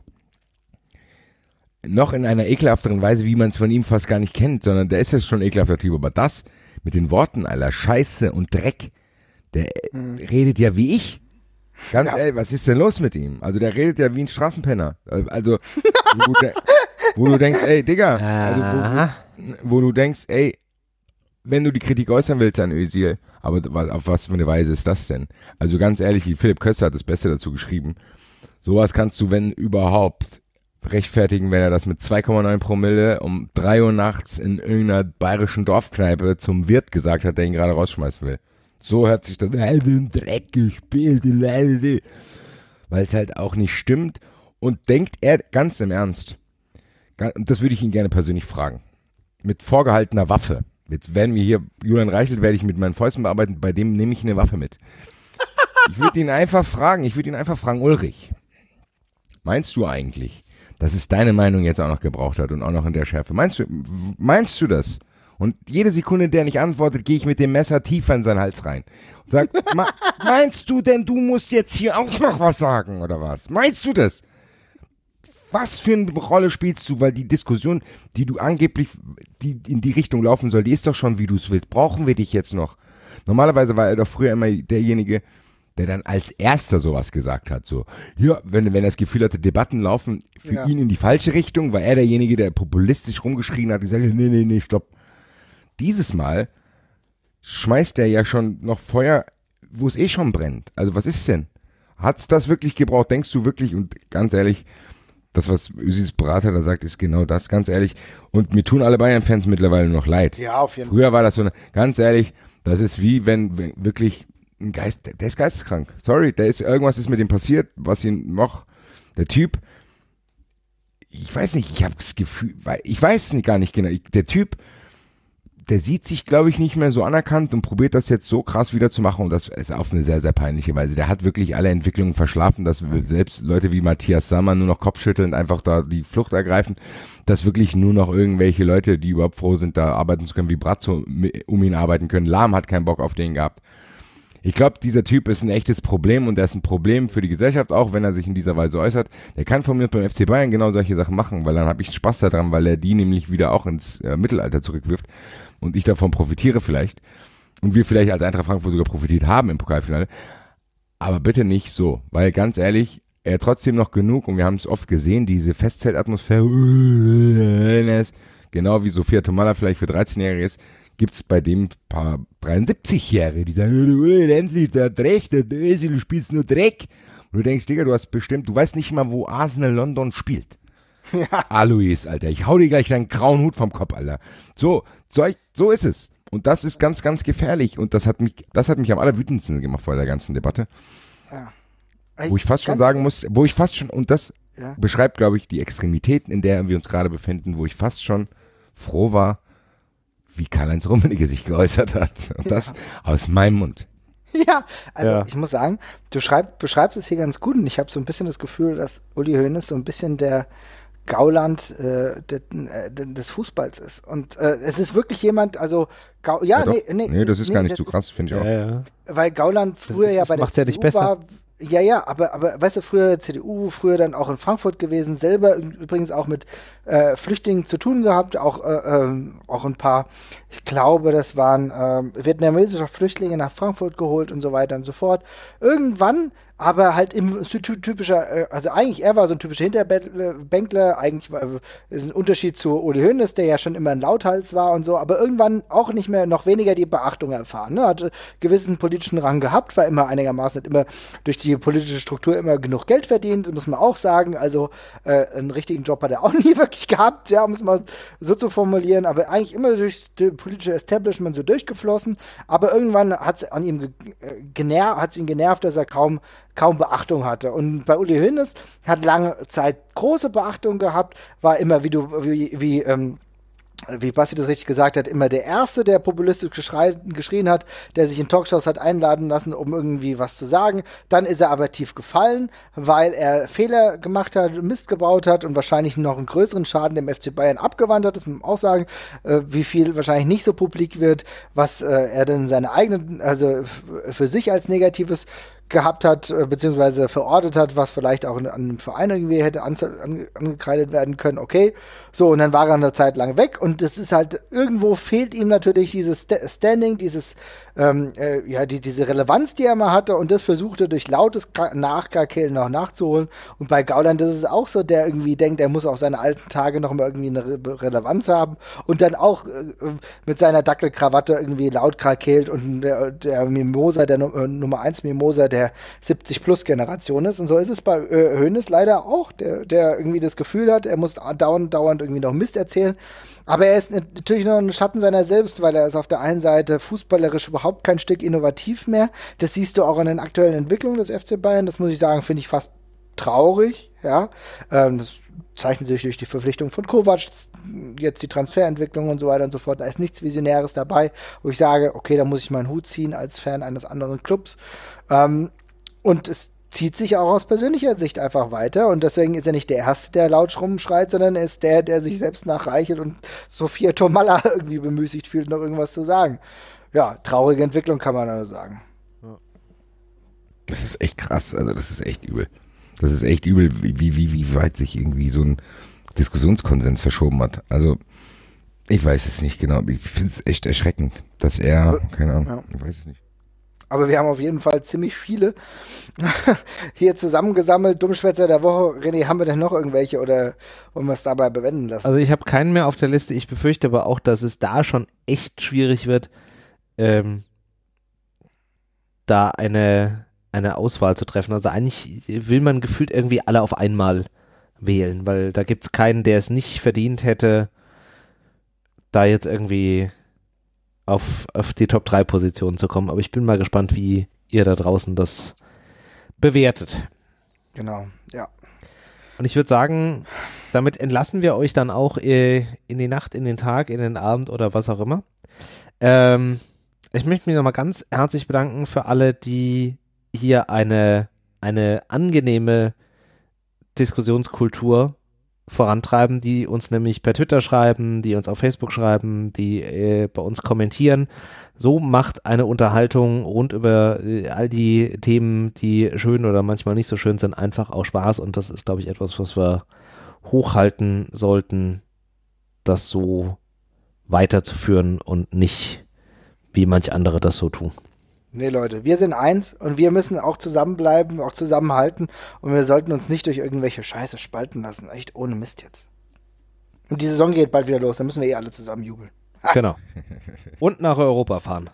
Speaker 3: noch in einer ekelhafteren Weise, wie man es von ihm fast gar nicht kennt, sondern der ist ja schon ekelhafter Typ, aber das mit den Worten aller Scheiße und Dreck, der redet ja wie ich. Ganz ehrlich, was ist denn los mit ihm? Also der redet ja wie ein Straßenpenner. Also, wo du denkst, ey, Digga, also, wo du denkst, ey, wenn du die Kritik äußern willst an Özil, aber auf was für eine Weise ist das denn? Also ganz ehrlich, wie Philipp Köster hat das Beste dazu geschrieben. Sowas kannst du, wenn überhaupt, rechtfertigen, wenn er das mit 2,9 Promille um 3 Uhr nachts in irgendeiner bayerischen Dorfkneipe zum Wirt gesagt hat, der ihn gerade rausschmeißen will. So hört sich das, Dreck gespielt, weil es halt auch nicht stimmt. Und denkt er ganz im Ernst, das würde ich ihn gerne persönlich fragen, mit vorgehaltener Waffe. Jetzt werden wir hier, Julian Reichelt werde ich mit meinen Fäusten bearbeiten, bei dem nehme ich eine Waffe mit. Ich würde ihn einfach fragen, Ulrich, meinst du eigentlich, dass es deine Meinung jetzt auch noch gebraucht hat und auch noch in der Schärfe? Meinst du das? Und jede Sekunde, der nicht antwortet, gehe ich mit dem Messer tiefer in seinen Hals rein. Und sag, meinst du denn, du musst jetzt hier auch noch was sagen, oder was? Meinst du das? Was für eine Rolle spielst du? Weil die Diskussion, die du angeblich, die in die Richtung laufen soll, die ist doch schon, wie du es willst. Brauchen wir dich jetzt noch? Normalerweise war er doch früher immer derjenige, der dann als Erster sowas gesagt hat. So, ja, wenn er das Gefühl hatte, Debatten laufen für ihn in die falsche Richtung, war er derjenige, der populistisch rumgeschrien hat, gesagt, nee, stopp. Dieses Mal schmeißt er ja schon noch Feuer, wo es eh schon brennt. Also was ist denn? Hat's das wirklich gebraucht? Denkst du wirklich, und ganz ehrlich, das, was Özils Berater da sagt, ist genau das, ganz ehrlich. Und mir tun alle Bayern-Fans mittlerweile noch leid.
Speaker 2: Ja, auf jeden Fall.
Speaker 3: Früher war das so eine, ganz ehrlich, das ist wie wenn wirklich ein Geist, der ist geisteskrank. Sorry, irgendwas ist mit ihm passiert, was ihn noch, der Typ, ich weiß nicht, ich habe das Gefühl, ich weiß nicht, gar nicht genau, der Typ, der sieht sich, glaube ich, nicht mehr so anerkannt und probiert das jetzt so krass wieder zu machen und das ist auf eine sehr, sehr peinliche Weise. Der hat wirklich alle Entwicklungen verschlafen, dass selbst Leute wie Matthias Sammer nur noch kopfschüttelnd einfach da die Flucht ergreifen, dass wirklich nur noch irgendwelche Leute, die überhaupt froh sind, da arbeiten zu können, wie Brazzo um ihn arbeiten können. Lahm hat keinen Bock auf den gehabt. Ich glaube, dieser Typ ist ein echtes Problem und er ist ein Problem für die Gesellschaft, auch wenn er sich in dieser Weise äußert. Der kann von mir beim FC Bayern genau solche Sachen machen, weil dann habe ich Spaß daran, weil er die nämlich wieder auch ins Mittelalter zurückwirft und ich davon profitiere vielleicht und wir vielleicht als Eintracht Frankfurt sogar profitiert haben im Pokalfinale. Aber bitte nicht so, weil ganz ehrlich, er hat trotzdem noch genug und wir haben es oft gesehen, diese Festzeltatmosphäre, genau wie Sophia Tomalla vielleicht für 13-Jährige ist, gibt's bei dem paar 73-Jährige, die sagen, endlich, der hat recht, der Özil, du spielst nur Dreck. Und du denkst, Digga, du weißt nicht mal, wo Arsenal London spielt. Ja. Alois, Alter, ich hau dir gleich deinen grauen Hut vom Kopf, Alter. So ist es. Und das ist ganz, ganz gefährlich. Und das hat mich am allerwütendsten gemacht bei der ganzen Debatte. Ja. Wo ich fast schon sagen muss, und das beschreibt, glaube ich, die Extremitäten, in der wir uns gerade befinden, wo ich fast schon froh war, wie Karl-Heinz Rummenigge sich geäußert hat. Und das aus meinem Mund.
Speaker 2: Ja, also ich muss sagen, du beschreibst es hier ganz gut und ich habe so ein bisschen das Gefühl, dass Uli Hoeneß so ein bisschen der Gauland des Fußballs ist. Und es ist wirklich jemand, also
Speaker 3: nee, das ist gar nicht so krass, finde ich auch.
Speaker 1: Ja.
Speaker 2: Weil Gauland früher bei der CDU war. Ja, aber weißt du, früher CDU, früher dann auch in Frankfurt gewesen, selber übrigens auch mit Flüchtlingen zu tun gehabt, auch ein paar, ich glaube, das waren vietnamesische Flüchtlinge nach Frankfurt geholt und so weiter und so fort. Irgendwann, aber halt im typischer, also eigentlich, er war so ein typischer Hinterbänkler, eigentlich ist ein Unterschied zu Uli Hoeneß, der ja schon immer ein Lauthals war und so, aber irgendwann auch nicht mehr, noch weniger die Beachtung erfahren, ne? Hat gewissen politischen Rang gehabt, war immer einigermaßen, hat immer durch die politische Struktur immer genug Geld verdient, muss man auch sagen, also einen richtigen Job hat er auch nie wirklich gehabt, ja, um es mal so zu formulieren, aber eigentlich immer durch das politische Establishment so durchgeflossen, aber irgendwann hat es ihn genervt, dass er kaum Beachtung hatte. Und bei Uli Hoeneß hat lange Zeit große Beachtung gehabt, war immer, wie Basti das richtig gesagt hat, immer der Erste, der populistisch geschrien hat, der sich in Talkshows hat einladen lassen, um irgendwie was zu sagen. Dann ist er aber tief gefallen, weil er Fehler gemacht hat, Mist gebaut hat und wahrscheinlich noch einen größeren Schaden dem FC Bayern abgewandt hat. Das muss man auch sagen, wie viel wahrscheinlich nicht so publik wird, was er denn seine eigenen, also für sich als Negatives gehabt hat, beziehungsweise verortet hat, was vielleicht auch an einem Verein irgendwie hätte angekreidet werden können, okay. So, und dann war er eine Zeit lang weg und es ist halt, irgendwo fehlt ihm natürlich dieses Standing, diese Relevanz, die er mal hatte und das versucht er durch lautes Nachgarkehlen noch nachzuholen und bei Gauland ist es auch so, der irgendwie denkt, er muss auf seine alten Tage noch mal irgendwie eine Relevanz haben und dann auch mit seiner Dackelkrawatte irgendwie laut krakehlt und der Mimosa, der Nummer 1 Mimosa der 70-Plus-Generation ist und so ist es bei Hoeneß leider auch, der irgendwie das Gefühl hat, er muss dauernd irgendwie noch Mist erzählen. Aber er ist natürlich noch ein Schatten seiner selbst, weil er ist auf der einen Seite fußballerisch überhaupt kein Stück innovativ mehr. Das siehst du auch an den aktuellen Entwicklungen des FC Bayern. Das muss ich sagen, finde ich fast traurig. Ja, das zeichnet sich durch die Verpflichtung von Kovac, jetzt die Transferentwicklung und so weiter und so fort. Da ist nichts Visionäres dabei, wo ich sage, okay, da muss ich meinen Hut ziehen als Fan eines anderen Clubs. Und es zieht sich auch aus persönlicher Sicht einfach weiter und deswegen ist er nicht der Erste, der laut rumschreit, sondern er ist der sich selbst nachreichelt und Sophia Tomalla irgendwie bemüßigt fühlt, noch irgendwas zu sagen. Ja, traurige Entwicklung kann man nur sagen.
Speaker 3: Das ist echt krass, also das ist echt übel. Das ist echt übel, wie weit sich irgendwie so ein Diskussionskonsens verschoben hat. Also, ich weiß es nicht genau. Ich finde es echt erschreckend, dass er, keine Ahnung, ich weiß es nicht.
Speaker 2: Aber wir haben auf jeden Fall ziemlich viele hier zusammengesammelt. Dummschwätzer der Woche. René, haben wir denn noch irgendwelche oder wollen wir es dabei bewenden lassen?
Speaker 1: Also ich habe keinen mehr auf der Liste. Ich befürchte aber auch, dass es da schon echt schwierig wird, da eine Auswahl zu treffen. Also eigentlich will man gefühlt irgendwie alle auf einmal wählen, weil da gibt es keinen, der es nicht verdient hätte, da jetzt irgendwie auf die Top-3-Position zu kommen. Aber ich bin mal gespannt, wie ihr da draußen das bewertet.
Speaker 2: Genau, ja.
Speaker 1: Und ich würde sagen, damit entlassen wir euch dann auch in die Nacht, in den Tag, in den Abend oder was auch immer. Ich möchte mich nochmal ganz herzlich bedanken für alle, die hier eine angenehme Diskussionskultur vorantreiben, die uns nämlich per Twitter schreiben, die uns auf Facebook schreiben, die bei uns kommentieren. So macht eine Unterhaltung rund über all die Themen, die schön oder manchmal nicht so schön sind, einfach auch Spaß, und das ist, glaube ich, etwas, was wir hochhalten sollten, das so weiterzuführen und nicht, wie manch andere das so tun.
Speaker 2: Nee, Leute, wir sind eins und wir müssen auch zusammenbleiben, auch zusammenhalten, und wir sollten uns nicht durch irgendwelche Scheiße spalten lassen. Echt ohne Mist jetzt. Und die Saison geht bald wieder los, dann müssen wir alle zusammen jubeln.
Speaker 1: Genau. Und nach Europa fahren.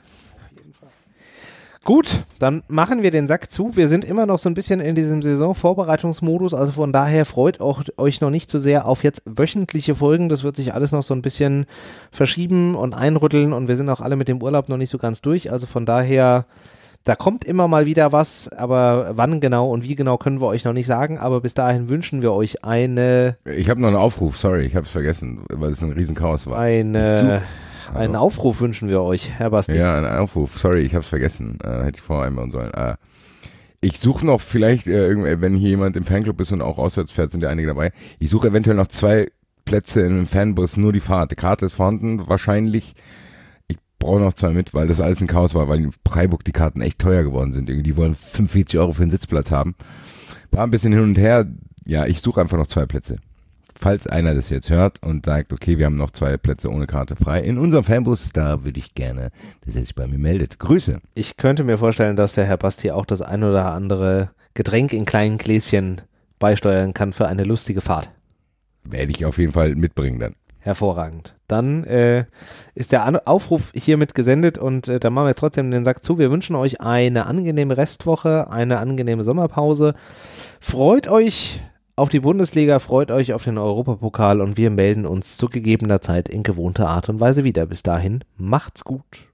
Speaker 1: Gut, dann machen wir den Sack zu. Wir sind immer noch so ein bisschen in diesem Saisonvorbereitungsmodus, also von daher freut euch noch nicht so sehr auf jetzt wöchentliche Folgen. Das wird sich alles noch so ein bisschen verschieben und einrütteln, und wir sind auch alle mit dem Urlaub noch nicht so ganz durch. Also von daher, da kommt immer mal wieder was, aber wann genau und wie genau können wir euch noch nicht sagen. Aber bis dahin wünschen wir euch
Speaker 3: Ich habe noch einen Aufruf, sorry, ich habe es vergessen, weil es ein Riesenchaos war.
Speaker 1: Einen Aufruf wünschen wir euch, Herr Basti.
Speaker 3: Ja, einen Aufruf. Sorry, ich habe es vergessen. Hätte ich vorher einbauen sollen. Ich suche noch vielleicht, wenn hier jemand im Fanclub ist und auch auswärts fährt, sind ja einige dabei. Ich suche eventuell noch 2 Plätze in einem Fanbus, nur die Fahrt. Die Karte ist vorhanden, wahrscheinlich. Ich brauche noch 2 mit, weil das alles ein Chaos war, weil in Freiburg die Karten echt teuer geworden sind. Die wollen 45 € für einen Sitzplatz haben. War ein bisschen hin und her. Ja, ich suche einfach noch 2 Plätze. Falls einer das jetzt hört und sagt, okay, wir haben noch 2 Plätze ohne Karte frei in unserem Fanbus, da würde ich gerne, dass er sich bei mir meldet. Grüße.
Speaker 1: Ich könnte mir vorstellen, dass der Herr Basti auch das ein oder andere Getränk in kleinen Gläschen beisteuern kann für eine lustige Fahrt.
Speaker 3: Werde ich auf jeden Fall mitbringen dann.
Speaker 1: Hervorragend. Dann ist der Aufruf hiermit gesendet, und dann machen wir jetzt trotzdem den Sack zu. Wir wünschen euch eine angenehme Restwoche, eine angenehme Sommerpause. Freut euch auf die Bundesliga, freut euch auf den Europapokal, und wir melden uns zu gegebener Zeit in gewohnter Art und Weise wieder. Bis dahin, macht's gut.